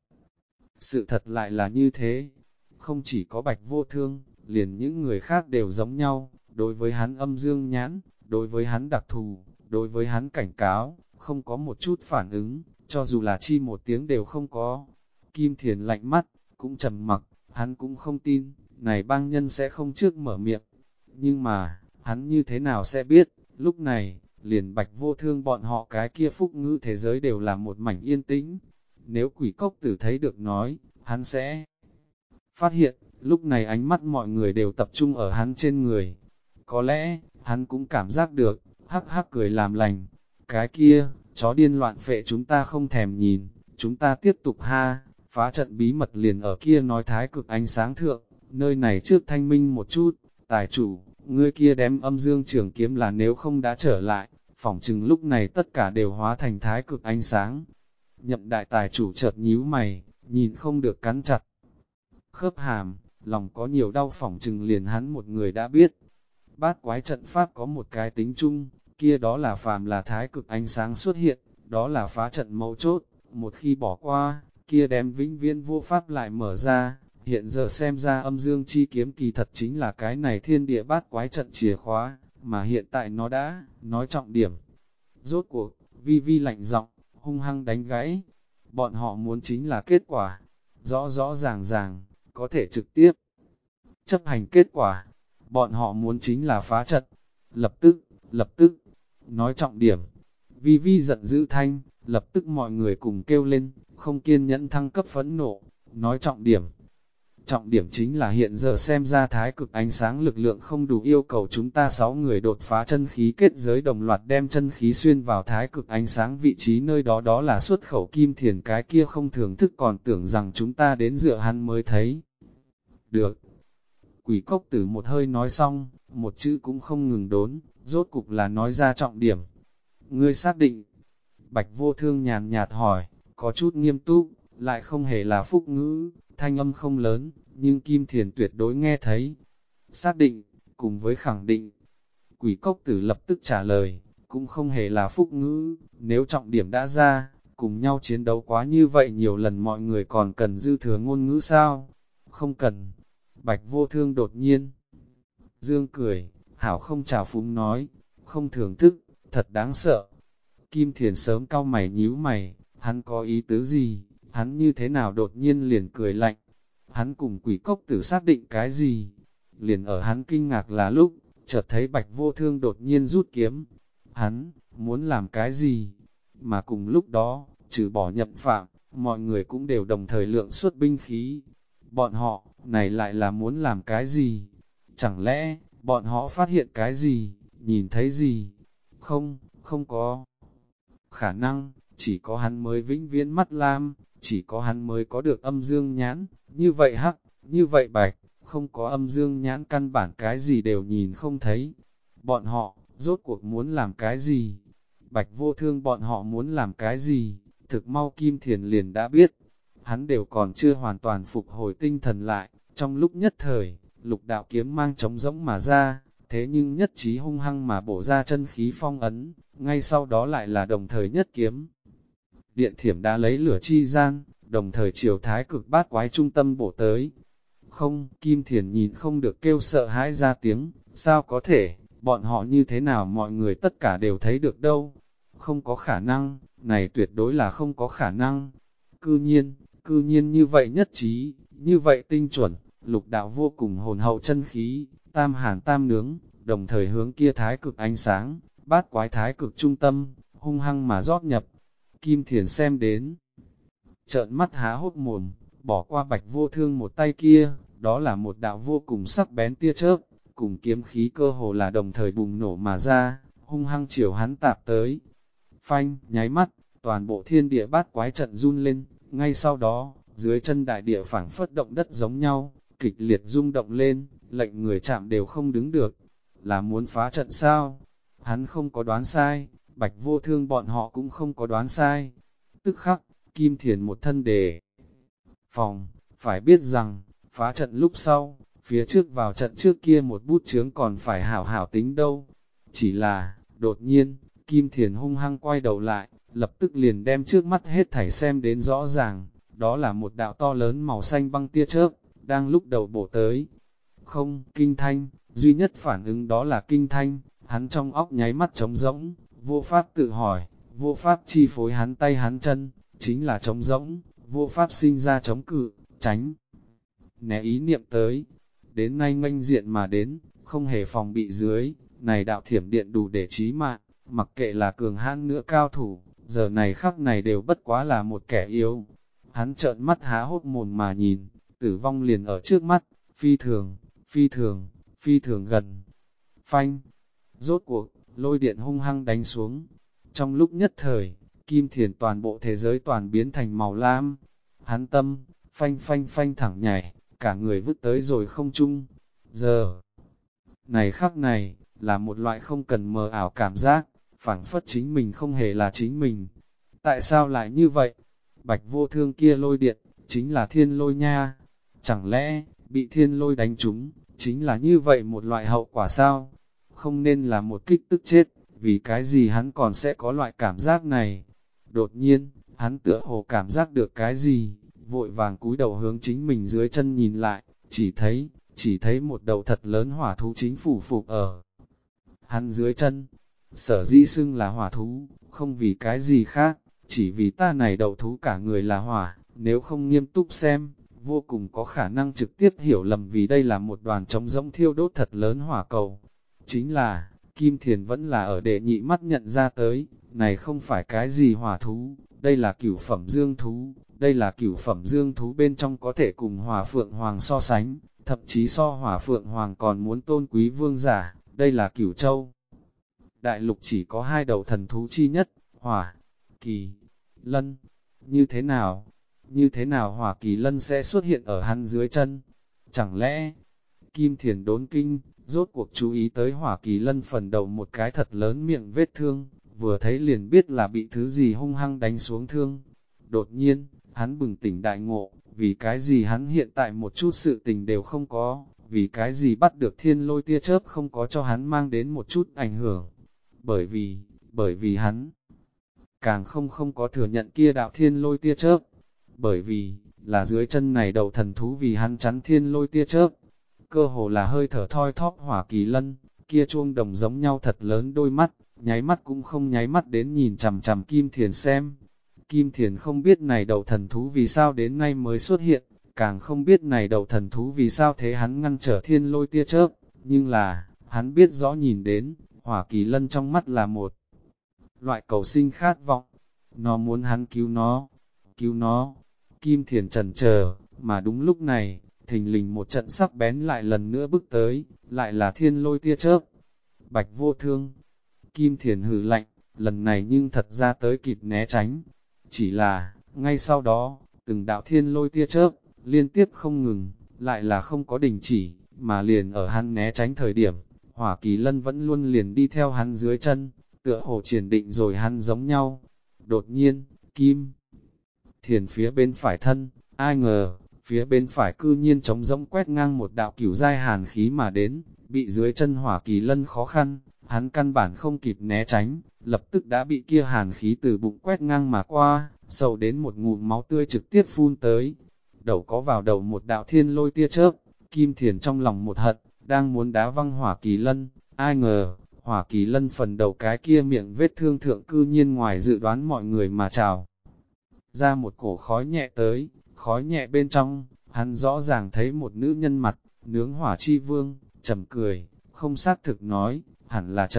Sự thật lại là như thế, không chỉ có Bạch Vô Thương, liền những người khác đều giống nhau, đối với hắn âm dương nhãn, đối với hắn đặc thù, đối với hắn cảnh cáo, không có một chút phản ứng, cho dù là chi một tiếng đều không có. Kim Thiền lạnh mắt, cũng trầm mặc, hắn cũng không tin, này bang nhân sẽ không trước mở miệng. Nhưng mà, hắn như thế nào sẽ biết, lúc này, liền Bạch Vô Thương bọn họ cái kia phúc ngữ thế giới đều là một mảnh yên tĩnh. Nếu quỷ cốc tử thấy được nói, hắn sẽ phát hiện, lúc này ánh mắt mọi người đều tập trung ở hắn trên người. Có lẽ, hắn cũng cảm giác được, hắc hắc cười làm lành. Cái kia, chó điên loạn phệ chúng ta không thèm nhìn, chúng ta tiếp tục ha, phá trận bí mật liền ở kia nói thái cực ánh sáng thượng, nơi này trước thanh minh một chút, tài chủ, ngươi kia đếm âm dương trường kiếm là nếu không đã trở lại, phỏng chừng lúc này tất cả đều hóa thành thái cực ánh sáng. Nhậm đại tài chủ chợt nhíu mày, nhìn không được cắn chặt khớp hàm, lòng có nhiều đau phỏng chừng liền hắn một người đã biết. Bát quái trận pháp có một cái tính chung, kia đó là phàm là thái cực ánh sáng xuất hiện, đó là phá trận mấu chốt, một khi bỏ qua, kia đem vĩnh viễn vô pháp lại mở ra. Hiện giờ xem ra âm dương chi kiếm kỳ thật chính là cái này thiên địa bát quái trận chìa khóa, mà hiện tại nó đã nói trọng điểm. Rốt cuộc, vi vi lạnh giọng, hung hăng đánh gãy. Bọn họ muốn chính là kết quả, rõ rõ ràng ràng, có thể trực tiếp chấp hành kết quả. Bọn họ muốn chính là phá trận. Lập tức, nói trọng điểm. Vi vi giận dữ thanh, lập tức mọi người cùng kêu lên, không kiên nhẫn thăng cấp phẫn nộ, nói trọng điểm. Trọng điểm chính là hiện giờ xem ra thái cực ánh sáng lực lượng không đủ yêu cầu chúng ta 6 người đột phá chân khí kết giới đồng loạt đem chân khí xuyên vào thái cực ánh sáng vị trí nơi đó, đó là xuất khẩu Kim Thiền cái kia không thưởng thức còn tưởng rằng chúng ta đến dựa hắn mới thấy. Được. Quỷ cốc tử một hơi nói xong, một chữ cũng không ngừng đốn, rốt cục là nói ra trọng điểm. Ngươi xác định. Bạch Vô Thương nhàn nhạt hỏi, có chút nghiêm túc, lại không hề là phúc ngữ, thanh âm không lớn, nhưng Kim Thiền tuyệt đối nghe thấy. Xác định, cùng với khẳng định. Quỷ cốc tử lập tức trả lời, cũng không hề là phúc ngữ, nếu trọng điểm đã ra, cùng nhau chiến đấu quá như vậy nhiều lần mọi người còn cần dư thừa ngôn ngữ sao? Không cần. Bạch Vô Thương đột nhiên dương cười, hảo không chào phúng nói, không thưởng thức, thật đáng sợ. Kim Thiền sớm cau mày nhíu mày, hắn có ý tứ gì, hắn như thế nào đột nhiên liền cười lạnh. Hắn cùng quỷ cốc tử xác định cái gì? Liền ở hắn kinh ngạc là lúc, chợt thấy Bạch Vô Thương đột nhiên rút kiếm. Hắn, muốn làm cái gì? Mà cùng lúc đó, trừ bỏ nhậm phạm, mọi người cũng đều đồng thời lượng xuất binh khí. Bọn họ, này lại là muốn làm cái gì? Chẳng lẽ, bọn họ phát hiện cái gì, nhìn thấy gì? Không, không có khả năng, chỉ có hắn mới vĩnh viễn mắt lam, chỉ có hắn mới có được âm dương nhãn, như vậy hắc, như vậy bạch, không có âm dương nhãn căn bản cái gì đều nhìn không thấy. Bọn họ, rốt cuộc muốn làm cái gì? Bạch Vô Thương bọn họ muốn làm cái gì? Thực mau Kim Thiền liền đã biết, hắn đều còn chưa hoàn toàn phục hồi tinh thần lại, trong lúc nhất thời, lục đạo kiếm mang trống rỗng mà ra, thế nhưng nhất trí hung hăng mà bổ ra chân khí phong ấn, ngay sau đó lại là đồng thời nhất kiếm. Điện thiểm đã lấy lửa chi gian, đồng thời chiều thái cực bát quái trung tâm bổ tới. Không, Kim Thiền nhìn không được kêu sợ hãi ra tiếng, sao có thể, bọn họ như thế nào mọi người tất cả đều thấy được đâu. Không có khả năng, này tuyệt đối là không có khả năng. Cư nhiên như vậy nhất trí, như vậy tinh chuẩn, lục đạo vô cùng hồn hậu chân khí, tam hàn tam nướng, đồng thời hướng kia thái cực ánh sáng, bát quái thái cực trung tâm, hung hăng mà rót nhập. Kim Thiền xem đến, trợn mắt há hốt mồm, bỏ qua Bạch Vô Thương một tay kia, đó là một đạo vô cùng sắc bén tia chớp, cùng kiếm khí cơ hồ là đồng thời bùng nổ mà ra, hung hăng chiều hắn tạp tới. Phanh, nháy mắt, toàn bộ thiên địa bát quái trận run lên, ngay sau đó, dưới chân đại địa phảng phất động đất giống nhau, kịch liệt rung động lên, lệnh người chạm đều không đứng được. Là muốn phá trận sao? Hắn không có đoán sai, Bạch Vô Thương bọn họ cũng không có đoán sai. Tức khắc, Kim Thiền một thân đề phòng, phải biết rằng, phá trận lúc sau, phía trước vào trận trước kia một bút chướng còn phải hảo hảo tính đâu. Chỉ là, đột nhiên, Kim Thiền hung hăng quay đầu lại, lập tức liền đem trước mắt hết thảy xem đến rõ ràng, đó là một đạo to lớn màu xanh băng tia chớp, đang lúc đầu bổ tới. Không, kinh thanh, duy nhất phản ứng đó là kinh thanh, hắn trong óc nháy mắt trống rỗng, vô pháp tự hỏi, vô pháp chi phối hắn tay hắn chân, chính là trống rỗng, vô pháp sinh ra chống cự, tránh. Né ý niệm tới, đến nay nghênh diện mà đến, không hề phòng bị dưới, này đạo thiểm điện đủ để chí mạng, mặc kệ là cường hãn nữa cao thủ, giờ này khắc này đều bất quá là một kẻ yếu. Hắn trợn mắt há hốc mồm mà nhìn, tử vong liền ở trước mắt, phi thường, phi thường, phi thường gần. Phanh, rốt cuộc, lôi điện hung hăng đánh xuống. Trong lúc nhất thời, Kim Thiền toàn bộ thế giới toàn biến thành màu lam. Hắn tâm, phanh phanh phanh thẳng nhảy, cả người vứt tới rồi không trung. Giờ, này khắc này, là một loại không cần mờ ảo cảm giác, phảng phất chính mình không hề là chính mình. Tại sao lại như vậy? Bạch vô thương kia lôi điện, chính là thiên lôi nha. Chẳng lẽ, bị thiên lôi đánh trúng, chính là như vậy một loại hậu quả sao? Không nên là một kích tức chết, vì cái gì hắn còn sẽ có loại cảm giác này? Đột nhiên, hắn tựa hồ cảm giác được cái gì, vội vàng cúi đầu hướng chính mình dưới chân nhìn lại, chỉ thấy một đầu thật lớn hỏa thú chính phủ phục ở hắn dưới chân. Sở dĩ xưng là hỏa thú, không vì cái gì khác, chỉ vì ta này đầu thú cả người là hỏa, nếu không nghiêm túc xem, vô cùng có khả năng trực tiếp hiểu lầm vì đây là một đoàn trống rỗng thiêu đốt thật lớn hỏa cầu. Chính là, Kim Thiền vẫn là ở đệ nhị mắt nhận ra tới, này không phải cái gì hỏa thú, đây là cửu phẩm dương thú, đây là cửu phẩm dương thú bên trong có thể cùng hỏa phượng hoàng so sánh, thậm chí so hỏa phượng hoàng còn muốn tôn quý vương giả, đây là cửu châu. Đại lục chỉ có hai đầu thần thú chi nhất, hỏa, kỳ, lân, như thế nào? Như thế nào hỏa kỳ lân sẽ xuất hiện ở hắn dưới chân? Chẳng lẽ, Kim Thiền đốn kinh, rốt cuộc chú ý tới hỏa kỳ lân phần đầu một cái thật lớn miệng vết thương, vừa thấy liền biết là bị thứ gì hung hăng đánh xuống thương. Đột nhiên, hắn bừng tỉnh đại ngộ, vì cái gì hắn hiện tại một chút sự tình đều không có, vì cái gì bắt được thiên lôi tia chớp không có cho hắn mang đến một chút ảnh hưởng. Bởi vì hắn càng không có thừa nhận kia đạo thiên lôi tia chớp, bởi vì, là dưới chân này đầu thần thú vì hắn chắn thiên lôi tia chớp, cơ hồ là hơi thở thoi thóp hỏa kỳ lân, kia chuông đồng giống nhau thật lớn đôi mắt, nháy mắt cũng không nháy mắt đến nhìn chằm chằm Kim Thiền xem. Kim Thiền không biết này đầu thần thú vì sao đến nay mới xuất hiện, càng không biết này đầu thần thú vì sao thế hắn ngăn trở thiên lôi tia chớp, nhưng là, hắn biết rõ nhìn đến, hỏa kỳ lân trong mắt là một loại cầu sinh khát vọng, nó muốn hắn cứu nó. Kim Thiền chần chờ, mà đúng lúc này, thình lình một trận sắc bén lại lần nữa bước tới, lại là thiên lôi tia chớp. Bạch vô thương, Kim Thiền hừ lạnh, lần này nhưng thật ra tới kịp né tránh. Chỉ là, ngay sau đó, từng đạo thiên lôi tia chớp, liên tiếp không ngừng, lại là không có đình chỉ, mà liền ở hắn né tránh thời điểm, hỏa kỳ lân vẫn luôn liền đi theo hắn dưới chân, tựa hồ triển định rồi hắn giống nhau. Đột nhiên, Kim Thiền phía bên phải thân, ai ngờ, phía bên phải cư nhiên trống rỗng quét ngang một đạo cửu giai hàn khí mà đến, bị dưới chân hỏa kỳ lân khó khăn, hắn căn bản không kịp né tránh, lập tức đã bị kia hàn khí từ bụng quét ngang mà qua, sầu đến một ngụm máu tươi trực tiếp phun tới. Đầu có vào đầu một đạo thiên lôi tia chớp, Kim Thiền trong lòng một hận, đang muốn đá văng hỏa kỳ lân, ai ngờ, hỏa kỳ lân phần đầu cái kia miệng vết thương thượng cư nhiên ngoài dự đoán mọi người mà trào ra một cổ khói nhẹ tới, khói nhẹ bên trong, hắn rõ ràng thấy một nữ nhân mặt, nướng hỏa chi vương, trầm cười, không xác thực nói, hẳn là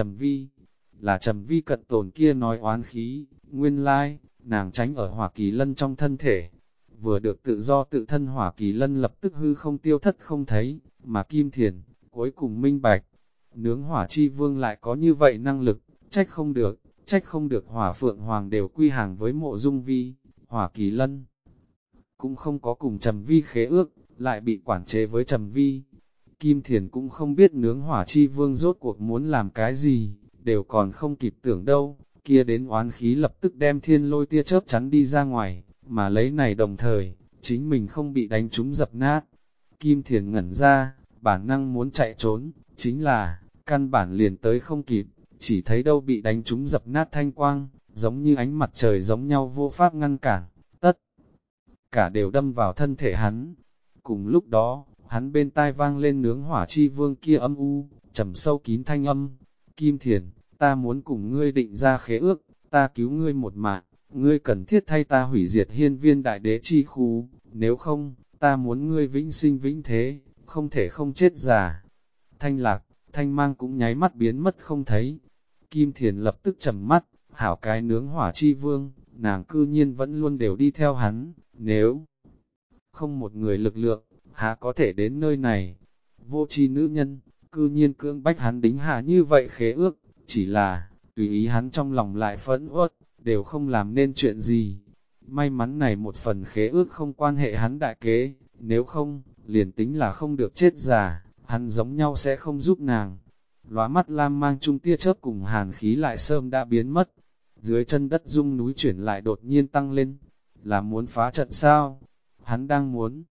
Trầm Vi cận tồn kia nói oán khí, nguyên lai, nàng tránh ở hỏa kỳ lân trong thân thể, vừa được tự do tự thân hỏa kỳ lân lập tức hư không tiêu thất không thấy, mà Kim Thiền, cuối cùng minh bạch, nướng hỏa chi vương lại có như vậy năng lực, trách không được hỏa phượng hoàng đều quy hàng với mộ dung vi. Hỏa kỳ lân cũng không có cùng Trầm Vi khế ước, lại bị quản chế với Trầm Vi. Kim Thiền cũng không biết nướng hỏa chi vương rốt cuộc muốn làm cái gì, đều còn không kịp tưởng đâu, kia đến oán khí lập tức đem thiên lôi tia chớp chắn đi ra ngoài, mà lấy này đồng thời, chính mình không bị đánh trúng dập nát. Kim Thiền ngẩn ra, bản năng muốn chạy trốn, chính là, căn bản liền tới không kịp, chỉ thấy đâu bị đánh trúng dập nát thanh quang, giống như ánh mặt trời giống nhau vô pháp ngăn cản, tất cả đều đâm vào thân thể hắn. Cùng lúc đó, hắn bên tai vang lên nướng hỏa chi vương kia âm u, trầm sâu kín thanh âm. Kim Thiền, ta muốn cùng ngươi định ra khế ước, ta cứu ngươi một mạng, ngươi cần thiết thay ta hủy diệt hiên viên đại đế chi khu, nếu không, ta muốn ngươi vĩnh sinh vĩnh thế, không thể không chết già. Thanh Lạc, Thanh Mang cũng nháy mắt biến mất không thấy. Kim Thiền lập tức trầm mắt, hảo cái nướng hỏa chi vương, nàng cư nhiên vẫn luôn đều đi theo hắn, nếu không một người lực lượng, há có thể đến nơi này. Vô tri nữ nhân, cư nhiên cưỡng bách hắn đính hạ như vậy khế ước, chỉ là, tùy ý hắn trong lòng lại phẫn uất, đều không làm nên chuyện gì. May mắn này một phần khế ước không quan hệ hắn đại kế, nếu không, liền tính là không được chết già, hắn giống nhau sẽ không giúp nàng. Lóa mắt lam mang trung tia chớp cùng hàn khí lại sớm đã biến mất. Dưới chân đất rung núi chuyển lại đột nhiên tăng lên, là muốn phá trận sao? Hắn đang muốn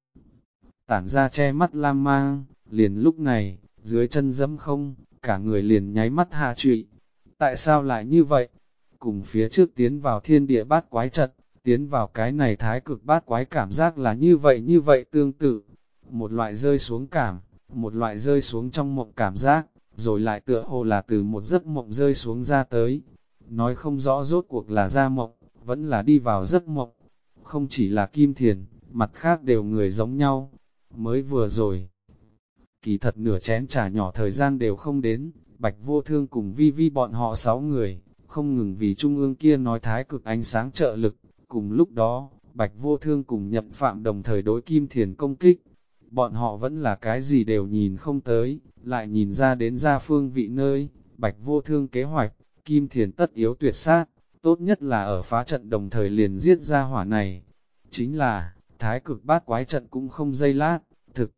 tản ra che mắt lam mang, liền lúc này, dưới chân dẫm không, cả người liền nháy mắt hạ trụy. Tại sao lại như vậy? Cùng phía trước tiến vào thiên địa bát quái trận, tiến vào cái này thái cực bát quái cảm giác là như vậy tương tự. Một loại rơi xuống cảm, một loại rơi xuống trong mộng cảm giác, rồi lại tựa hồ là từ một giấc mộng rơi xuống ra tới. Nói không rõ rốt cuộc là ra mộng, vẫn là đi vào giấc mộng. Không chỉ là Kim Thiền, mặt khác đều người giống nhau. Mới vừa rồi, kỳ thật nửa chén trà nhỏ thời gian đều không đến, Bạch Vô Thương cùng Vi Vi bọn họ 6 người, không ngừng vì trung ương kia nói thái cực ánh sáng trợ lực. Cùng lúc đó, Bạch Vô Thương cùng Nhậm Phạm đồng thời đối Kim Thiền công kích. Bọn họ vẫn là cái gì đều nhìn không tới, lại nhìn ra đến ra phương vị nơi, Bạch Vô Thương kế hoạch, Kim Thiền tất yếu tuyệt sát, tốt nhất là ở phá trận đồng thời liền giết ra hỏa này. Chính là, thái cực bát quái trận cũng không dây lát, thực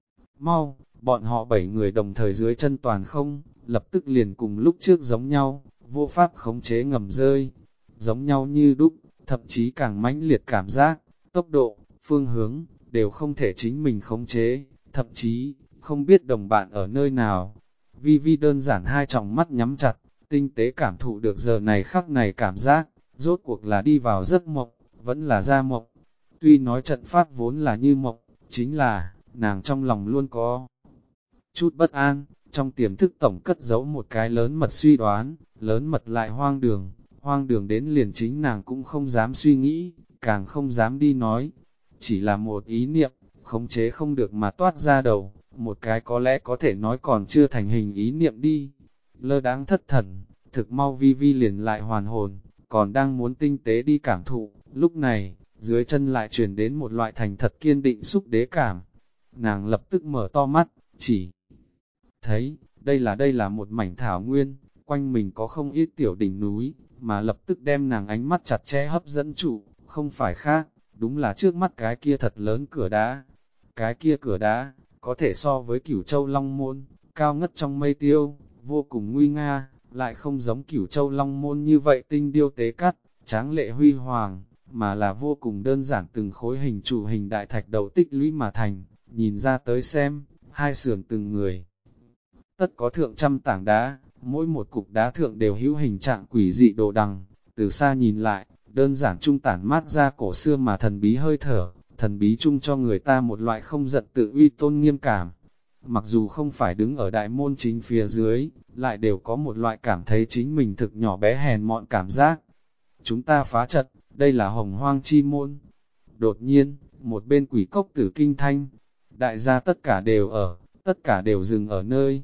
mau, bọn họ 7 người đồng thời dưới chân toàn không, lập tức liền cùng lúc trước giống nhau, vô pháp khống chế ngầm rơi, giống nhau như đúc, thậm chí càng mãnh liệt cảm giác, tốc độ, phương hướng, đều không thể chính mình khống chế, thậm chí, không biết đồng bạn ở nơi nào. Vi Vi đơn giản hai tròng mắt nhắm chặt, tinh tế cảm thụ được giờ này khắc này cảm giác, rốt cuộc là đi vào giấc mộng, vẫn là ra mộng. Tuy nói trận pháp vốn là như mộng, chính là, nàng trong lòng luôn có chút bất an, trong tiềm thức tổng cất giấu một cái lớn mật suy đoán, lớn mật lại hoang đường đến liền chính nàng cũng không dám suy nghĩ, càng không dám đi nói. Chỉ là một ý niệm, khống chế không được mà toát ra đầu, một cái có lẽ có thể nói còn chưa thành hình ý niệm đi. Lơ đáng thất thần, thực mau Vi Vi liền lại hoàn hồn, còn đang muốn tinh tế đi cảm thụ, lúc này, dưới chân lại truyền đến một loại thành thật kiên định xúc đế cảm. Nàng lập tức mở to mắt, chỉ thấy, đây là một mảnh thảo nguyên, quanh mình có không ít tiểu đỉnh núi, mà lập tức đem nàng ánh mắt chặt chẽ hấp dẫn trụ, không phải khác, đúng là trước mắt cái kia thật lớn cửa đá. Cái kia cửa đá, có thể so với Cửu Châu Long Môn, cao ngất trong mây tiêu, vô cùng nguy nga, lại không giống Cửu Châu Long Môn như vậy tinh điêu tế cắt, tráng lệ huy hoàng, mà là vô cùng đơn giản từng khối hình trụ hình đại thạch đầu tích lũy mà thành, nhìn ra tới xem, hai sườn từng người. Tất có thượng trăm tảng đá, mỗi một cục đá thượng đều hữu hình trạng quỷ dị đồ đằng, từ xa nhìn lại, đơn giản trung tản mát ra cổ xưa mà thần bí hơi thở, thần bí chung cho người ta một loại không giận tự uy tôn nghiêm cảm. Mặc dù không phải đứng ở đại môn chính phía dưới, lại đều có một loại cảm thấy chính mình thực nhỏ bé hèn mọn cảm giác. Chúng ta phá trận, đây là hồng hoang chi môn. Đột nhiên, một bên quỷ cốc tử kinh thanh, đại gia tất cả đều ở, tất cả đều dừng ở nơi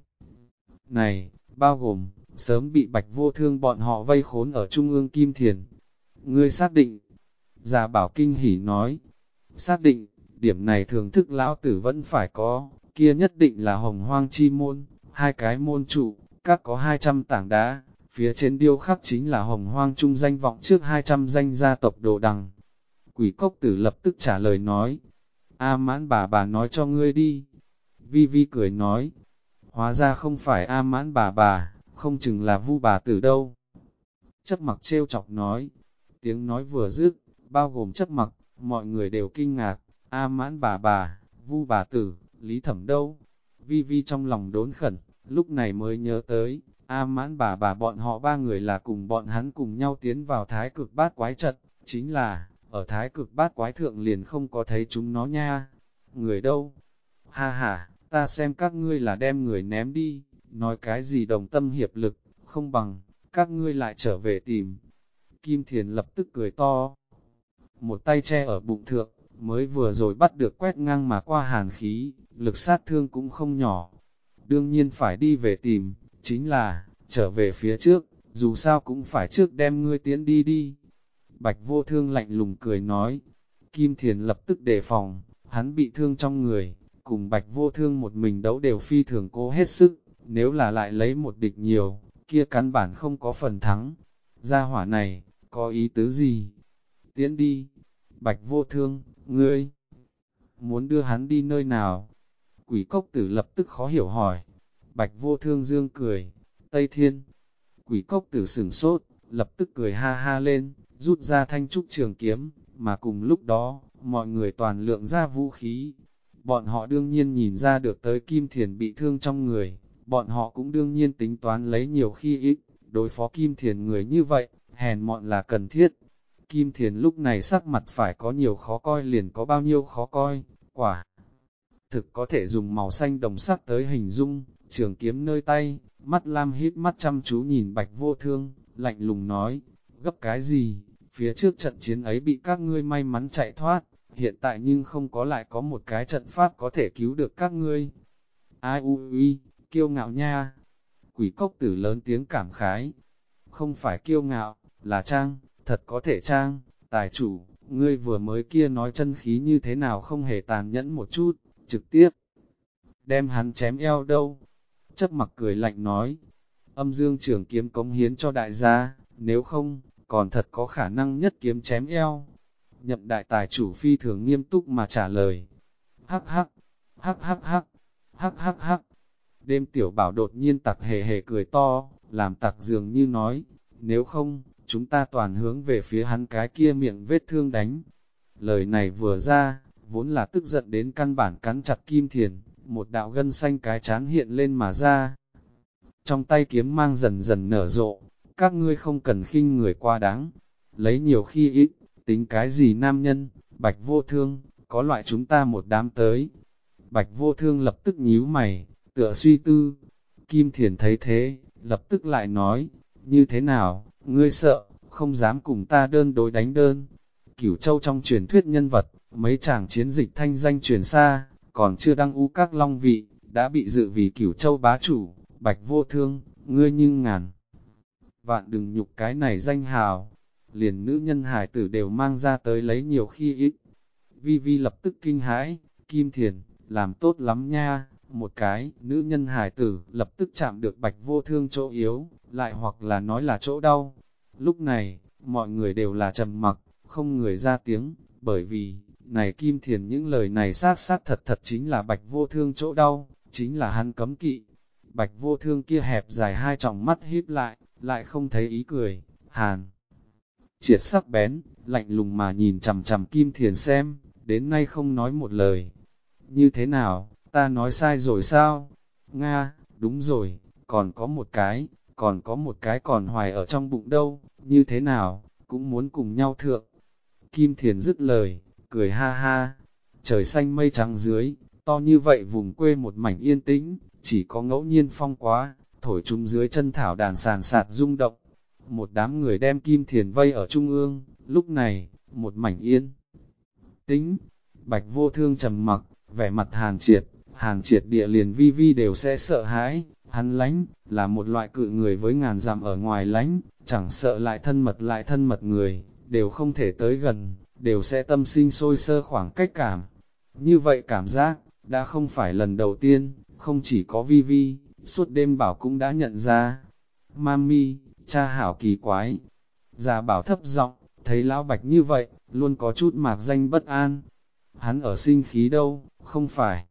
này, bao gồm, sớm bị Bạch Vô Thương bọn họ vây khốn ở trung ương Kim Thiền. Ngươi xác định, Già Bảo kinh hỉ nói, xác định, điểm này thường thức lão tử vẫn phải có, kia nhất định là hồng hoang chi môn, hai cái môn trụ, các có 200 tảng đá, phía trên điêu khắc chính là hồng hoang trung danh vọng trước 200 danh gia tộc đồ đằng. Quỷ cốc tử lập tức trả lời nói, A Mãn bà nói cho ngươi đi. Vi Vi cười nói, hóa ra không phải A Mãn bà, không chừng là Vu bà tử đâu. Chấp mặc trêu chọc nói, tiếng nói vừa dứt, bao gồm chấp mặc, mọi người đều kinh ngạc, A Mãn bà, Vu bà tử, Lý Thẩm đâu? Vi Vi trong lòng đốn khẩn, lúc này mới nhớ tới, A Mãn bà bọn họ ba người là cùng bọn hắn cùng nhau tiến vào thái cực bát quái trận, chính là, ở thái cực bát quái thượng liền không có thấy chúng nó nha. Người đâu? Ha ha, ta xem các ngươi là đem người ném đi, nói cái gì đồng tâm hiệp lực, không bằng, các ngươi lại trở về tìm. Kim Thiền lập tức cười to, một tay che ở bụng thượng, mới vừa rồi bắt được quét ngang mà qua hàn khí, lực sát thương cũng không nhỏ. Đương nhiên phải đi về tìm, chính là, trở về phía trước, dù sao cũng phải trước đem ngươi tiễn đi đi. Bạch Vô Thương lạnh lùng cười nói, Kim Thiền lập tức đề phòng, hắn bị thương trong người, cùng Bạch Vô Thương một mình đấu đều phi thường cố hết sức, nếu là lại lấy một địch nhiều, kia căn bản không có phần thắng. Gia hỏa này, có ý tứ gì? Tiễn đi. Bạch Vô Thương, ngươi muốn đưa hắn đi nơi nào? Quỷ cốc tử lập tức khó hiểu hỏi. Bạch Vô Thương dương cười, Tây Thiên. Quỷ cốc tử sửng sốt, lập tức cười ha ha lên, rút ra thanh trúc trường kiếm, mà cùng lúc đó, mọi người toàn lượng ra vũ khí. Bọn họ đương nhiên nhìn ra được tới Kim Thiền bị thương trong người, bọn họ cũng đương nhiên tính toán lấy nhiều khi ít, đối phó Kim Thiền người như vậy, hèn mọn là cần thiết. Kim Thiền lúc này sắc mặt phải có nhiều khó coi liền có bao nhiêu khó coi, quả thực có thể dùng màu xanh đồng sắc tới hình dung, trường kiếm nơi tay, mắt lam hít mắt chăm chú nhìn Bạch Vô Thương, lạnh lùng nói, gấp cái gì, phía trước trận chiến ấy bị các ngươi may mắn chạy thoát, hiện tại nhưng không có lại có một cái trận pháp có thể cứu được các ngươi. Ai ui, kiêu ngạo nha. Quỷ cốc tử lớn tiếng cảm khái, không phải kiêu ngạo, là trang, thật có thể trang, tài chủ, ngươi vừa mới kia nói chân khí như thế nào không hề tàn nhẫn một chút, trực tiếp đem hắn chém eo đâu. Chấp mặc cười lạnh nói, âm dương trường kiếm cống hiến cho đại gia, nếu không, còn thật có khả năng nhất kiếm chém eo. Nhậm đại tài chủ phi thường nghiêm túc mà trả lời, hắc hắc, hắc hắc hắc, hắc hắc hắc. Đêm tiểu bảo đột nhiên tặc hề hề cười to, làm tặc dường như nói, nếu không, chúng ta toàn hướng về phía hắn cái kia miệng vết thương đánh. Lời này vừa ra, vốn là tức giận đến căn bản cắn chặt Kim Thiền, một đạo gân xanh cái chán hiện lên mà ra. Trong tay kiếm mang dần dần nở rộ, các ngươi không cần khinh người quá đáng, lấy nhiều khi ít, tính cái gì nam nhân, Bạch Vô Thương, có loại chúng ta một đám tới. Bạch Vô Thương lập tức nhíu mày, tựa suy tư. Kim Thiền thấy thế, lập tức lại nói, như thế nào, ngươi sợ, không dám cùng ta đơn đối đánh đơn. Cửu Châu trong truyền thuyết nhân vật, mấy chàng chiến dịch thanh danh truyền xa, còn chưa đăng u các long vị, đã bị dự vì Cửu Châu bá chủ. Bạch Vô Thương, ngươi nhưng ngàn vạn đừng nhục cái này danh hào, liền nữ nhân hải tử đều mang ra tới lấy nhiều khi ít. Vi Vi lập tức kinh hãi, Kim Thiền, làm tốt lắm nha. Một cái, nữ nhân hải tử, lập tức chạm được Bạch Vô Thương chỗ yếu, lại hoặc là nói là chỗ đau. Lúc này, mọi người đều là trầm mặc, không người ra tiếng, bởi vì, này Kim Thiền những lời này xác thật thật chính là Bạch Vô Thương chỗ đau, chính là hắn cấm kỵ. Bạch Vô Thương kia hẹp dài hai tròng mắt híp lại không thấy ý cười, hàn. Triệt sắc bén, lạnh lùng mà nhìn chằm chằm Kim Thiền xem, đến nay không nói một lời. Như thế nào, ta nói sai rồi sao? Nga, đúng rồi, còn có một cái còn hoài ở trong bụng đâu, như thế nào, cũng muốn cùng nhau thượng. Kim Thiền dứt lời, cười ha ha, trời xanh mây trắng dưới, to như vậy vùng quê một mảnh yên tĩnh, chỉ có ngẫu nhiên phong quá, thổi chúng dưới chân thảo đàn sàn sạt rung động. Một đám người đem Kim Thiền vây ở trung ương, lúc này, một mảnh yên tĩnh. Bạch Vô Thương trầm mặc, vẻ mặt hàn triệt địa liền Vi Vi đều sẽ sợ hãi, hắn lánh, là một loại cự người với ngàn dặm ở ngoài lánh, chẳng sợ lại thân mật người, đều không thể tới gần, đều sẽ tâm sinh sôi sơ khoảng cách cảm. Như vậy cảm giác, đã không phải lần đầu tiên, không chỉ có Vi Vi, suốt đêm bảo cũng đã nhận ra. Mami, cha hảo kỳ quái. Già bảo thấp giọng, thấy lão Bạch như vậy, luôn có chút mạc danh bất an. Hắn ở sinh khí đâu, không phải.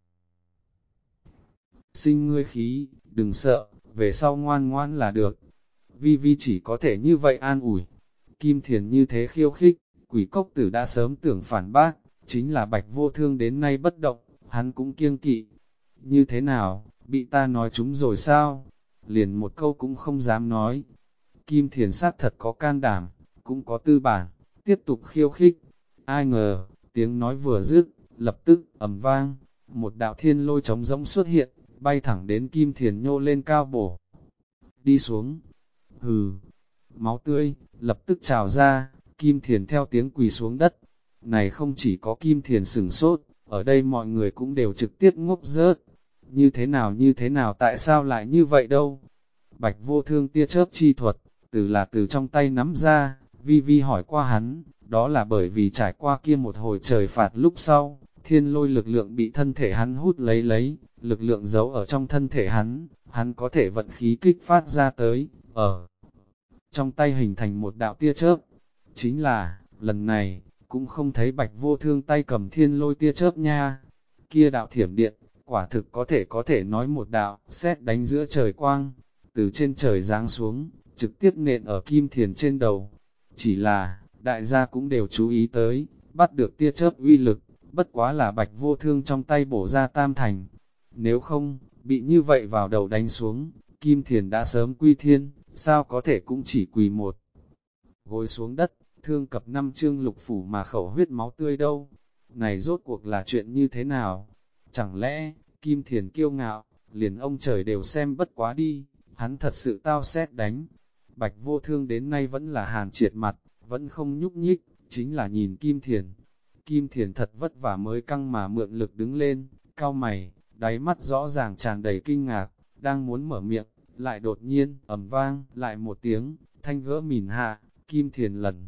Sinh ngươi khí, đừng sợ, về sau ngoan ngoan là được. Vi Vi chỉ có thể như vậy an ủi. Kim Thiền như thế khiêu khích, quỷ cốc tử đã sớm tưởng phản bác, chính là Bạch Vô Thương đến nay bất động, hắn cũng kiêng kỵ. Như thế nào, bị ta nói chúng rồi sao? Liền một câu cũng không dám nói. Kim Thiền sát thật có can đảm, cũng có tư bản, tiếp tục khiêu khích. Ai ngờ, tiếng nói vừa dứt, lập tức, ầm vang, một đạo thiên lôi trống rỗng xuất hiện, bay thẳng đến Kim Thiền nhô lên cao bổ. Đi xuống, hừ, máu tươi, lập tức trào ra, Kim Thiền theo tiếng quỳ xuống đất. Này không chỉ có Kim Thiền sửng sốt, ở đây mọi người cũng đều trực tiếp ngốc rớt. Như thế nào tại sao lại như vậy đâu? Bạch Vô Thương tia chớp chi thuật, từ trong tay nắm ra, Vi Vi hỏi qua hắn, đó là bởi vì trải qua kia một hồi trời phạt lúc sau, thiên lôi lực lượng bị thân thể hắn hút lấy, lực lượng giấu ở trong thân thể hắn có thể vận khí kích phát ra tới, ở trong tay hình thành một đạo tia chớp. Chính là, lần này, cũng không thấy Bạch Vô Thương tay cầm thiên lôi tia chớp nha. Kia đạo thiểm điện, quả thực có thể nói một đạo, sét đánh giữa trời quang, từ trên trời giáng xuống, trực tiếp nện ở Kim Thiền trên đầu. Chỉ là, đại gia cũng đều chú ý tới, bắt được tia chớp uy lực, bất quá là Bạch Vô Thương trong tay bổ ra tam thành. Nếu không, bị như vậy vào đầu đánh xuống, Kim Thiền đã sớm quy thiên, sao có thể cũng chỉ quỳ một gối xuống đất, thương cập 5 chương lục phủ mà khẩu huyết máu tươi đâu. Này rốt cuộc là chuyện như thế nào? Chẳng lẽ, Kim Thiền kiêu ngạo, liền ông trời đều xem bất quá đi, hắn thật sự tao xét đánh. Bạch Vô Thương đến nay vẫn là hàn triệt mặt, vẫn không nhúc nhích, chính là nhìn Kim Thiền. Kim Thiền thật vất vả mới căng mà mượn lực đứng lên, cau mày, đáy mắt rõ ràng tràn đầy kinh ngạc, đang muốn mở miệng, lại đột nhiên, ầm vang, lại một tiếng, thanh gỡ mìn hạ, Kim Thiền lần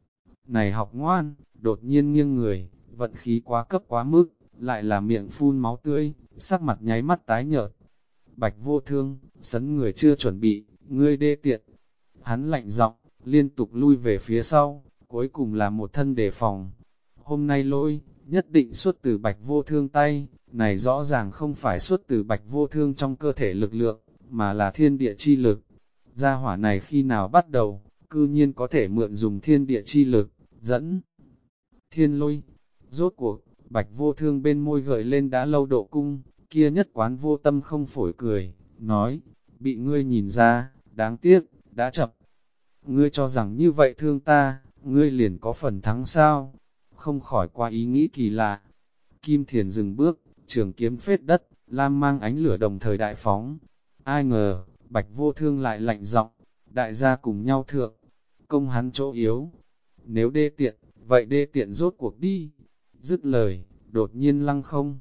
này học ngoan, đột nhiên nghiêng người, vận khí quá cấp quá mức, lại là miệng phun máu tươi, sắc mặt nháy mắt tái nhợt. Bạch Vô Thương, sấn người chưa chuẩn bị, ngươi đê tiện. Hắn lạnh giọng, liên tục lui về phía sau, cuối cùng là một thân đề phòng. Hôm nay lỗi, nhất định xuất từ Bạch Vô Thương tay, này rõ ràng không phải xuất từ Bạch Vô Thương trong cơ thể lực lượng, mà là thiên địa chi lực. Gia hỏa này khi nào bắt đầu, cư nhiên có thể mượn dùng thiên địa chi lực, dẫn thiên lôi. Rốt cuộc, Bạch Vô Thương bên môi gợi lên đã lâu độ cung, kia nhất quán vô tâm không phổi cười, nói, bị ngươi nhìn ra, đáng tiếc, đã chậm. Ngươi cho rằng như vậy thương ta, ngươi liền có phần thắng sao? Không khỏi qua ý nghĩ kỳ lạ. Kim Thiền dừng bước, trường kiếm phết đất, lam mang ánh lửa đồng thời đại phóng. Ai ngờ, Bạch Vô Thương lại lạnh giọng, đại gia cùng nhau thượng, công hắn chỗ yếu. Nếu đê tiện, vậy đê tiện rốt cuộc đi. Dứt lời, đột nhiên lăng không.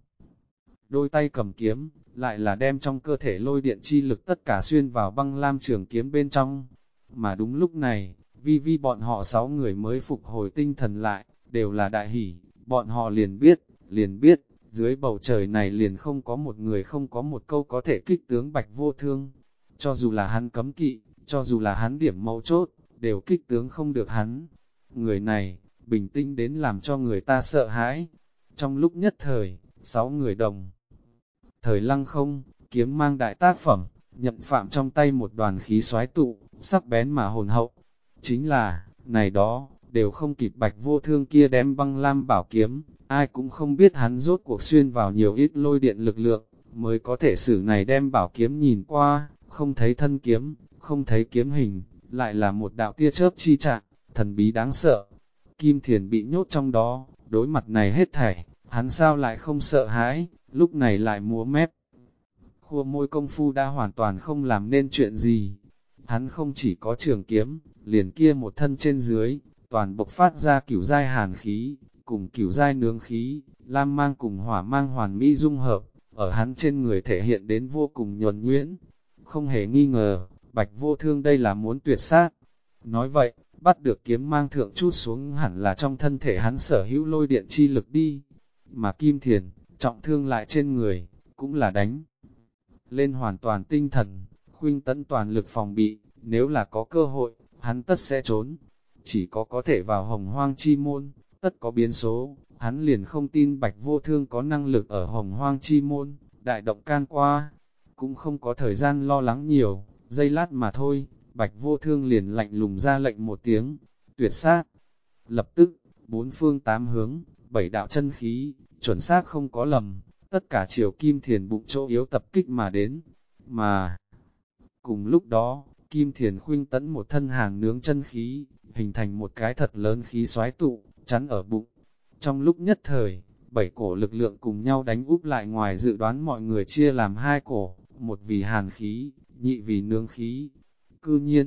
Đôi tay cầm kiếm, lại là đem trong cơ thể lôi điện chi lực tất cả xuyên vào băng lam trường kiếm bên trong. Mà đúng lúc này, Vi Vi bọn họ 6 người mới phục hồi tinh thần lại, đều là đại hỷ, bọn họ liền biết, dưới bầu trời này liền không có một người không có một câu có thể kích tướng Bạch Vô Thương. Cho dù là hắn cấm kỵ, cho dù là hắn điểm mấu chốt, đều kích tướng không được hắn. Người này, bình tĩnh đến làm cho người ta sợ hãi. Trong lúc nhất thời, 6 người đồng thời lăng không, kiếm mang đại tác phẩm, nhậm phạm trong tay một đoàn khí xoái tụ, sắc bén mà hồn hậu. Chính là, này đó, đều không kịp Bạch Vô Thương kia đem băng lam bảo kiếm, ai cũng không biết hắn rốt cuộc xuyên vào nhiều ít lôi điện lực lượng, mới có thể xử này đem bảo kiếm nhìn qua, không thấy thân kiếm, không thấy kiếm hình, lại là một đạo tia chớp chi trạng, thần bí đáng sợ. Kim Thiền bị nhốt trong đó, đối mặt này hết thảy, hắn sao lại không sợ hãi, lúc này lại múa mép. Khua môi công phu đã hoàn toàn không làm nên chuyện gì. Hắn không chỉ có trường kiếm, liền kia một thân trên dưới, toàn bộc phát ra cửu giai hàn khí, cùng cửu giai nướng khí, lam mang cùng hỏa mang hoàn mỹ dung hợp, ở hắn trên người thể hiện đến vô cùng nhuần nhuyễn. Không hề nghi ngờ, Bạch Vô Thương đây là muốn tuyệt sát. Nói vậy, bắt được kiếm mang thượng chút xuống hẳn là trong thân thể hắn sở hữu lôi điện chi lực đi. Mà Kim Thiền, trọng thương lại trên người, cũng là đánh lên hoàn toàn tinh thần, khuynh tấn toàn lực phòng bị, nếu là có cơ hội, hắn tất sẽ trốn. Chỉ có thể vào hồng hoang chi môn, tất có biến số, hắn liền không tin Bạch Vô Thương có năng lực ở hồng hoang chi môn, đại động can qua, cũng không có thời gian lo lắng nhiều, giây lát mà thôi, Bạch Vô Thương liền lạnh lùng ra lệnh một tiếng, tuyệt sát. Lập tức, bốn phương tám hướng, 7 đạo chân khí, chuẩn xác không có lầm, tất cả chiều Kim Thiền bụng chỗ yếu tập kích mà đến, mà cùng lúc đó, Kim Thiền khuynh tấn một thân hàng nướng chân khí, hình thành một cái thật lớn khí xoái tụ, chắn ở bụng. Trong lúc nhất thời, 7 cổ lực lượng cùng nhau đánh úp lại ngoài dự đoán mọi người chia làm 2 cổ, một vì hàn khí, nhị vì nướng khí. Cư nhiên,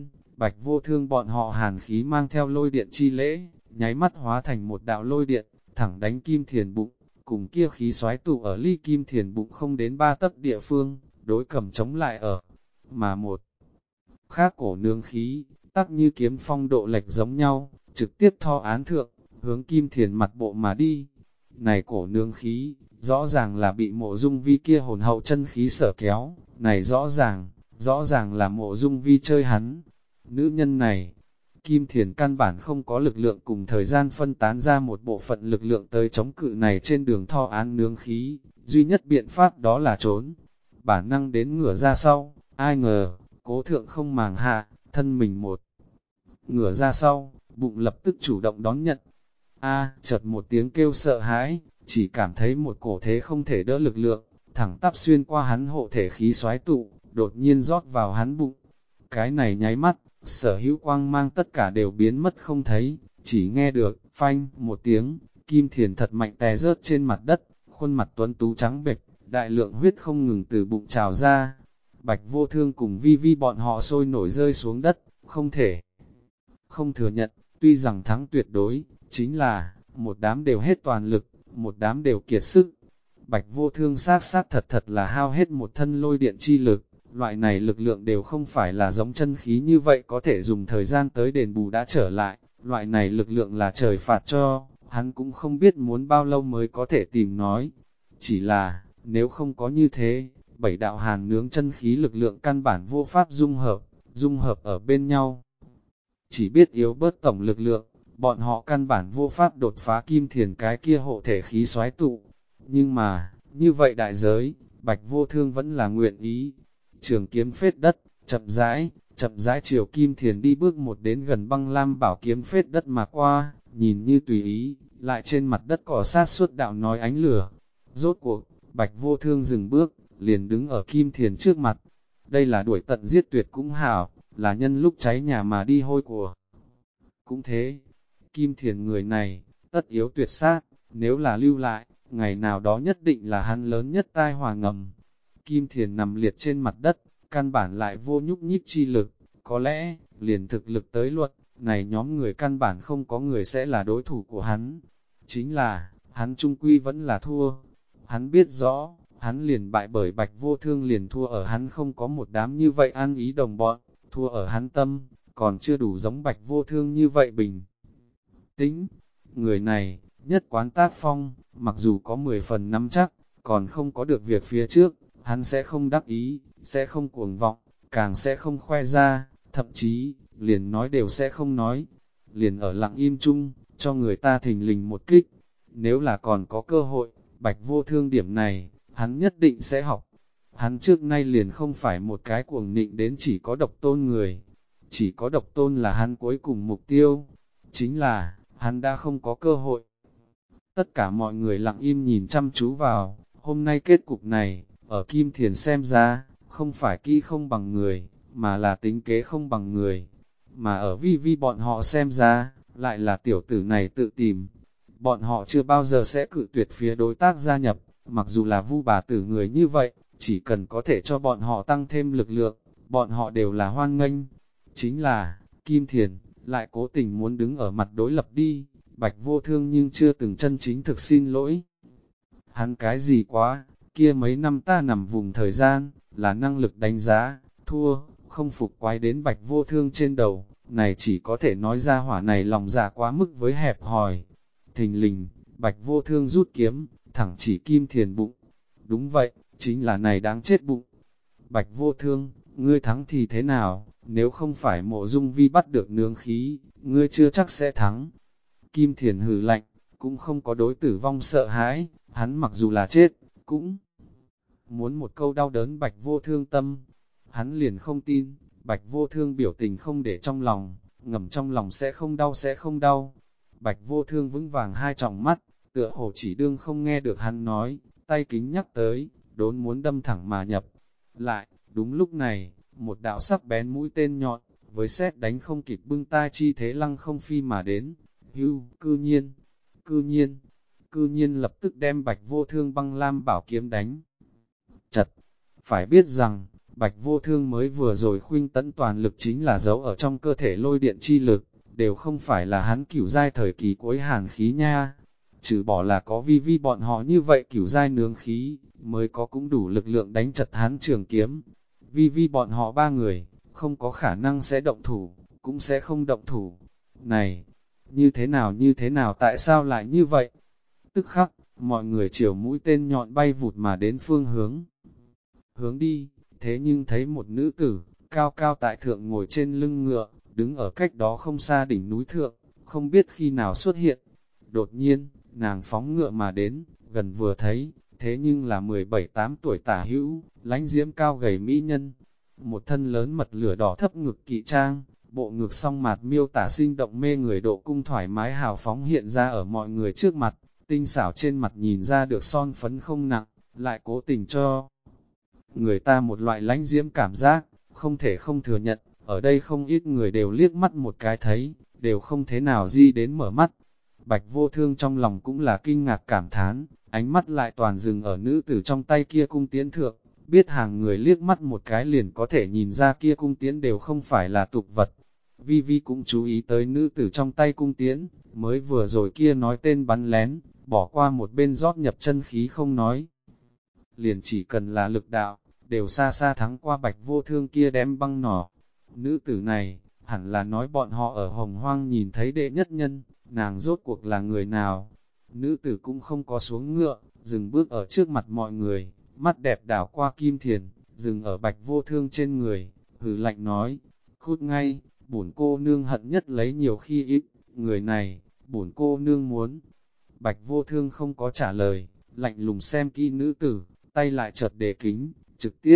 Bạch Vô Thương bọn họ hàn khí mang theo lôi điện chi lễ, nháy mắt hóa thành một đạo lôi điện, thẳng đánh Kim Thiền bụng, cùng kia khí xoáy tụ ở ly Kim Thiền bụng không đến 3 tấc địa phương, đối cầm chống lại ở, mà một khác cổ nương khí, tắc như kiếm phong độ lệch giống nhau, trực tiếp tho án thượng, hướng Kim Thiền mặt bộ mà đi. Này cổ nương khí, rõ ràng là bị Mộ Dung Vi kia hồn hậu chân khí sở kéo, này rõ ràng là Mộ Dung Vi chơi hắn. Nữ nhân này, Kim Thiền căn bản không có lực lượng cùng thời gian phân tán ra một bộ phận lực lượng tới chống cự này trên đường tho án nướng khí, duy nhất biện pháp đó là trốn. Bản năng đến ngửa ra sau, ai ngờ, Cố Thượng không màng hạ, thân mình một ngửa ra sau, bụng lập tức chủ động đón nhận. Chợt một tiếng kêu sợ hãi, chỉ cảm thấy một cổ thế không thể đỡ lực lượng, thẳng tắp xuyên qua hắn hộ thể khí xoáy tụ, đột nhiên rót vào hắn bụng. Cái này nháy mắt, sở hữu quang mang tất cả đều biến mất không thấy, chỉ nghe được, phanh, một tiếng, Kim Thiền thật mạnh té rớt trên mặt đất, khuôn mặt tuấn tú trắng bệch, đại lượng huyết không ngừng từ bụng trào ra. Bạch Vô Thương cùng Vi Vi bọn họ sôi nổi rơi xuống đất, không thừa nhận, tuy rằng thắng tuyệt đối, chính là, một đám đều hết toàn lực, một đám đều kiệt sức. Bạch Vô Thương sát thật là hao hết một thân lôi điện chi lực, loại này lực lượng đều không phải là giống chân khí như vậy có thể dùng thời gian tới đền bù đã trở lại, loại này lực lượng là trời phạt cho, hắn cũng không biết muốn bao lâu mới có thể tìm nói. Chỉ là, nếu không có như thế, 7 đạo hàn nướng chân khí lực lượng căn bản vô pháp dung hợp ở bên nhau. Chỉ biết yếu bớt tổng lực lượng, bọn họ căn bản vô pháp đột phá Kim Thiền cái kia hộ thể khí xoáy tụ. Nhưng mà, như vậy đại giới, Bạch Vô Thương vẫn là nguyện ý. Trường kiếm phết đất, chậm rãi chiều Kim Thiền đi bước một đến gần băng lam bảo kiếm phết đất mà qua, nhìn như tùy ý, lại trên mặt đất cỏ sát suốt đạo nói ánh lửa. Rốt cuộc, Bạch Vô Thương dừng bước, liền đứng ở Kim Thiền trước mặt. Đây là đuổi tận giết tuyệt cũng hảo, là nhân lúc cháy nhà mà đi hôi của. Cũng thế, Kim Thiền người này, tất yếu tuyệt sát, nếu là lưu lại, ngày nào đó nhất định là hắn lớn nhất tai họa ngầm. Kim Thiền nằm liệt trên mặt đất, căn bản lại vô nhúc nhích chi lực, có lẽ, liền thực lực tới luật, này nhóm người căn bản không có người sẽ là đối thủ của hắn. Chính là, hắn trung quy vẫn là thua. Hắn biết rõ, hắn liền bại bởi Bạch Vô Thương liền thua ở hắn không có một đám như vậy ăn ý đồng bọn, thua ở hắn tâm, còn chưa đủ giống Bạch Vô Thương như vậy bình tĩnh. Người này, nhất quán tác phong, mặc dù có 10 phần nắm chắc, còn không có được việc phía trước, hắn sẽ không đắc ý, sẽ không cuồng vọng, càng sẽ không khoe ra, thậm chí, liền nói đều sẽ không nói, liền ở lặng im chung, cho người ta thình lình một kích. Nếu là còn có cơ hội, Bạch Vô Thương điểm này, hắn nhất định sẽ học. Hắn trước nay liền không phải một cái cuồng nịnh đến chỉ có độc tôn người. Chỉ có độc tôn là hắn cuối cùng mục tiêu. Chính là, hắn đã không có cơ hội. Tất cả mọi người lặng im nhìn chăm chú vào, hôm nay kết cục này, ở Kim Thiền xem ra, không phải kỹ không bằng người, mà là tính kế không bằng người. Mà ở Vi Vi bọn họ xem ra, lại là tiểu tử này tự tìm. Bọn họ chưa bao giờ sẽ cự tuyệt phía đối tác gia nhập, mặc dù là Vu bà tử người như vậy, chỉ cần có thể cho bọn họ tăng thêm lực lượng, bọn họ đều là hoan nghênh. Chính là, Kim Thiền, lại cố tình muốn đứng ở mặt đối lập đi, Bạch Vô Thương nhưng chưa từng chân chính thực xin lỗi. Hắn cái gì quá, kia mấy năm ta nằm vùng thời gian, là năng lực đánh giá, thua, không phục quái đến Bạch Vô Thương trên đầu, này chỉ có thể nói ra hỏa này lòng dạ quá mức với hẹp hòi. Thình lình, Bạch Vô Thương rút kiếm, thẳng chỉ Kim Thiền bụng. Đúng vậy, chính là này đáng chết bụng. Bạch Vô Thương, ngươi thắng thì thế nào, nếu không phải Mộ Dung Vi bắt được nướng khí, ngươi chưa chắc sẽ thắng. Kim Thiền hừ lạnh, cũng không có đối tử vong sợ hãi, hắn mặc dù là chết, cũng muốn một câu đau đớn Bạch Vô Thương tâm. Hắn liền không tin, Bạch Vô Thương biểu tình không để trong lòng, ngầm trong lòng sẽ không đau. Bạch Vô Thương vững vàng hai tròng mắt, tựa hồ chỉ đương không nghe được hắn nói, tay kính nhắc tới, đốn muốn đâm thẳng mà nhập. Lại, đúng lúc này, một đạo sắc bén mũi tên nhọn, với sét đánh không kịp bưng tai chi thế lăng không phi mà đến. Hưu, cư nhiên lập tức đem Bạch Vô Thương băng lam bảo kiếm đánh chặt. Phải biết rằng, Bạch Vô Thương mới vừa rồi khuynh tấn toàn lực chính là giấu ở trong cơ thể lôi điện chi lực, đều không phải là hắn cửu giai thời kỳ cuối hàn khí nha. Trừ bỏ là có vi vi bọn họ như vậy cửu giai nướng khí, mới có cũng đủ lực lượng đánh chật hắn trường kiếm. Vi vi bọn họ ba người, không có khả năng sẽ động thủ, cũng sẽ không động thủ. Này, như thế nào tại sao lại như vậy? Tức khắc, mọi người chiều mũi tên nhọn bay vụt mà đến phương hướng đi, thế nhưng thấy một nữ tử, cao cao tại thượng ngồi trên lưng ngựa, đứng ở cách đó không xa đỉnh núi thượng, không biết khi nào xuất hiện. Đột nhiên, nàng phóng ngựa mà đến, gần vừa thấy, thế nhưng là 17-8 tuổi tả hữu, lãnh diễm cao gầy mỹ nhân. Một thân lớn mật lửa đỏ thấp ngực kỵ trang, bộ ngực song mạt miêu tả sinh động mê người độ cung thoải mái hào phóng hiện ra ở mọi người trước mặt, tinh xảo trên mặt nhìn ra được son phấn không nặng, lại cố tình cho người ta một loại lãnh diễm cảm giác, không thể không thừa nhận, ở đây không ít người đều liếc mắt một cái thấy, đều không thế nào di đến mở mắt. Bạch Vô Thương trong lòng cũng là kinh ngạc cảm thán, ánh mắt lại toàn dừng ở nữ tử trong tay kia cung tiễn thượng, biết hàng người liếc mắt một cái liền có thể nhìn ra kia cung tiễn đều không phải là tục vật. Vi Vi cũng chú ý tới nữ tử trong tay cung tiễn, mới vừa rồi kia nói tên bắn lén, bỏ qua một bên rót nhập chân khí không nói. Liền chỉ cần là lực đạo, đều xa xa thắng qua Bạch Vô Thương kia đem băng nỏ. Nữ tử này, hẳn là nói bọn họ ở Hồng Hoang nhìn thấy đệ nhất nhân, nàng rốt cuộc là người nào. Nữ tử cũng không có xuống ngựa, dừng bước ở trước mặt mọi người, mắt đẹp đảo qua Kim Thiền, dừng ở Bạch Vô Thương trên người, hừ lạnh nói, cút ngay, bổn cô nương hận nhất lấy nhiều khi ít, người này, bổn cô nương muốn. Bạch Vô Thương không có trả lời, lạnh lùng xem kỹ nữ tử, tay lại chợt đề kính, trực tiếp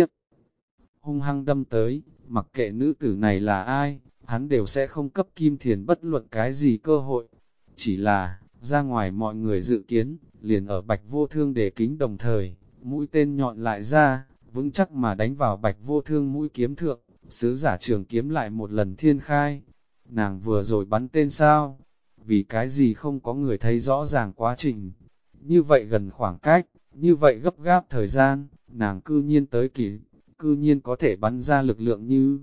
hung hăng đâm tới, mặc kệ nữ tử này là ai, hắn đều sẽ không cấp Kim Thiền bất luận cái gì cơ hội. Chỉ là, ra ngoài mọi người dự kiến, liền ở Bạch Vô Thương đề kính đồng thời, mũi tên nhọn lại ra, vững chắc mà đánh vào Bạch Vô Thương mũi kiếm thượng, sứ giả trường kiếm lại một lần thiên khai. Nàng vừa rồi bắn tên sao? Vì cái gì không có người thấy rõ ràng quá trình? Như vậy gần khoảng cách, như vậy gấp gáp thời gian, nàng cư nhiên tới kịp, cư nhiên có thể bắn ra lực lượng như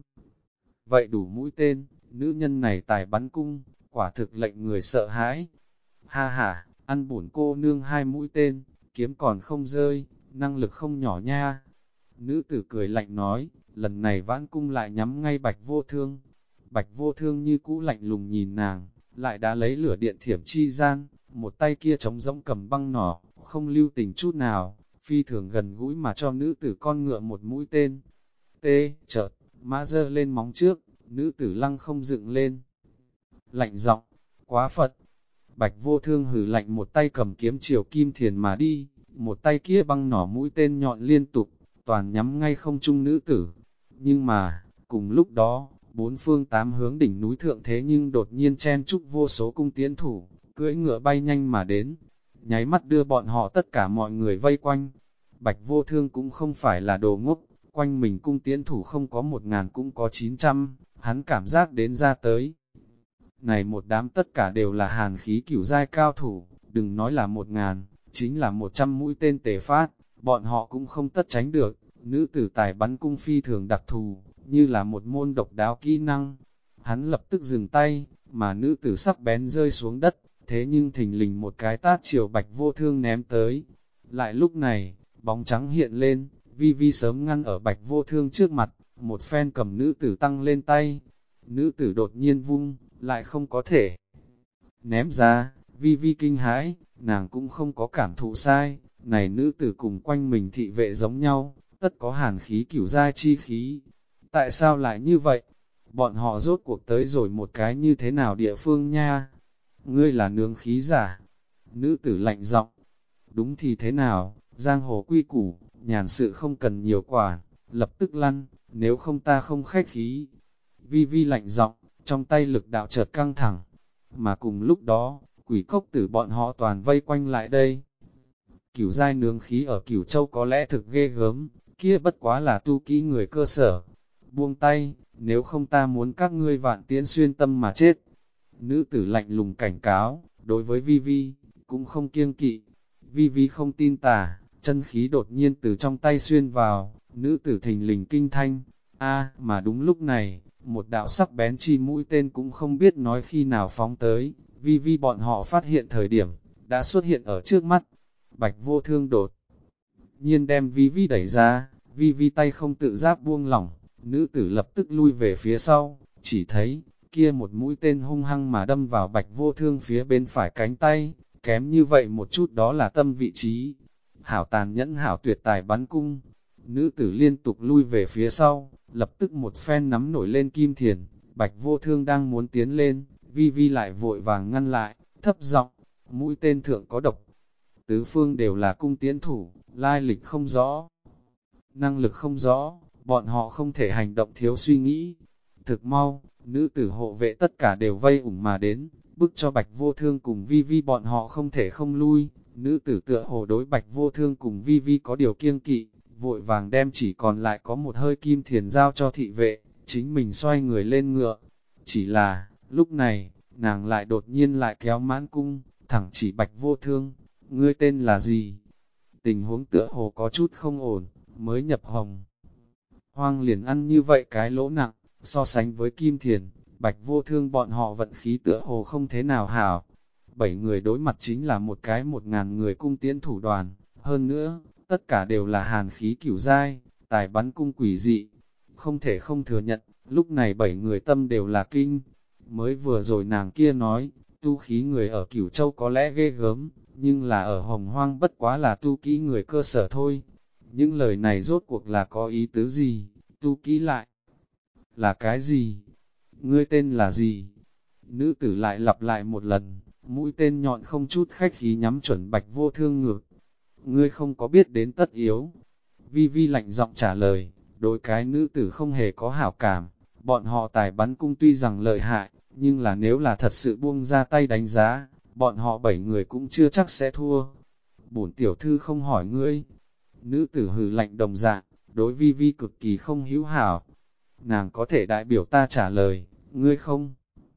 vậy đủ mũi tên, nữ nhân này tài bắn cung, quả thực lệnh người sợ hãi. Ha ha, ăn bổn cô nương hai mũi tên, kiếm còn không rơi, năng lực không nhỏ nha. Nữ tử cười lạnh nói, lần này vãn cung lại nhắm ngay Bạch Vô Thương. Bạch Vô Thương như cũ lạnh lùng nhìn nàng, lại đã lấy lửa điện thiểm chi gian, một tay kia trống rỗng cầm băng nỏ, không lưu tình chút nào, phi thường gần gũi mà cho nữ tử con ngựa một mũi tên. Chợt, mã giơ lên móng trước, nữ tử lăng không dựng lên. Lạnh giọng, quá Phật. Bạch Vô Thương hừ lạnh một tay cầm kiếm chiều Kim Thiền mà đi, một tay kia băng nỏ mũi tên nhọn liên tục, toàn nhắm ngay không trung nữ tử. Nhưng mà, cùng lúc đó, bốn phương tám hướng đỉnh núi thượng thế nhưng đột nhiên chen chúc vô số cung tiễn thủ, cưỡi ngựa bay nhanh mà đến, nháy mắt đưa bọn họ tất cả mọi người vây quanh. Bạch Vô Thương cũng không phải là đồ ngốc, quanh mình cung tiễn thủ không có 1000 cũng có 900, hắn cảm giác đến ra tới. Này một đám tất cả đều là hàn khí cửu giai cao thủ, đừng nói là 1000, chính là 100 mũi tên tề phát, bọn họ cũng không tất tránh được. Nữ tử tài bắn cung phi thường đặc thù, như là một môn độc đáo kỹ năng. Hắn lập tức dừng tay, mà nữ tử sắc bén rơi xuống đất, thế nhưng thình lình một cái tát chiều Bạch Vô Thương ném tới. Lại lúc này, bóng trắng hiện lên, Vi Vi sớm ngăn ở Bạch Vô Thương trước mặt, một phen cầm nữ tử tăng lên tay. Nữ tử đột nhiên vung, lại không có thể ném ra, Vi Vi kinh hãi, nàng cũng không có cảm thụ sai, này nữ tử cùng quanh mình thị vệ giống nhau, tất có hàn khí cửu giai chi khí. Tại sao lại như vậy? Bọn họ rốt cuộc tới rồi một cái như thế nào địa phương nha? Ngươi là nướng khí giả. Nữ tử lạnh giọng. Đúng thì thế nào, giang hồ quy củ, nhàn sự không cần nhiều quản, lập tức lăn, nếu không ta không khách khí. Vi Vi lạnh giọng, trong tay lực đạo chợt căng thẳng. Mà cùng lúc đó, quỷ cốc tử bọn họ toàn vây quanh lại đây. Cửu giai nướng khí ở Cửu Châu có lẽ thực ghê gớm, kia bất quá là tu kỹ người cơ sở. Buông tay, nếu không ta muốn các ngươi vạn tiễn xuyên tâm mà chết. Nữ tử lạnh lùng cảnh cáo, đối với Vi Vi, cũng không kiêng kỵ. Vi Vi không tin tà, chân khí đột nhiên từ trong tay xuyên vào, Nữ tử thình lình kinh thanh, mà đúng lúc này, một đạo sắc bén chi mũi tên cũng không biết nói khi nào phóng tới, vi vi bọn họ phát hiện thời điểm, đã xuất hiện ở trước mắt. Bạch Vô Thương đột nhiên đem vi vi đẩy ra, vi vi tay không tự giác buông lỏng, nữ tử lập tức lui về phía sau, chỉ thấy, kia một mũi tên hung hăng mà đâm vào Bạch Vô Thương phía bên phải cánh tay, kém như vậy một chút đó là tâm vị trí. Hảo tàn nhẫn hảo tuyệt tài bắn cung, nữ tử liên tục lui về phía sau, lập tức một phen nắm nổi lên kim thiền, Bạch Vô Thương đang muốn tiến lên, vi vi lại vội vàng ngăn lại, thấp giọng, mũi tên thượng có độc. Tứ phương đều là cung tiễn thủ, lai lịch không rõ, năng lực không rõ, bọn họ không thể hành động thiếu suy nghĩ. Thực mau, nữ tử hộ vệ tất cả đều vây ủng mà đến, bức cho Bạch Vô Thương cùng vi vi bọn họ không thể không lui. Nữ tử tựa hồ đối Bạch Vô Thương cùng vi vi có điều kiêng kỵ, vội vàng đem chỉ còn lại có một hơi kim thiền giao cho thị vệ, chính mình xoay người lên ngựa. Chỉ là, lúc này, nàng lại đột nhiên lại kéo mãn cung, thẳng chỉ Bạch Vô Thương, ngươi tên là gì? Tình huống tựa hồ có chút không ổn, mới nhập hồng. Hoang liền ăn như vậy cái lỗ nặng, so sánh với kim thiền, Bạch Vô Thương bọn họ vận khí tựa hồ không thế nào hảo. 7 người đối mặt chính là một cái 1000 người cung tiễn thủ đoàn, hơn nữa, tất cả đều là hàn khí cửu giai, tài bắn cung quỷ dị. Không thể không thừa nhận, lúc này 7 người tâm đều là kinh. Mới vừa rồi nàng kia nói, tu khí người ở Cửu Châu có lẽ ghê gớm, nhưng là ở Hồng Hoang bất quá là tu kỹ người cơ sở thôi. Những lời này rốt cuộc là có ý tứ gì, tu kỹ lại là cái gì? Ngươi tên là gì? Nữ tử lại lặp lại một lần, mũi tên nhọn không chút khách khí nhắm chuẩn Bạch Vô Thương ngược. Ngươi không có biết đến tất yếu. Vi vi lạnh giọng trả lời, đối cái nữ tử không hề có hảo cảm, bọn họ tài bắn cung tuy rằng lợi hại, nhưng là nếu là thật sự buông ra tay đánh giá, bọn họ 7 người cũng chưa chắc sẽ thua. Bổn tiểu thư không hỏi ngươi. Nữ tử hừ lạnh đồng dạng, đối vi vi cực kỳ không hữu hảo. Nàng có thể đại biểu ta trả lời, ngươi không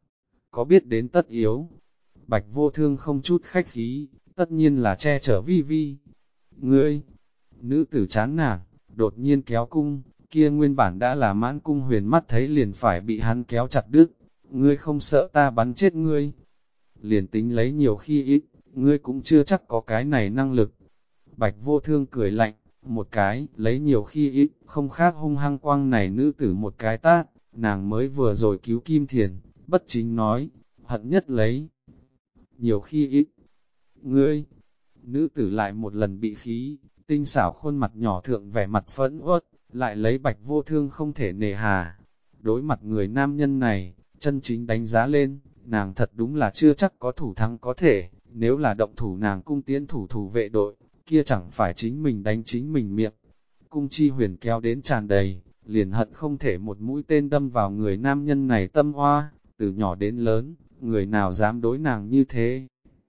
có biết đến tất yếu. Bạch Vô Thương không chút khách khí, tất nhiên là che chở vi vi. Ngươi, nữ tử chán nản, đột nhiên kéo cung, kia nguyên bản đã là mãn cung huyền mắt thấy liền phải bị hắn kéo chặt đứt. Ngươi không sợ ta bắn chết ngươi. Liền tính lấy nhiều khi ít, ngươi cũng chưa chắc có cái này năng lực. Bạch Vô Thương cười lạnh, một cái, lấy nhiều khi ít, không khác hung hăng quăng này nữ tử một cái tát, nàng mới vừa rồi cứu kim thiền, bất chính nói, hận nhất lấy nhiều khi ít. Ngươi, nữ tử lại một lần bị khí, tinh xảo khuôn mặt nhỏ thượng vẻ mặt phẫn uất, lại lấy Bạch Vô Thương không thể nề hà. Đối mặt người nam nhân này, chân chính đánh giá lên, nàng thật đúng là chưa chắc có thủ thắng có thể, nếu là động thủ nàng cung tiễn thủ vệ đội, kia chẳng phải chính mình đánh chính mình miệng. Cung chi huyền kéo đến tràn đầy, liền hận không thể một mũi tên đâm vào người nam nhân này tâm hoa, từ nhỏ đến lớn, người nào dám đối nàng như thế.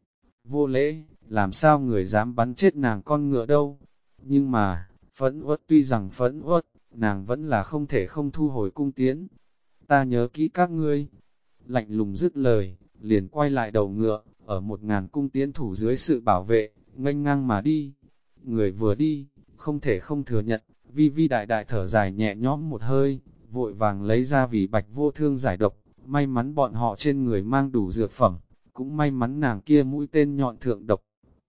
Vô lễ, làm sao người dám bắn chết nàng con ngựa đâu. Nhưng mà, phẫn uất tuy rằng phẫn uất, nàng vẫn là không thể không thu hồi cung tiễn. Ta nhớ kỹ các ngươi. Lạnh lùng dứt lời, liền quay lại đầu ngựa, ở 1000 cung tiễn thủ dưới sự bảo vệ, nghênh ngang mà đi. Người vừa đi, không thể không thừa nhận, vi vi đại đại thở dài nhẹ nhõm một hơi, vội vàng lấy ra vì Bạch Vô Thương giải độc, may mắn bọn họ trên người mang đủ dược phẩm, cũng may mắn nàng kia mũi tên nhọn thượng độc.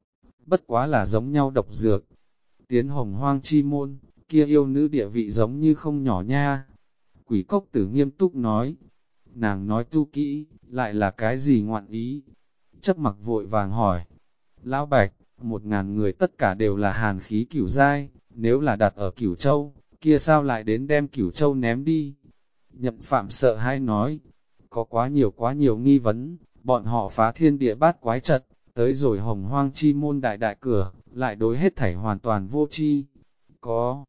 Bất quá là giống nhau độc dược. Tiến Hồng Hoang chi môn, kia yêu nữ địa vị giống như không nhỏ nha. Quỷ Cốc Tử nghiêm túc nói, nàng nói tu kỹ, lại là cái gì ngoạn ý? Chấp Mặc vội vàng hỏi, Lão Bạch, 1000 người tất cả đều là hàn khí cửu giai, nếu là đặt ở Cửu Châu, kia sao lại đến đem Cửu Châu ném đi? Nhậm Phạm sợ hãi nói, có quá nhiều nghi vấn, bọn họ phá thiên địa bát quái trận, tới rồi Hồng Hoang chi môn đại đại cửa, lại đối hết thảy hoàn toàn vô chi. Có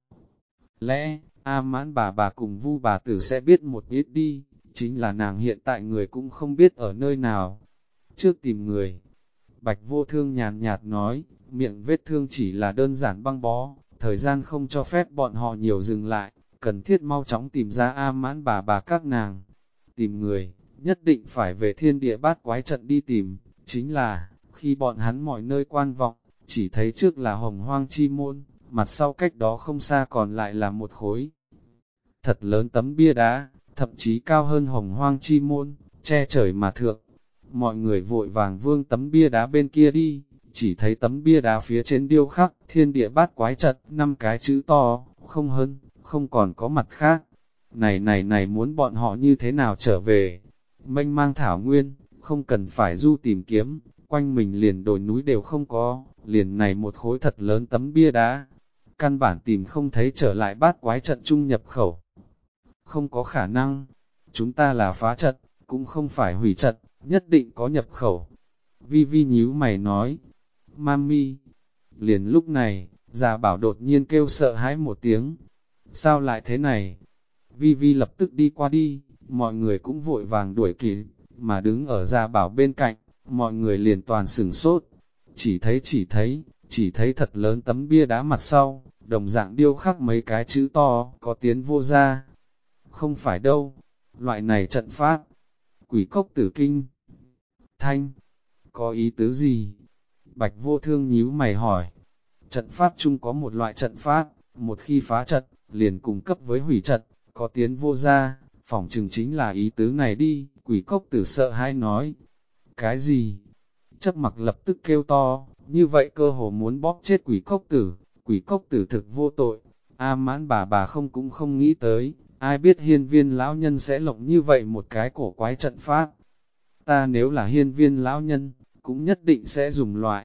lẽ, A Mãn bà cùng Vu bà tử sẽ biết một ít đi, chính là nàng hiện tại người cũng không biết ở nơi nào. Trước tìm người, Bạch Vô Thương nhàn nhạt nói, miệng vết thương chỉ là đơn giản băng bó, thời gian không cho phép bọn họ nhiều dừng lại, cần thiết mau chóng tìm ra A Mãn bà các nàng. Tìm người, nhất định phải về thiên địa bát quái trận đi tìm, chính là, khi bọn hắn mọi nơi quan vọng, chỉ thấy trước là Hồng Hoang chi môn, mặt sau cách đó không xa còn lại là một khối thật lớn tấm bia đá, thậm chí cao hơn Hồng Hoang chi môn, che trời mà thượng. Mọi người vội vàng vương tấm bia đá bên kia đi, chỉ thấy tấm bia đá phía trên điêu khắc, thiên địa bát quái trận, 5 cái chữ to, không hơn, không còn có mặt khác. Này muốn bọn họ như thế nào trở về? Mênh mang thảo nguyên, không cần phải du tìm kiếm, quanh mình liền đồi núi đều không có, liền này một khối thật lớn tấm bia đá. Căn bản tìm không thấy trở lại bát quái trận chung nhập khẩu. Không có khả năng, chúng ta là phá trận, cũng không phải hủy trận, nhất định có nhập khẩu. Vi Vi nhíu mày nói, Mami. Liền lúc này, Già Bảo đột nhiên kêu sợ hãi một tiếng. Sao lại thế này? Vi Vi lập tức đi qua đi, mọi người cũng vội vàng đuổi kịp, mà đứng ở Già Bảo bên cạnh, mọi người liền toàn sửng sốt. Chỉ thấy thật lớn tấm bia đá mặt sau, đồng dạng điêu khắc mấy cái chữ to, có tiến vô ra. Không phải đâu, loại này trận pháp, quỷ cốc tử kinh. Thanh, có ý tứ gì? Bạch Vô Thương nhíu mày hỏi. Trận pháp chung có một loại trận pháp, một khi phá trận, liền cung cấp với hủy trận, có tiến vô ra, phỏng chừng chính là ý tứ này đi, quỷ cốc tử sợ hãi nói. Cái gì? Chấp mặc lập tức kêu to, như vậy cơ hồ muốn bóp chết quỷ cốc tử thực vô tội. A Mãn bà không cũng không nghĩ tới, ai biết hiên viên lão nhân sẽ lộng như vậy một cái cổ quái trận pháp. Ta nếu là hiên viên lão nhân, cũng nhất định sẽ dùng loại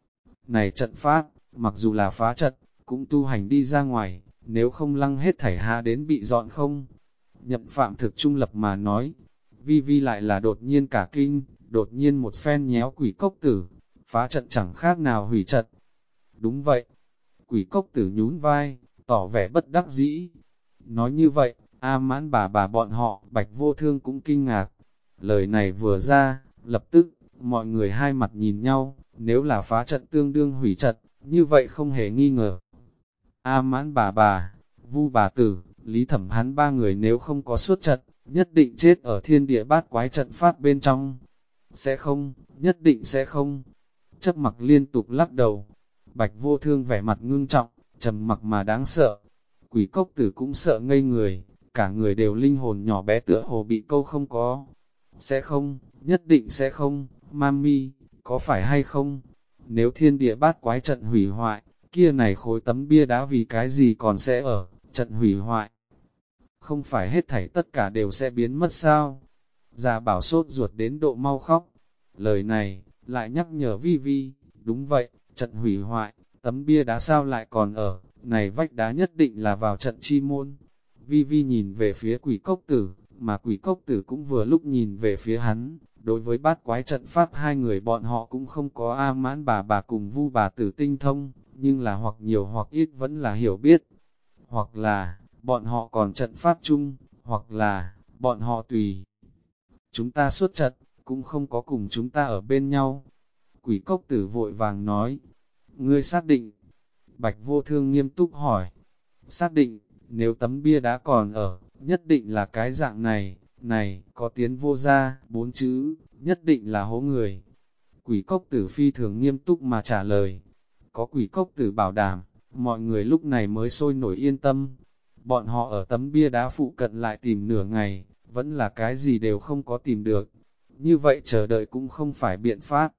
này trận pháp, mặc dù là phá trận, cũng tu hành đi ra ngoài, nếu không lăng hết thảy hạ đến bị dọn không. Nhậm Phạm thực trung lập mà nói, Vi Vi lại là đột nhiên cả kinh, đột nhiên một phen nhéo quỷ cốc tử, phá trận chẳng khác nào hủy trận. Đúng vậy, quỷ cốc tử nhún vai, tỏ vẻ bất đắc dĩ. Nói như vậy, A Mãn bà bọn họ, Bạch Vô Thương cũng kinh ngạc. Lời này vừa ra, lập tức, mọi người hai mặt nhìn nhau, nếu là phá trận tương đương hủy trận, như vậy không hề nghi ngờ. A Mãn bà, Vu bà tử, Lý Thẩm hắn ba người nếu không có suốt trận, nhất định chết ở thiên địa bát quái trận pháp bên trong. Sẽ không, nhất định sẽ không. Chấp mặc liên tục lắc đầu. Bạch Vô Thương vẻ mặt ngưng trọng, trầm mặc mà đáng sợ. Quỷ cốc tử cũng sợ ngây người, cả người đều linh hồn nhỏ bé tựa hồ bị câu không có. Sẽ không, nhất định sẽ không, Mami, có phải hay không? Nếu thiên địa bát quái trận hủy hoại, kia này khối tấm bia đá vì cái gì còn sẽ ở, trận hủy hoại. Không phải hết thảy tất cả đều sẽ biến mất sao? Già Bảo sốt ruột đến độ mau khóc. Lời này, lại nhắc nhở Vi Vi, đúng vậy, trận hủy hoại, tấm bia đá sao lại còn ở, này vách đá nhất định là vào trận chi môn. Vi Vi nhìn về phía quỷ cốc tử, mà quỷ cốc tử cũng vừa lúc nhìn về phía hắn. Đối với bát quái trận pháp hai người bọn họ cũng không có A Mãn bà cùng Vu bà tử tinh thông, nhưng là hoặc nhiều hoặc ít vẫn là hiểu biết. Hoặc là, bọn họ còn trận pháp chung, hoặc là, bọn họ tùy. Chúng ta xuất trận, cũng không có cùng chúng ta ở bên nhau. Quỷ cốc tử vội vàng nói, ngươi xác định. Bạch Vô Thương nghiêm túc hỏi, xác định, nếu tấm bia đá còn ở, nhất định là cái dạng này, có tiến vô ra, 4 chữ, nhất định là hố người. Quỷ cốc tử phi thường nghiêm túc mà trả lời, có quỷ cốc tử bảo đảm, mọi người lúc này mới sôi nổi yên tâm. Bọn họ ở tấm bia đá phụ cận lại tìm nửa ngày, vẫn là cái gì đều không có tìm được. Như vậy chờ đợi cũng không phải biện pháp.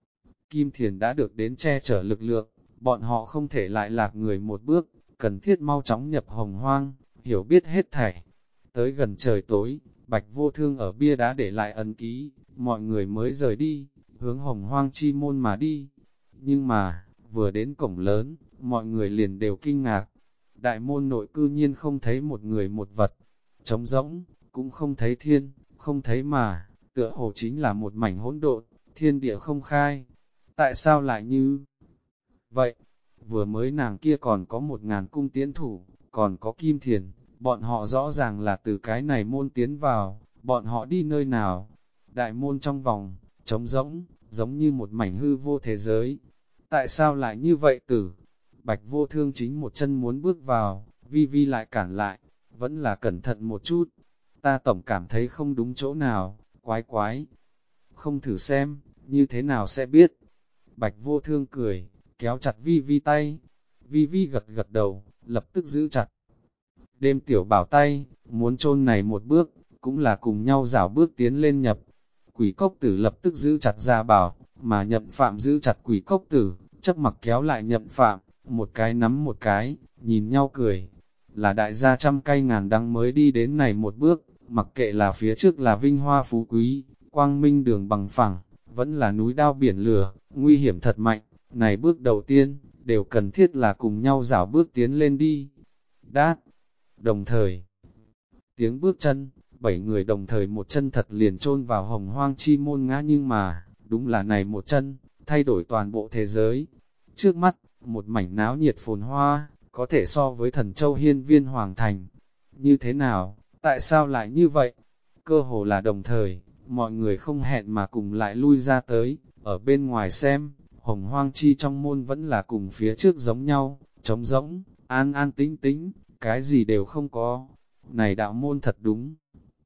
Kim Thiền đã được đến che chở lực lượng, bọn họ không thể lại lạc người một bước, cần thiết mau chóng nhập Hồng Hoang, hiểu biết hết thảy. Tới gần trời tối, Bạch Vô Thương ở bia đá để lại ấn ký, mọi người mới rời đi, hướng Hồng Hoang chi môn mà đi. Nhưng mà, vừa đến cổng lớn, mọi người liền đều kinh ngạc. Đại môn nội cư nhiên không thấy một người một vật, trống rỗng, cũng không thấy thiên, không thấy mà, tựa hồ chính là một mảnh hỗn độn, thiên địa không khai. Tại sao lại như vậy? Vừa mới nàng kia còn có 1000 cung tiễn thủ, còn có Kim Thiền, bọn họ rõ ràng là từ cái này môn tiến vào, bọn họ đi nơi nào? Đại môn trong vòng, trống rỗng, giống như một mảnh hư vô thế giới. Tại sao lại như vậy tử? Bạch Vô Thương chính một chân muốn bước vào, Vi Vi lại cản lại, vẫn là cẩn thận một chút. Ta tổng cảm thấy không đúng chỗ nào, quái quái. Không thử xem, như thế nào sẽ biết? Bạch Vô Thương cười, kéo chặt Vi Vi tay. Vi Vi gật gật đầu, lập tức giữ chặt. Đêm tiểu bảo tay, muốn chôn này một bước, cũng là cùng nhau rảo bước tiến lên nhập. Quỷ cốc tử lập tức giữ chặt Gia Bảo, mà Nhậm Phạm giữ chặt quỷ cốc tử, chấp mặc kéo lại Nhậm Phạm, một cái nắm một cái, nhìn nhau cười. Là đại gia trăm cây ngàn đắng mới đi đến này một bước, mặc kệ là phía trước là vinh hoa phú quý, quang minh đường bằng phẳng, vẫn là núi đao biển lửa, nguy hiểm thật mạnh. Này bước đầu tiên, đều cần thiết là cùng nhau rảo bước tiến lên đi. Đát, đồng thời, tiếng bước chân, 7 người đồng thời một chân thật liền chôn vào hồng hoang chi môn ngã, nhưng mà, đúng là này một chân, thay đổi toàn bộ thế giới. Trước mắt, một mảnh náo nhiệt phồn hoa, có thể so với thần châu hiên viên hoàng thành. Như thế nào, tại sao lại như vậy? Cơ hồ là đồng thời, mọi người không hẹn mà cùng lại lui ra tới, ở bên ngoài xem, hồng hoang chi trong môn vẫn là cùng phía trước giống nhau, trống rỗng, an an tĩnh tĩnh, cái gì đều không có. Này đạo môn thật đúng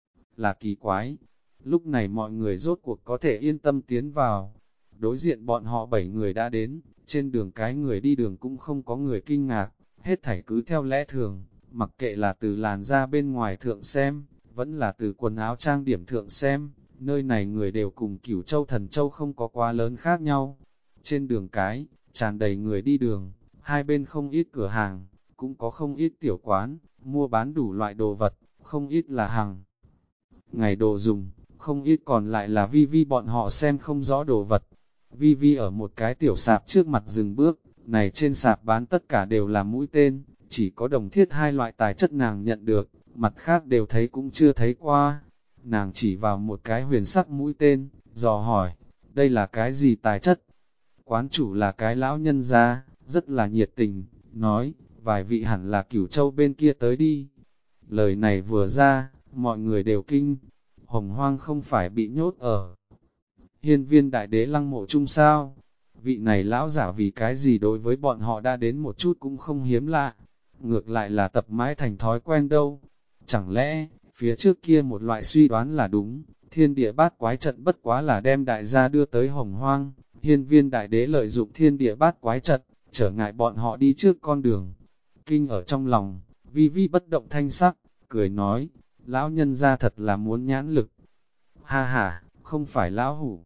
là kỳ quái. Lúc này mọi người rốt cuộc có thể yên tâm tiến vào. Đối diện bọn họ 7 người đã đến, trên đường cái người đi đường cũng không có người kinh ngạc, hết thảy cứ theo lẽ thường, mặc kệ là từ làn da bên ngoài thượng xem, vẫn là từ quần áo trang điểm thượng xem, nơi này người đều cùng Cửu Châu Thần Châu không có quá lớn khác nhau. Trên đường cái, tràn đầy người đi đường, hai bên không ít cửa hàng, cũng có không ít tiểu quán, mua bán đủ loại đồ vật, không ít là hàng ngày đồ dùng, không ít còn lại là Vi Vi bọn họ xem không rõ đồ vật. Vi Vi ở một cái tiểu sạp trước mặt dừng bước, này trên sạp bán tất cả đều là mũi tên, chỉ có đồng thiết hai loại tài chất nàng nhận được, mặt khác đều thấy cũng chưa thấy qua. Nàng chỉ vào một cái huyền sắc mũi tên, dò hỏi, đây là cái gì tài chất? Quán chủ là cái lão nhân gia, rất là nhiệt tình, nói, vài vị hẳn là Cửu Châu bên kia tới đi. Lời này vừa ra, mọi người đều kinh. Hồng Hoang không phải bị nhốt ở hiên viên đại đế lăng mộ chung sao? Vị này lão giả vì cái gì đối với bọn họ đã đến một chút cũng không hiếm lạ, ngược lại là tập mãi thành thói quen đâu. Chẳng lẽ, phía trước kia một loại suy đoán là đúng, thiên địa bát quái trận bất quá là đem đại gia đưa tới Hồng Hoang, hiên viên đại đế lợi dụng thiên địa bát quái trận, trở ngại bọn họ đi trước con đường. Kinh ở trong lòng, Vi Vi bất động thanh sắc, cười nói, lão nhân ra thật là muốn nhãn lực. Ha ha, không phải lão hủ.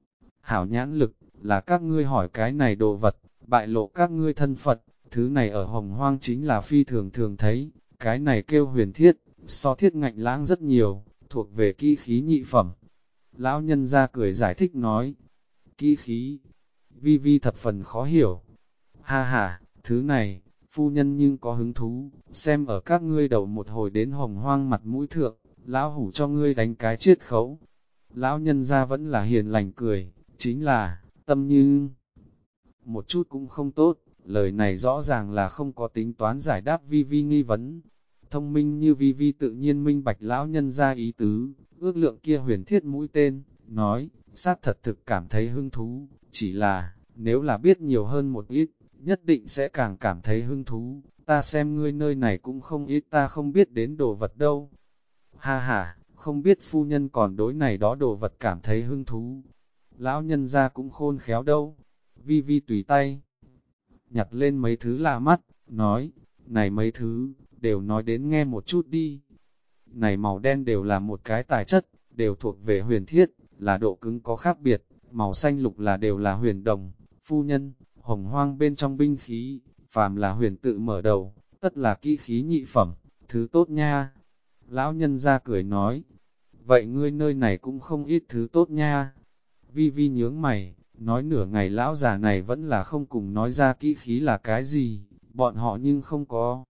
Hảo nhãn lực, là các ngươi hỏi cái này đồ vật, bại lộ các ngươi thân Phật, thứ này ở Hồng Hoang chính là phi thường thường thấy, cái này kêu huyền thiết, so thiết ngạnh lãng rất nhiều, thuộc về kỹ khí nhị phẩm. Lão nhân ra cười giải thích nói, kỹ khí, Vi Vi thập phần khó hiểu. Ha ha, thứ này, phu nhân nhưng có hứng thú, xem ở các ngươi đầu một hồi đến Hồng Hoang mặt mũi thượng, lão hủ cho ngươi đánh cái chiết khấu. Lão nhân ra vẫn là hiền lành cười, chính là, tâm như một chút cũng không tốt, lời này rõ ràng là không có tính toán giải đáp Vi Vi nghi vấn. Thông minh như Vi Vi tự nhiên minh bạch lão nhân ra ý tứ, ước lượng kia huyền thiết mũi tên, nói, xác thật thực cảm thấy hứng thú, chỉ là, nếu là biết nhiều hơn một ít, nhất định sẽ càng cảm thấy hứng thú, ta xem ngươi nơi này cũng không ít ta không biết đến đồ vật đâu. Ha ha, không biết phu nhân còn đối này đó đồ vật cảm thấy hứng thú. Lão nhân ra cũng khôn khéo đâu. Vi Vi tùy tay, nhặt lên mấy thứ lạ mắt, nói, này mấy thứ, đều nói đến nghe một chút đi. Này màu đen đều là một cái tài chất, đều thuộc về huyền thiết, là độ cứng có khác biệt, màu xanh lục là đều là huyền đồng, phu nhân, Hồng Hoang bên trong binh khí, phàm là huyền tự mở đầu, tất là kỹ khí nhị phẩm, thứ tốt nha. Lão nhân ra cười nói, vậy ngươi nơi này cũng không ít thứ tốt nha. Vi Vi nhướng mày, nói nửa ngày lão già này vẫn là không cùng nói ra kỹ khí là cái gì, bọn họ nhưng không có.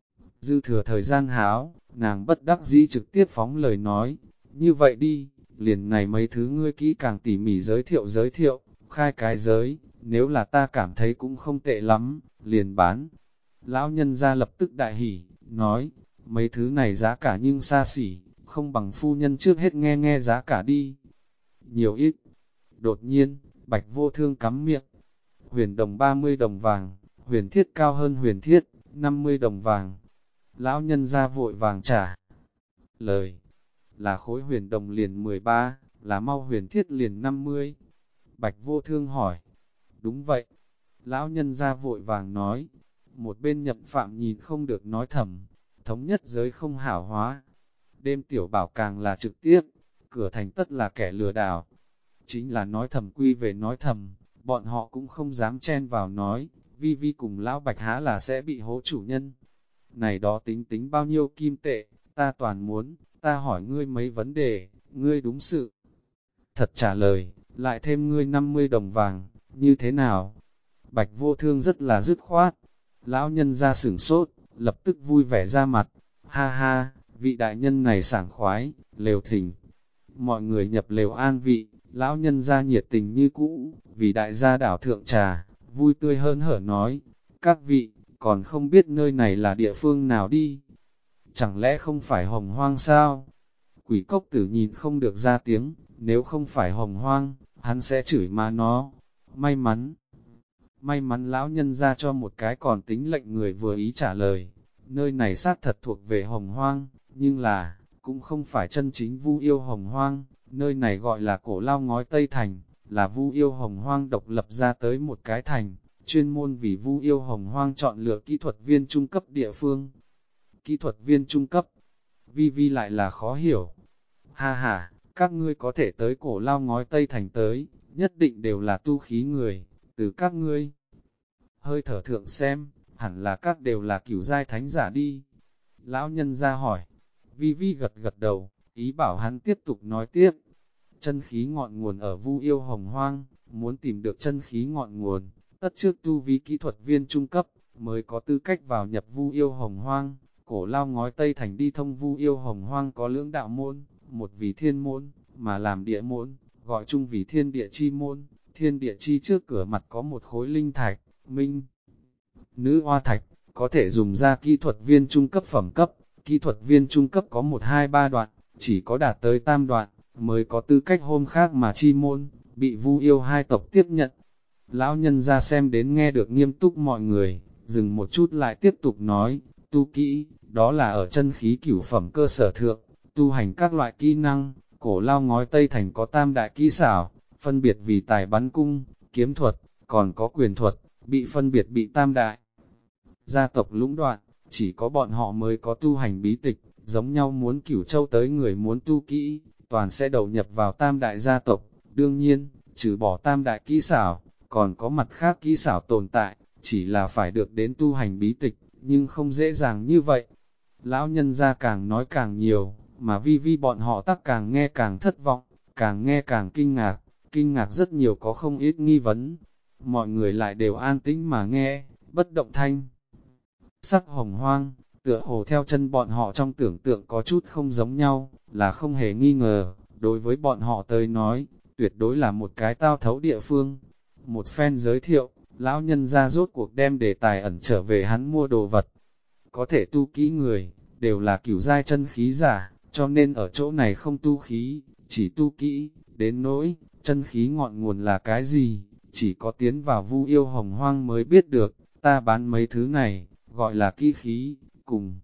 Dư thừa thời gian háo, nàng bất đắc dĩ trực tiếp phóng lời nói, như vậy đi, liền này mấy thứ ngươi kỹ càng tỉ mỉ giới thiệu, khai cái giới, nếu là ta cảm thấy cũng không tệ lắm, liền bán. Lão nhân ra lập tức đại hỉ, nói, mấy thứ này giá cả nhưng xa xỉ, không bằng phu nhân trước hết nghe nghe giá cả đi. Nhiều ít. Đột nhiên, Bạch Vô Thương cắm miệng. Huyền đồng 30 đồng vàng, huyền thiết cao hơn huyền thiết, 50 đồng vàng. Lão nhân ra vội vàng trả lời, là khối huyền đồng liền 13, là mau huyền thiết liền 50. Bạch Vô Thương hỏi, đúng vậy. Lão nhân ra vội vàng nói, Một bên Nhậm Phạm nhìn không được nói thầm, thống nhất giới không hảo hóa. Đêm tiểu bảo càng là trực tiếp, cửa thành tất là kẻ lừa đảo. Chính là nói thầm quy về nói thầm, bọn họ cũng không dám chen vào nói, Vi Vi cùng lão Bạch há là sẽ bị hố chủ nhân. Này đó tính tính bao nhiêu kim tệ, ta toàn muốn, ta hỏi ngươi mấy vấn đề, ngươi đúng sự. Thật trả lời, lại thêm ngươi 50 đồng vàng, như thế nào? Bạch Vô Thương rất là dứt khoát. Lão nhân ra sửng sốt, lập tức vui vẻ ra mặt. Ha ha, vị đại nhân này sảng khoái, lều thỉnh. Mọi người nhập lều an vị, lão nhân ra nhiệt tình như cũ, vì đại gia đảo thượng trà, vui tươi hớn hở nói. Các vị, còn không biết nơi này là địa phương nào đi? Chẳng lẽ không phải Hồng Hoang sao? Quỷ cốc tử nhìn không được ra tiếng, nếu không phải Hồng Hoang, hắn sẽ chửi mà nó. May mắn lão nhân ra cho một cái còn tính lệnh người vừa ý trả lời. Nơi này xác thật thuộc về Hồng Hoang, nhưng là, cũng không phải chân chính Vu Yêu Hồng Hoang. Nơi này gọi là Cổ Lao Ngói Tây Thành, là Vu Yêu Hồng Hoang độc lập ra tới một cái thành, chuyên môn vì Vu Yêu Hồng Hoang chọn lựa kỹ thuật viên trung cấp địa phương. Kỹ thuật viên trung cấp, Vi Vi lại là khó hiểu. Ha ha, các ngươi có thể tới Cổ Lao Ngói Tây Thành tới, nhất định đều là tu khí người, từ các ngươi. Hơi thở thượng xem, hẳn là các đều là cửu giai thánh giả đi. Lão nhân ra hỏi, Vi Vi gật gật đầu, ý bảo hắn tiếp tục nói tiếp. Chân khí ngọn nguồn ở Vu Yêu Hồng Hoang, muốn tìm được chân khí ngọn nguồn, tất trước tu vi kỹ thuật viên trung cấp, mới có tư cách vào nhập Vu Yêu Hồng Hoang. Cổ Lao Ngói Tây Thành đi thông Vu Yêu Hồng Hoang có lưỡng đạo môn, một vì thiên môn, mà làm địa môn, gọi chung vì thiên địa chi môn. Thiên địa chi trước cửa mặt có một khối linh thạch, minh, nữ hoa thạch, có thể dùng ra kỹ thuật viên trung cấp phẩm cấp. Kỹ thuật viên trung cấp có 1, 2, 3 đoạn, chỉ có đạt tới tam đoạn, mới có tư cách hôm khác mà chi môn, bị Vu Yêu hai tộc tiếp nhận. Lão nhân ra xem đến nghe được nghiêm túc mọi người, dừng một chút lại tiếp tục nói, tu kỹ, đó là ở chân khí cửu phẩm cơ sở thượng, tu hành các loại kỹ năng. Cổ Lao Ngói Tây Thành có tam đại kỹ xảo, phân biệt vì tài bắn cung, kiếm thuật, còn có quyền thuật, bị tam đại gia tộc lũng đoạn, chỉ có bọn họ mới có tu hành bí tịch, giống nhau muốn Cửu Châu tới người muốn tu kỹ, toàn sẽ đầu nhập vào tam đại gia tộc. Đương nhiên, trừ bỏ tam đại kỹ xảo, còn có mặt khác kỹ xảo tồn tại, chỉ là phải được đến tu hành bí tịch, nhưng không dễ dàng như vậy. Lão nhân ra càng nói càng nhiều, mà Vi Vi bọn họ tắc càng nghe càng thất vọng, càng nghe càng kinh ngạc rất nhiều có không ít nghi vấn. Mọi người lại đều an tĩnh mà nghe, bất động thanh. Sắc Hồng Hoang, tựa hồ theo chân bọn họ trong tưởng tượng có chút không giống nhau, là không hề nghi ngờ, đối với bọn họ tới nói, tuyệt đối là một cái tao thấu địa phương. Một phen giới thiệu, lão nhân ra rốt cuộc đem đề tài ẩn trở về hắn mua đồ vật. Có thể tu kỹ người, đều là cửu giai chân khí giả, cho nên ở chỗ này không tu khí, chỉ tu kỹ, đến nỗi, chân khí ngọn nguồn là cái gì, chỉ có tiến vào Vu Yêu Hồng Hoang mới biết được. Ta bán mấy thứ này, gọi là kỹ khí, cùng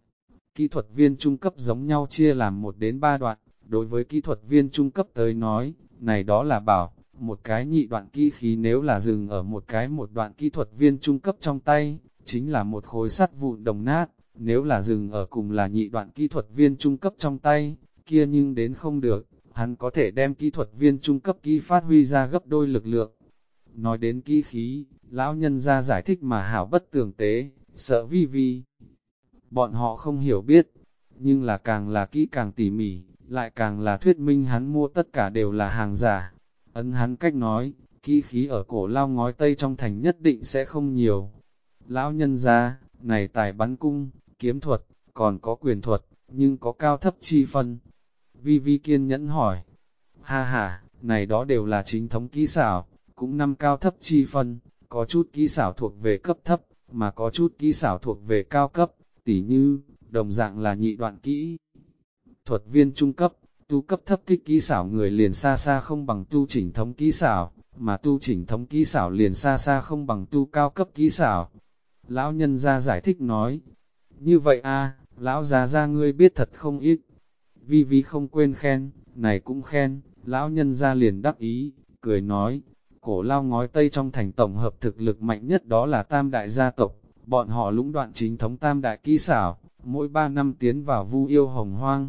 kỹ thuật viên trung cấp giống nhau chia làm 1 đến 3 đoạn. Đối với kỹ thuật viên trung cấp tới nói, này đó là bảo, một cái nhị đoạn kỹ khí nếu là dừng ở một đoạn kỹ thuật viên trung cấp trong tay, chính là một khối sắt vụn đồng nát. Nếu là dừng ở cùng là nhị đoạn kỹ thuật viên trung cấp trong tay, kia nhưng đến không được, hắn có thể đem kỹ thuật viên trung cấp kỹ phát huy ra gấp đôi lực lượng. Nói đến kỹ khí, lão nhân ra giải thích mà hảo bất tường tế, sợ Vi Vi bọn họ không hiểu biết, nhưng là càng là kỹ càng tỉ mỉ, lại càng là thuyết minh hắn mua tất cả đều là hàng giả. Ấn hắn cách nói, kỹ khí ở Cổ Lao Ngói Tây trong thành nhất định sẽ không nhiều. Lão nhân ra, này tài bắn cung, kiếm thuật, còn có quyền thuật, nhưng có cao thấp chi phân. Vi Vi kiên nhẫn hỏi, ha ha, này đó đều là chính thống kỹ xảo, cũng 5 cao thấp chi phân, có chút kỹ xảo thuộc về cấp thấp, mà có chút kỹ xảo thuộc về cao cấp, tỉ như, đồng dạng là nhị đoạn kỹ. Thuật viên trung cấp, tu cấp thấp kích kỹ xảo người liền xa xa không bằng tu chỉnh thống kỹ xảo, mà tu chỉnh thống kỹ xảo liền xa xa không bằng tu cao cấp kỹ xảo. Lão nhân ra giải thích nói, như vậy a, lão già ngươi biết thật không ít. Vi Vi không quên khen, này cũng khen, lão nhân ra liền đắc ý, cười nói, Cổ Lao Ngói Tây trong thành tổng hợp thực lực mạnh nhất đó là tam đại gia tộc, bọn họ lũng đoạn chính thống tam đại kỹ xảo, mỗi 3 năm tiến vào Vu Yêu Hồng Hoang.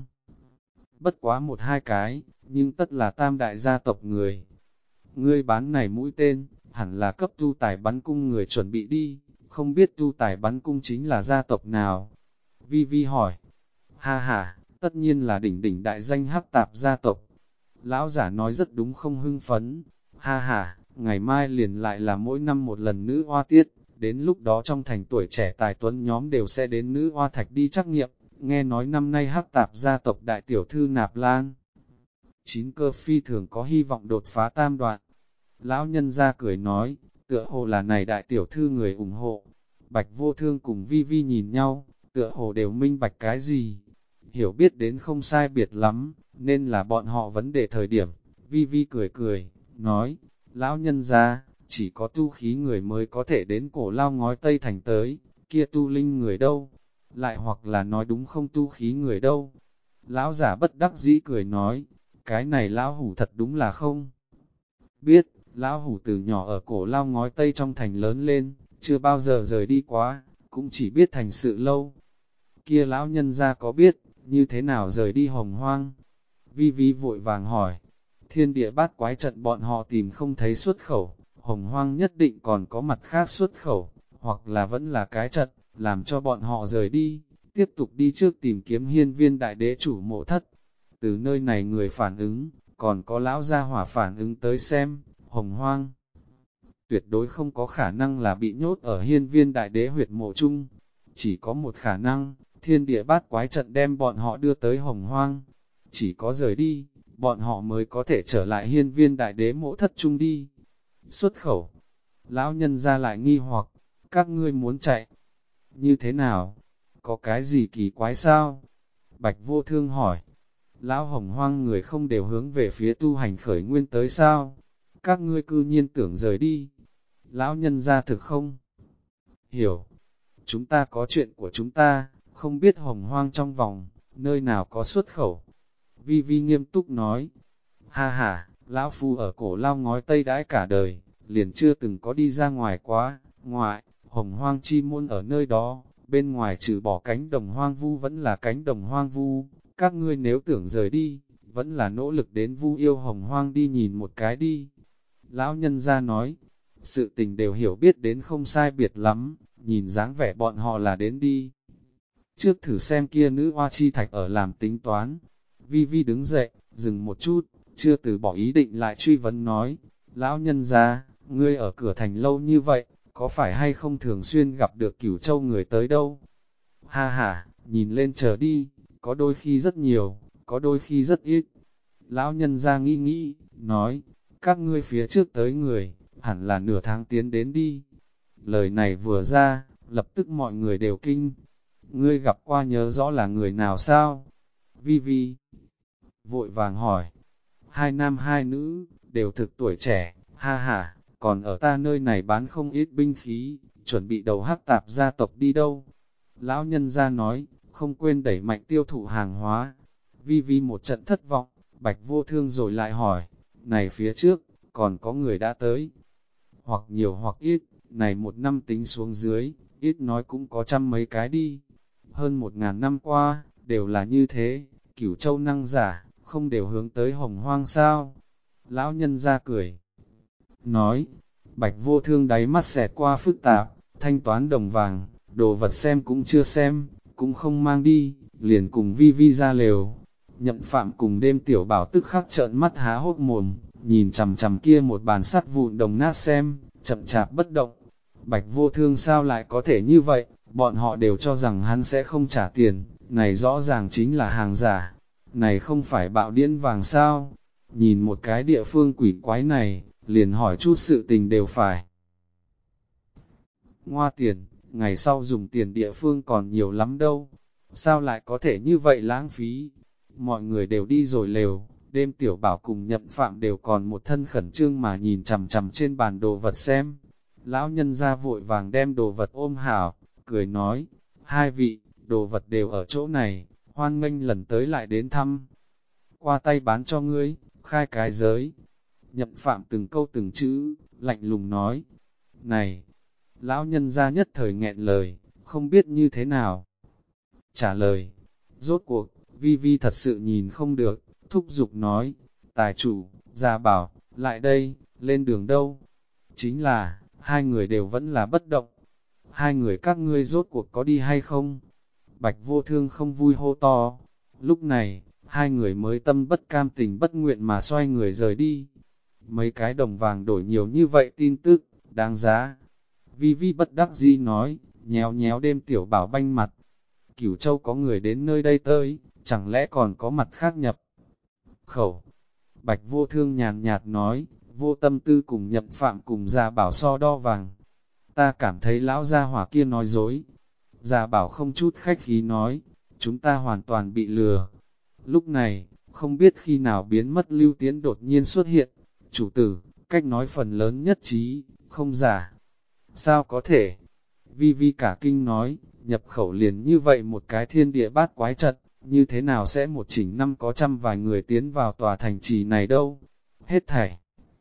Bất quá một hai cái, nhưng tất là tam đại gia tộc người. Ngươi bán này mũi tên, hẳn là cấp tu tài bắn cung người chuẩn bị đi, không biết tu tài bắn cung chính là gia tộc nào? Vi Vi hỏi. Ha ha, tất nhiên là đỉnh đỉnh đại danh Hắc Tạp gia tộc. Lão giả nói rất đúng không hưng phấn. Ha ha, ngày mai liền lại là mỗi năm một lần nữ hoa tiết, đến lúc đó trong thành tuổi trẻ tài tuấn nhóm đều sẽ đến nữ hoa thạch đi trắc nghiệm. Nghe nói năm nay Hắc Tạp gia tộc đại tiểu thư Nạp Lan, chín cơ phi thường có hy vọng đột phá tam đoạn. Lão nhân ra cười nói, tựa hồ là này đại tiểu thư người ủng hộ. Bạch Vô Thương cùng Vi Vi nhìn nhau, tựa hồ đều minh bạch cái gì. Hiểu biết đến không sai biệt lắm, nên là bọn họ vấn đề thời điểm. Vi Vi cười cười, nói, lão nhân ra, chỉ có tu khí người mới có thể đến cổ lao ngói Tây Thành tới, kia tu linh người đâu? Lại hoặc là nói đúng không tu khí người đâu? Lão giả bất đắc dĩ cười nói, cái này lão hủ thật đúng là không biết. Lão hủ từ nhỏ ở cổ lao ngói Tây trong thành lớn lên, chưa bao giờ rời đi quá, cũng chỉ biết thành sự lâu. Kia lão nhân ra có biết, như thế nào rời đi Hồng Hoang? Vi Vi vội vàng hỏi, thiên địa bát quái trận bọn họ tìm không thấy xuất khẩu, Hồng Hoang nhất định còn có mặt khác xuất khẩu, hoặc là vẫn là cái trận, làm cho bọn họ rời đi, tiếp tục đi trước tìm kiếm hiên viên đại đế chủ mộ thất. Từ nơi này người phản ứng, còn có lão gia hỏa phản ứng tới xem, Hồng Hoang tuyệt đối không có khả năng là bị nhốt ở hiên viên đại đế huyệt mộ chung. Chỉ có một khả năng, thiên địa bát quái trận đem bọn họ đưa tới Hồng Hoang. Chỉ có rời đi, bọn họ mới có thể trở lại hiên viên đại đế mộ thất chung đi. Xuất khẩu, lão nhân ra lại nghi hoặc, các ngươi muốn chạy. Như thế nào? Có cái gì kỳ quái sao? Bạch Vô Thương hỏi. Lão Hồng Hoang người không đều hướng về phía tu hành khởi nguyên tới sao? Các ngươi cư nhiên tưởng rời đi. Lão nhân ra thực không? Hiểu. Chúng ta có chuyện của chúng ta, không biết Hồng Hoang trong vòng, nơi nào có xuất khẩu. Vi Vi nghiêm túc nói. Ha ha, Lão Phu ở cổ lao ngói Tây đãi cả đời, liền chưa từng có đi ra ngoài quá. Ngoại, Hồng Hoang chi môn ở nơi đó, bên ngoài trừ bỏ cánh đồng hoang vu vẫn là cánh đồng hoang vu. Các ngươi nếu tưởng rời đi, vẫn là nỗ lực đến Vu Yêu Hồng Hoang đi nhìn một cái đi. Lão nhân ra nói, sự tình đều hiểu biết đến không sai biệt lắm, nhìn dáng vẻ bọn họ là đến đi. Trước thử xem kia nữ hoa chi thạch ở làm tính toán. Vi Vi đứng dậy, dừng một chút, chưa từ bỏ ý định lại truy vấn nói, lão nhân ra, ngươi ở cửa thành lâu như vậy, có phải hay không thường xuyên gặp được Cửu Châu người tới đâu? Ha ha, nhìn lên chờ đi, có đôi khi rất nhiều, có đôi khi rất ít. Lão nhân ra nghĩ nghĩ, nói, các ngươi phía trước tới người, hẳn là nửa tháng tiến đến đi. Lời này vừa ra, lập tức mọi người đều kinh. Ngươi gặp qua nhớ rõ là người nào sao? Vi Vi vội vàng hỏi, hai nam hai nữ, đều thực tuổi trẻ, ha ha, còn ở ta nơi này bán không ít binh khí, chuẩn bị đầu Hắc Tạp gia tộc đi đâu? Lão nhân ra nói, không quên đẩy mạnh tiêu thụ hàng hóa. Vi Vi một trận thất vọng, Bạch Vô Thương rồi lại hỏi, này phía trước, còn có người đã tới, hoặc nhiều hoặc ít, này một năm tính xuống dưới, ít nói cũng có trăm mấy cái đi. Hơn 1000 năm qua, đều là như thế, Cửu Châu năng giả, không đều hướng tới Hồng Hoang sao? Lão nhân ra cười, nói, Bạch Vô Thương đáy mắt xẹt qua phức tạp, thanh toán đồng vàng, đồ vật xem cũng chưa xem, cũng không mang đi, liền cùng Vi Vi ra lều. Nhậm Phạm cùng đêm tiểu bảo tức khắc trợn mắt há hốc mồm, nhìn chằm chằm kia một bàn sắt vụn đồng nát xem, chậm chạp bất động. Bạch Vô Thương sao lại có thể như vậy, bọn họ đều cho rằng hắn sẽ không trả tiền, này rõ ràng chính là hàng giả, này không phải bạo điên vàng sao? Nhìn một cái địa phương quỷ quái này, liền hỏi chút sự tình đều phải. Ngoa tiền, ngày sau dùng tiền địa phương còn nhiều lắm đâu, sao lại có thể như vậy lãng phí? Mọi người đều đi rồi lều, đêm tiểu bảo cùng Nhậm Phạm đều còn một thân khẩn trương mà nhìn chằm chằm trên bàn đồ vật xem. Lão nhân ra vội vàng đem đồ vật ôm hảo, cười nói, hai vị, đồ vật đều ở chỗ này, hoan nghênh lần tới lại đến thăm. Qua tay bán cho ngươi, khai cái giới. Nhậm Phạm từng câu từng chữ, lạnh lùng nói, này, lão nhân ra nhất thời nghẹn lời, không biết như thế nào trả lời. Rốt cuộc, Vi Vi thật sự nhìn không được, thúc giục nói, tài chủ, Gia Bảo, lại đây, lên đường đâu? Chính là, hai người đều vẫn là bất động. Hai người các ngươi rốt cuộc có đi hay không? Bạch Vô Thương không vui hô to. Lúc này, hai người mới tâm bất cam tình bất nguyện mà xoay người rời đi. Mấy cái đồng vàng đổi nhiều như vậy tin tức, đáng giá. Vi Vi bất đắc dĩ nói, nhéo nhéo đêm tiểu bảo banh mặt. Cửu Châu có người đến nơi đây tới, chẳng lẽ còn có mặt khác nhập khẩu? Bạch Vô Thương nhàn nhạt nói, vô tâm tư cùng Nhậm Phạm cùng Gia Bảo so đo vàng. Ta cảm thấy lão gia hỏa kia nói dối. Gia Bảo không chút khách khí nói, chúng ta hoàn toàn bị lừa. Lúc này, không biết khi nào biến mất Lưu Tiễn đột nhiên xuất hiện. Chủ tử, cách nói phần lớn nhất trí, không giả. Sao có thể? Vi Vi cả kinh nói, nhập khẩu liền như vậy một cái thiên địa bát quái trận, như thế nào sẽ một chỉnh năm có trăm vài người tiến vào tòa thành trì này đâu? Hết thảy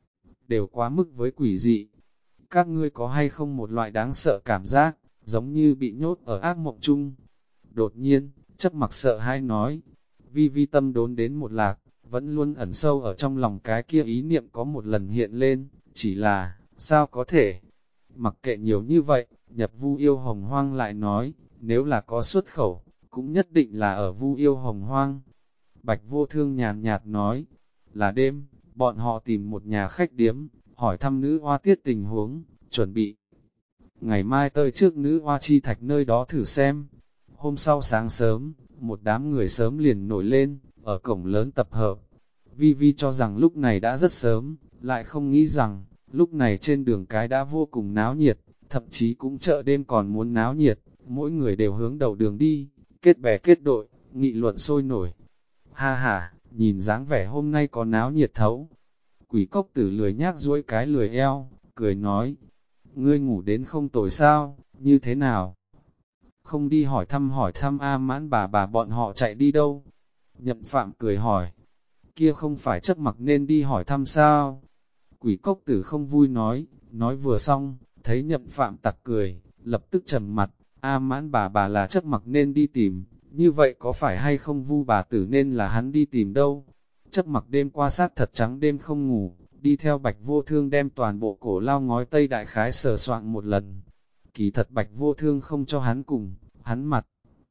đều quá mức với quỷ dị. Các ngươi có hay không một loại đáng sợ cảm giác, giống như bị nhốt ở ác mộng chung? Đột nhiên, Chấp Mặc sợ hãi nói, Vi Vi tâm đốn đến một lạc, vẫn luôn ẩn sâu ở trong lòng cái kia ý niệm có một lần hiện lên, chỉ là, sao có thể? Mặc kệ nhiều như vậy, nhập Vu Yêu Hồng Hoang lại nói, nếu là có xuất khẩu, cũng nhất định là ở Vu Yêu Hồng Hoang. Bạch Vô Thương nhàn nhạt nói, là đêm, bọn họ tìm một nhà khách điếm, hỏi thăm nữ hoa tiết tình huống, chuẩn bị. Ngày mai tới trước nữ hoa chi thạch nơi đó thử xem. Hôm sau sáng sớm, một đám người sớm liền nổi lên, ở cổng lớn tập hợp. Vi Vi cho rằng lúc này đã rất sớm, lại không nghĩ rằng, lúc này trên đường cái đã vô cùng náo nhiệt, thậm chí cũng chợ đêm còn muốn náo nhiệt, mỗi người đều hướng đầu đường đi, kết bè kết đội, nghị luận sôi nổi. Ha ha, nhìn dáng vẻ hôm nay có náo nhiệt thấu. Quỷ cốc tử lười nhác duỗi cái lười eo, cười nói, ngươi ngủ đến không tồi sao, như thế nào? Không đi hỏi thăm A Mãn bà bọn họ chạy đi đâu? Nhậm Phạm cười hỏi, kia không phải Chấp Mặc nên đi hỏi thăm sao? Quỷ cốc tử không vui nói vừa xong, thấy Nhậm Phạm tặc cười, lập tức trầm mặt, A Mãn bà là Chấp Mặc nên đi tìm, như vậy có phải hay không Vu bà tử nên là hắn đi tìm đâu? Chấp Mặc đêm qua sát thật trắng đêm không ngủ, đi theo Bạch Vô Thương đem toàn bộ cổ lao ngói tây đại khái sờ soạn một lần. Kỳ thật Bạch Vô Thương không cho hắn cùng, hắn mặt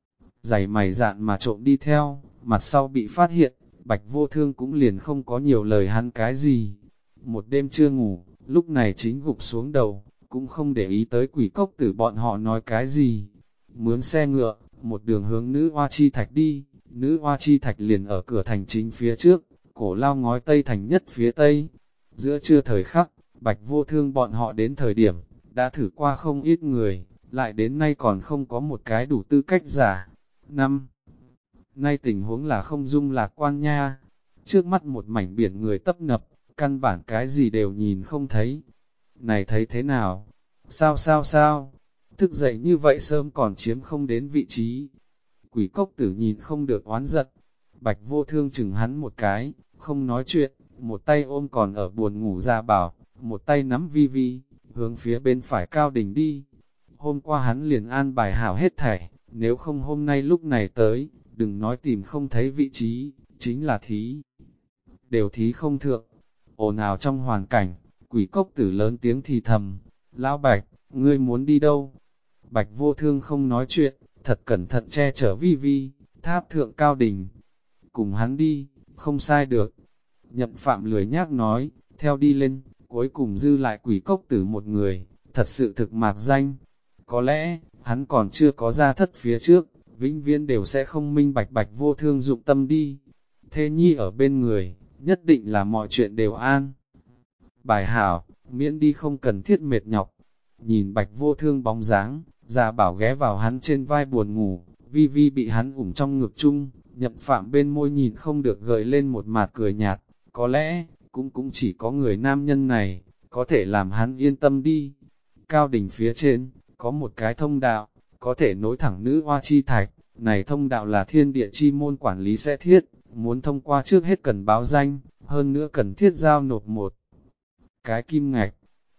dày mày dạn mà trộm đi theo, mặt sau bị phát hiện, Bạch Vô Thương cũng liền không có nhiều lời hắn cái gì. Một đêm chưa ngủ, lúc này chính gục xuống đầu, cũng không để ý tới quỷ cốc tử bọn họ nói cái gì. Mướn xe ngựa, một đường hướng nữ hoa chi thạch đi, nữ hoa chi thạch liền ở cửa thành chính phía trước, cổ lao ngói tây thành nhất phía tây. Giữa trưa thời khắc, Bạch Vô Thương bọn họ đến thời điểm, đã thử qua không ít người, lại đến nay còn không có một cái đủ tư cách giả. Năm nay tình huống là không dung lạc quan nha, trước mắt một mảnh biển người tấp nập, căn bản cái gì đều nhìn không thấy. Này thấy thế nào? Sao? Thức dậy như vậy sớm còn chiếm không đến vị trí. Quỷ cốc tử nhìn không được oán giận. Bạch Vô Thương chừng hắn một cái, không nói chuyện, một tay ôm còn ở buồn ngủ Gia Bảo, một tay nắm Vi Vi, hướng phía bên phải Cao Đình đi. Hôm qua hắn liền an bài hảo hết thảy, nếu không hôm nay lúc này tới, đừng nói tìm không thấy vị trí, chính là thí. Đều thí không thượng. Ồn ào trong hoàn cảnh, quỷ cốc tử lớn tiếng thì thầm, Lão Bạch, ngươi muốn đi đâu? Bạch Vô Thương không nói chuyện, thật cẩn thận che chở Vi Vi, tháp thượng Cao Đình. Cùng hắn đi, không sai được. Nhậm Phạm lười nhác nói, theo đi lên, cuối cùng dư lại quỷ cốc tử một người, thật sự thực mạc danh. Có lẽ, hắn còn chưa có ra thất phía trước, vĩnh viễn đều sẽ không minh bạch Bạch Vô Thương dụng tâm đi. Thê nhi ở bên người, nhất định là mọi chuyện đều an. Bài hảo, miễn đi không cần thiết mệt nhọc. Nhìn Bạch Vô Thương bóng dáng, Gia Bảo ghé vào hắn trên vai buồn ngủ, Vi Vi bị hắn ủng trong ngực chung, Nhậm Phạm bên môi nhìn không được gợi lên một mạt cười nhạt, có lẽ, cũng chỉ có người nam nhân này, có thể làm hắn yên tâm đi. Cao đỉnh phía trên, có một cái thông đạo, có thể nối thẳng nữ hoa chi thạch, này thông đạo là thiên địa chi môn quản lý sẽ thiết, muốn thông qua trước hết cần báo danh, hơn nữa cần thiết giao nộp một cái kim ngạch.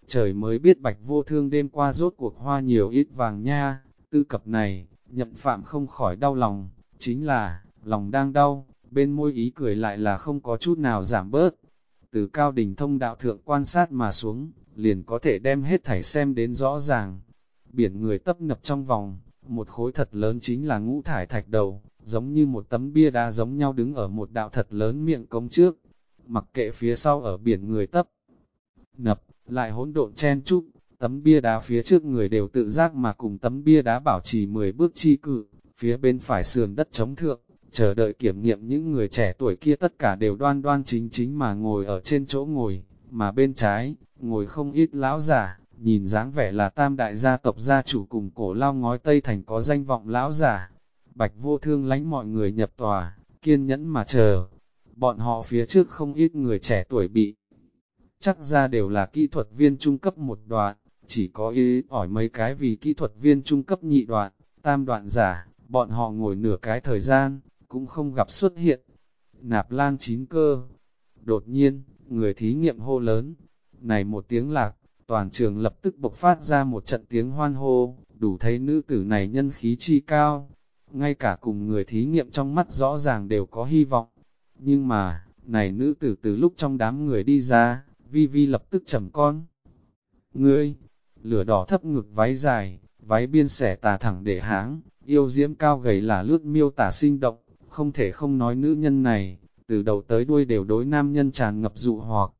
Trời mới biết Bạch Vô Thương đêm qua rốt cuộc hoa nhiều ít vàng nha, tư cập này, Nhậm Phạm không khỏi đau lòng, chính là, lòng đang đau, bên môi ý cười lại là không có chút nào giảm bớt. Từ cao đỉnh thông đạo thượng quan sát mà xuống, liền có thể đem hết thảy xem đến rõ ràng. Biển người tấp nập trong vòng, một khối thật lớn chính là ngũ thải thạch đầu, giống như một tấm bia đá giống nhau đứng ở một đạo thật lớn miệng cống trước. Mặc kệ phía sau ở biển người tấp nập, lại hỗn độn chen chúc, tấm bia đá phía trước người đều tự giác mà cùng tấm bia đá bảo trì 10 bước chi cự, phía bên phải sườn đất chống thượng, chờ đợi kiểm nghiệm những người trẻ tuổi kia tất cả đều đoan đoan chính chính mà ngồi ở trên chỗ ngồi, mà bên trái, ngồi không ít lão giả, nhìn dáng vẻ là tam đại gia tộc gia chủ cùng cổ lao ngói Tây Thành có danh vọng lão giả. Bạch Vô Thương lánh mọi người nhập tòa, kiên nhẫn mà chờ. Bọn họ phía trước không ít người trẻ tuổi bị chắc ra đều là kỹ thuật viên trung cấp một đoạn, chỉ có ít ỏi mấy cái vì kỹ thuật viên trung cấp nhị đoạn, tam đoạn giả, bọn họ ngồi nửa cái thời gian, cũng không gặp xuất hiện. Nạp Lan Chín Cơ. Đột nhiên, người thí nghiệm hô lớn. Này một tiếng lạc, toàn trường lập tức bộc phát ra một trận tiếng hoan hô, đủ thấy nữ tử này nhân khí chi cao. Ngay cả cùng người thí nghiệm trong mắt rõ ràng đều có hy vọng. Nhưng mà, này nữ tử từ lúc trong đám người đi ra, Vi Vi lập tức trầm con. Ngươi, lửa đỏ thấp ngực váy dài, váy biên xẻ tà thẳng để háng, yêu diễm cao gầy là lướt miêu tả sinh động, không thể không nói nữ nhân này, từ đầu tới đuôi đều đối nam nhân tràn ngập dụ hoặc,